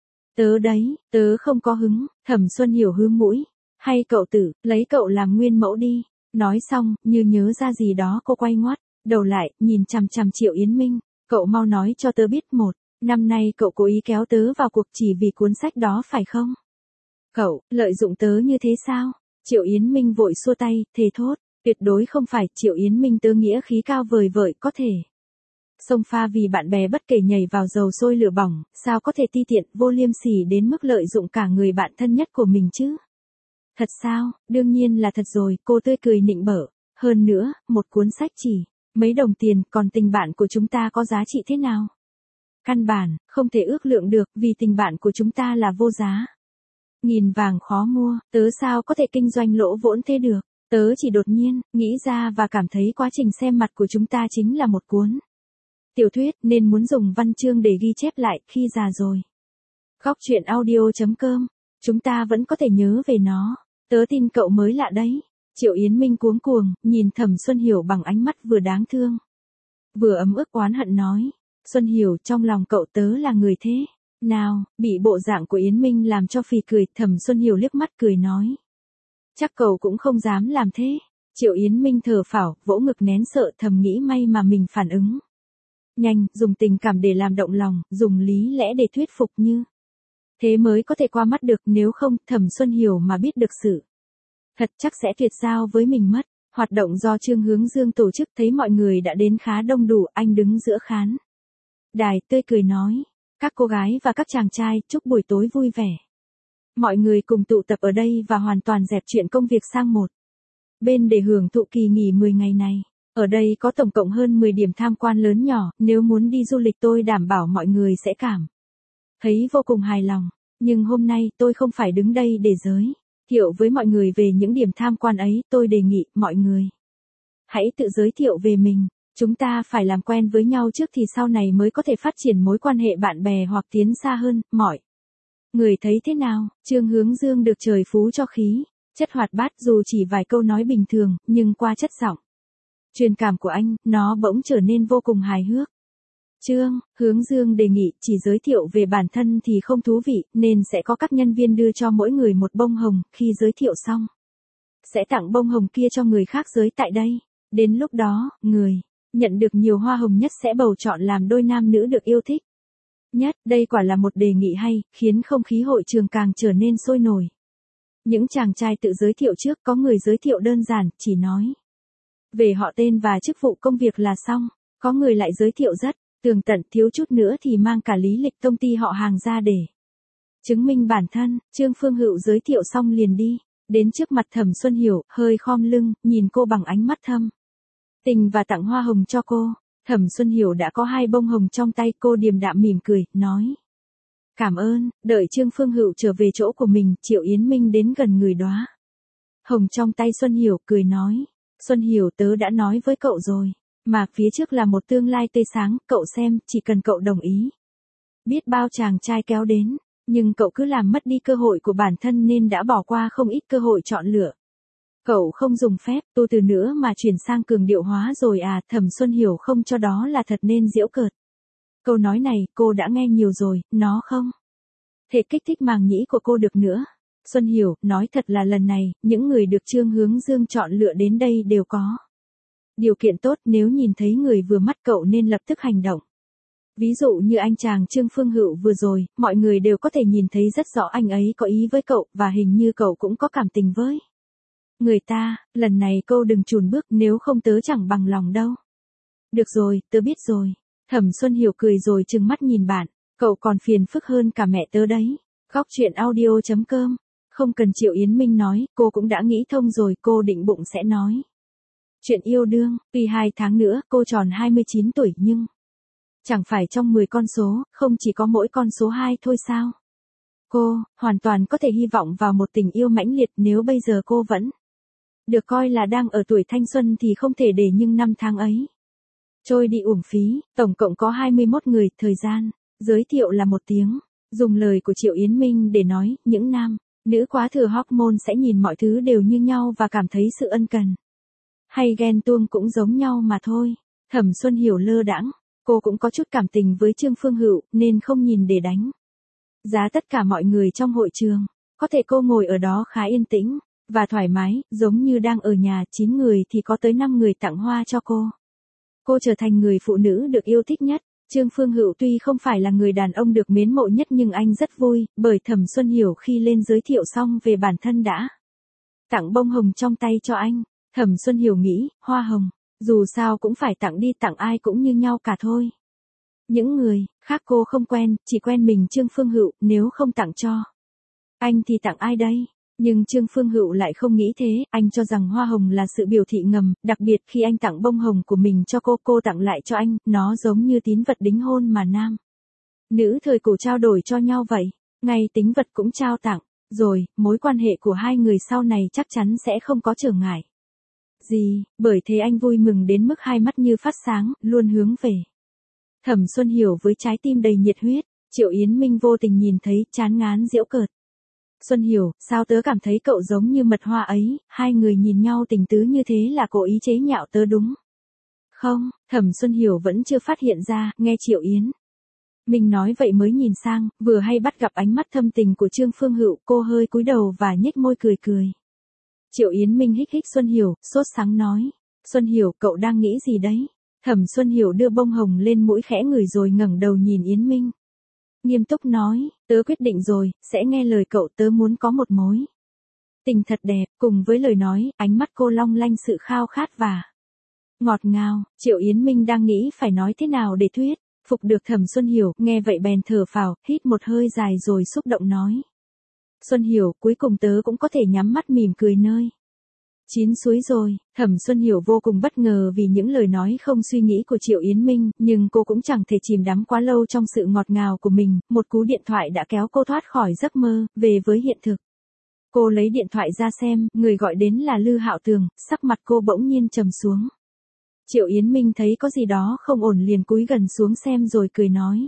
tớ đấy, tớ không có hứng. Thẩm Xuân Hiểu hứ mũi. Hay cậu tự, lấy cậu làm nguyên mẫu đi. Nói xong, như nhớ ra gì đó cô quay ngoắt, đầu lại, nhìn chằm chằm Triệu Yến Minh. Cậu mau nói cho tớ biết một, năm nay cậu cố ý kéo tớ vào cuộc chỉ vì cuốn sách đó phải không? Cậu, lợi dụng tớ như thế sao? Triệu Yến Minh vội xua tay, thề thốt, tuyệt đối không phải. Triệu Yến Minh tớ nghĩa khí cao vời vợi có thể xông pha vì bạn bè bất kể nhảy vào dầu sôi lửa bỏng, sao có thể ti tiện, vô liêm sỉ đến mức lợi dụng cả người bạn thân nhất của mình chứ? Thật sao? Đương nhiên là thật rồi, cô tươi cười nịnh bợ. Hơn nữa, một cuốn sách chỉ mấy đồng tiền, còn tình bạn của chúng ta có giá trị thế nào? Căn bản, không thể ước lượng được, vì tình bạn của chúng ta là vô giá. Nghìn vàng khó mua, tớ sao có thể kinh doanh lỗ vốn thế được? Tớ chỉ đột nhiên, nghĩ ra và cảm thấy quá trình xem mặt của chúng ta chính là một cuốn tiểu thuyết, nên muốn dùng văn chương để ghi chép lại, khi già rồi. Góc truyện audio chấm com, chúng ta vẫn có thể nhớ về nó. Tớ tin cậu mới lạ đấy. Triệu Yến Minh cuống cuồng, nhìn Thẩm Xuân Hiểu bằng ánh mắt vừa đáng thương, vừa ấm ức oán hận nói. Xuân Hiểu, trong lòng cậu tớ là người thế nào? Bị bộ dạng của Yến Minh làm cho phì cười, Thẩm Xuân Hiểu liếc mắt cười nói. Chắc cậu cũng không dám làm thế. Triệu Yến Minh thở phào, vỗ ngực nén sợ, thầm nghĩ may mà mình phản ứng nhanh, dùng tình cảm để làm động lòng, dùng lý lẽ để thuyết phục như thế mới có thể qua mắt được, nếu không, Thẩm Xuân Hiểu mà biết được sự thật chắc sẽ tuyệt giao với mình mất. Hoạt động do Trương Hướng Dương tổ chức, thấy mọi người đã đến khá đông đủ, anh đứng giữa khán đài tươi cười nói. Các cô gái và các chàng trai, chúc buổi tối vui vẻ. Mọi người cùng tụ tập ở đây và hoàn toàn dẹp chuyện công việc sang một bên để hưởng thụ kỳ nghỉ mười ngày này. Ở đây có tổng cộng hơn mười điểm tham quan lớn nhỏ, nếu muốn đi du lịch tôi đảm bảo mọi người sẽ cảm thấy vô cùng hài lòng. Nhưng hôm nay tôi không phải đứng đây để giới thiệu với mọi người về những điểm tham quan ấy, tôi đề nghị mọi người hãy tự giới thiệu về mình. Chúng ta phải làm quen với nhau trước thì sau này mới có thể phát triển mối quan hệ bạn bè hoặc tiến xa hơn. Mọi người thấy thế nào? Trương Hướng Dương được trời phú cho khí chất hoạt bát, dù chỉ vài câu nói bình thường, nhưng qua chất giọng truyền cảm của anh, nó bỗng trở nên vô cùng hài hước. Trương Hướng Dương đề nghị chỉ giới thiệu về bản thân thì không thú vị, nên sẽ có các nhân viên đưa cho mỗi người một bông hồng, khi giới thiệu xong sẽ tặng bông hồng kia cho người khác giới tại đây. Đến lúc đó, người nhận được nhiều hoa hồng nhất sẽ bầu chọn làm đôi nam nữ được yêu thích nhất. Đây quả là một đề nghị hay, khiến không khí hội trường càng trở nên sôi nổi. Những chàng trai tự giới thiệu trước, có người giới thiệu đơn giản, chỉ nói về họ tên và chức vụ công việc là xong. Có người lại giới thiệu rất tường tận, thiếu chút nữa thì mang cả lý lịch công ty họ hàng ra để chứng minh bản thân. Trương Phương Hựu giới thiệu xong liền đi đến trước mặt Thẩm Xuân Hiểu, hơi khom lưng, nhìn cô bằng ánh mắt thâm tình và tặng hoa hồng cho cô. Thẩm Xuân Hiểu đã có hai bông hồng trong tay, cô điềm đạm mỉm cười, nói cảm ơn. Đợi Trương Phương Hựu trở về chỗ của mình, Triệu Yến Minh đến gần người đóa hồng trong tay Xuân Hiểu, cười nói. Xuân Hiểu, tớ đã nói với cậu rồi, mà phía trước là một tương lai tươi sáng, cậu xem, chỉ cần cậu đồng ý. Biết bao chàng trai kéo đến, nhưng cậu cứ làm mất đi cơ hội của bản thân nên đã bỏ qua không ít cơ hội chọn lựa. Cậu không dùng phép tu từ nữa mà chuyển sang cường điệu hóa rồi à? Thẩm Xuân Hiểu không cho đó là thật nên giễu cợt. Câu nói này, cô đã nghe nhiều rồi, nó không thể kích thích màng nhĩ của cô được nữa. Xuân Hiểu, nói thật là lần này, những người được Trương Hướng Dương chọn lựa đến đây đều có điều kiện tốt, nếu nhìn thấy người vừa mắt cậu nên lập tức hành động. Ví dụ như anh chàng Trương Phương Hựu vừa rồi, mọi người đều có thể nhìn thấy rất rõ anh ấy có ý với cậu, và hình như cậu cũng có cảm tình với người ta. Lần này cô đừng chùn bước, nếu không tớ chẳng bằng lòng đâu. Được rồi, tớ biết rồi. Thẩm Xuân Hiểu cười rồi trừng mắt nhìn bạn, cậu còn phiền phức hơn cả mẹ tớ đấy. Góc truyện audio chấm com. Không cần Triệu Yến Minh nói, cô cũng đã nghĩ thông rồi, cô định bụng sẽ nói chuyện yêu đương. Tuy hai tháng nữa cô tròn hai mươi chín tuổi nhưng chẳng phải trong mười con số, không chỉ có mỗi con số hai thôi sao? Cô hoàn toàn có thể hy vọng vào một tình yêu mãnh liệt. Nếu bây giờ cô vẫn được coi là đang ở tuổi thanh xuân thì không thể để nhưng năm tháng ấy trôi đi uổng phí. Tổng cộng có hai mươi mốt người, thời gian Giới thiệu là một tiếng, dùng lời của Triệu Yến Minh để nói, những nam, nữ quá thừa hormone sẽ nhìn mọi thứ đều như nhau và cảm thấy sự ân cần. Hay ghen tuông cũng giống nhau mà thôi. Thẩm Xuân Hiểu lơ đãng, cô cũng có chút cảm tình với Trương Phương Hữu nên không nhìn để đánh giá tất cả mọi người trong hội trường. Có thể cô ngồi ở đó khá yên tĩnh và thoải mái, giống như đang ở nhà. Chín người thì có tới năm người tặng hoa cho cô. Cô trở thành người phụ nữ được yêu thích nhất. Trương Phương Hữu tuy không phải là người đàn ông được mến mộ nhất nhưng anh rất vui, bởi Thẩm Xuân Hiểu khi lên giới thiệu xong về bản thân đã tặng bông hồng trong tay cho anh. Thẩm Xuân Hiểu nghĩ, hoa hồng, dù sao cũng phải tặng đi, tặng ai cũng như nhau cả thôi. Những người khác cô không quen, chỉ quen mình Trương Phương Hữu, nếu không tặng cho anh thì tặng ai đây? Nhưng Trương Phương Hữu lại không nghĩ thế, anh cho rằng hoa hồng là sự biểu thị ngầm, đặc biệt khi anh tặng bông hồng của mình cho cô, cô tặng lại cho anh, nó giống như tín vật đính hôn mà nam nữ thời cổ trao đổi cho nhau vậy. Ngay tín vật cũng trao tặng, rồi, mối quan hệ của hai người sau này chắc chắn sẽ không có trở ngại gì, bởi thế anh vui mừng đến mức hai mắt như phát sáng, luôn hướng về Thẩm Xuân Hiểu với trái tim đầy nhiệt huyết. Triệu Yến Minh vô tình nhìn thấy, chán ngán giễu cợt. Xuân Hiểu, sao tớ cảm thấy cậu giống như mật hoa ấy? Hai người nhìn nhau tình tứ như thế là cố ý chế nhạo tớ đúng không? Thẩm Xuân Hiểu vẫn chưa phát hiện ra, nghe Triệu Yến Minh nói vậy mới nhìn sang, vừa hay bắt gặp ánh mắt thâm tình của Trương Phương Hữu, cô hơi cúi đầu và nhếch môi cười cười. Triệu Yến Minh hích hích Xuân Hiểu, sốt sắng nói. Xuân Hiểu, cậu đang nghĩ gì đấy? Thẩm Xuân Hiểu đưa bông hồng lên mũi khẽ ngửi rồi ngẩng đầu nhìn Yến Minh. Nghiêm túc nói, tớ quyết định rồi, sẽ nghe lời cậu, tớ muốn có một mối tình thật đẹp. Cùng với lời nói, ánh mắt cô long lanh sự khao khát và ngọt ngào. Triệu Yến Minh đang nghĩ phải nói thế nào để thuyết phục được Thẩm Xuân Hiểu, nghe vậy bèn thở phào, hít một hơi dài rồi xúc động nói. Xuân Hiểu, cuối cùng tớ cũng có thể nhắm mắt mỉm cười nơi chín suối rồi. Thẩm Xuân Hiểu vô cùng bất ngờ vì những lời nói không suy nghĩ của Triệu Yến Minh, nhưng cô cũng chẳng thể chìm đắm quá lâu trong sự ngọt ngào của mình, một cú điện thoại đã kéo cô thoát khỏi giấc mơ, về với hiện thực. Cô lấy điện thoại ra xem, người gọi đến là Lư Hạo Tường, sắc mặt cô bỗng nhiên trầm xuống. Triệu Yến Minh thấy có gì đó không ổn liền cúi gần xuống xem rồi cười nói.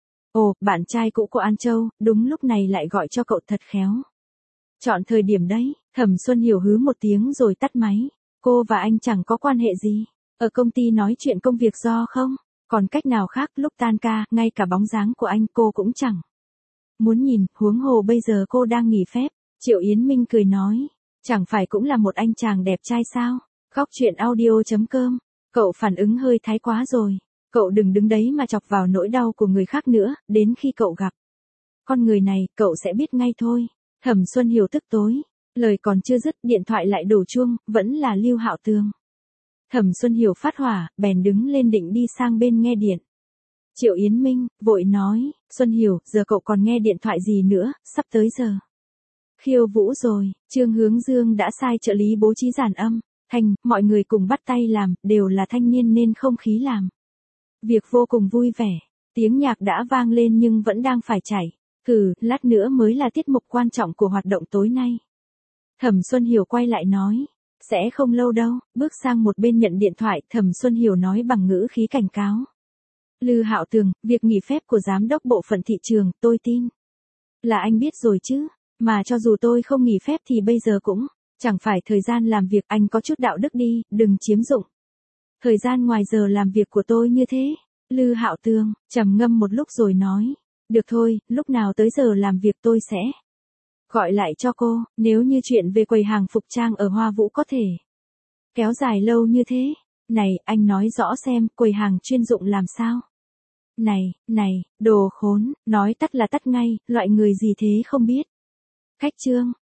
Ồ, bạn trai cũ của An Châu, đúng lúc này lại gọi cho cậu, thật khéo. Chọn thời điểm đấy. Thẩm Xuân Hiểu hứ một tiếng rồi tắt máy. Cô và anh chẳng có quan hệ gì. Ở công ty nói chuyện công việc do không? Còn cách nào khác, lúc tan ca, ngay cả bóng dáng của anh cô cũng chẳng muốn nhìn, huống hồ bây giờ cô đang nghỉ phép. Triệu Yến Minh cười nói. Chẳng phải cũng là một anh chàng đẹp trai sao? Góc truyện audio chấm com. Cậu phản ứng hơi thái quá rồi. Cậu đừng đứng đấy mà chọc vào nỗi đau của người khác nữa, đến khi cậu gặp con người này, cậu sẽ biết ngay thôi. Thẩm Xuân Hiểu tức tối. Lời còn chưa dứt, điện thoại lại đổ chuông, vẫn là Lưu Hạo Tường. Thẩm Xuân Hiểu phát hỏa, bèn đứng lên định đi sang bên nghe điện. Triệu Yến Minh vội nói, Xuân Hiểu, giờ cậu còn nghe điện thoại gì nữa, sắp tới giờ khiêu vũ rồi. Trương Hướng Dương đã sai trợ lý bố trí dàn âm thanh, mọi người cùng bắt tay làm, đều là thanh niên nên không khí làm việc vô cùng vui vẻ. Tiếng nhạc đã vang lên nhưng vẫn đang phải chảy. Hừ, lát nữa mới là tiết mục quan trọng của hoạt động tối nay. Thẩm Xuân Hiểu quay lại nói. Sẽ không lâu đâu. Bước sang một bên nhận điện thoại, Thẩm Xuân Hiểu nói bằng ngữ khí cảnh cáo. Lư Hạo Tường, việc nghỉ phép của giám đốc bộ phận thị trường, tôi tin là anh biết rồi chứ. Mà cho dù tôi không nghỉ phép thì bây giờ cũng chẳng phải thời gian làm việc, anh có chút đạo đức đi, đừng chiếm dụng thời gian ngoài giờ làm việc của tôi như thế. Lư Hạo Tường trầm ngâm một lúc rồi nói. Được thôi, lúc nào tới giờ làm việc tôi sẽ gọi lại cho cô. Nếu như chuyện về quầy hàng phục trang ở Hoa Vũ có thể kéo dài lâu như thế. Này, anh nói rõ xem, quầy hàng chuyên dụng làm sao? Này, này, đồ khốn, nói tắt là tắt ngay, loại người gì thế không biết. Khách trương,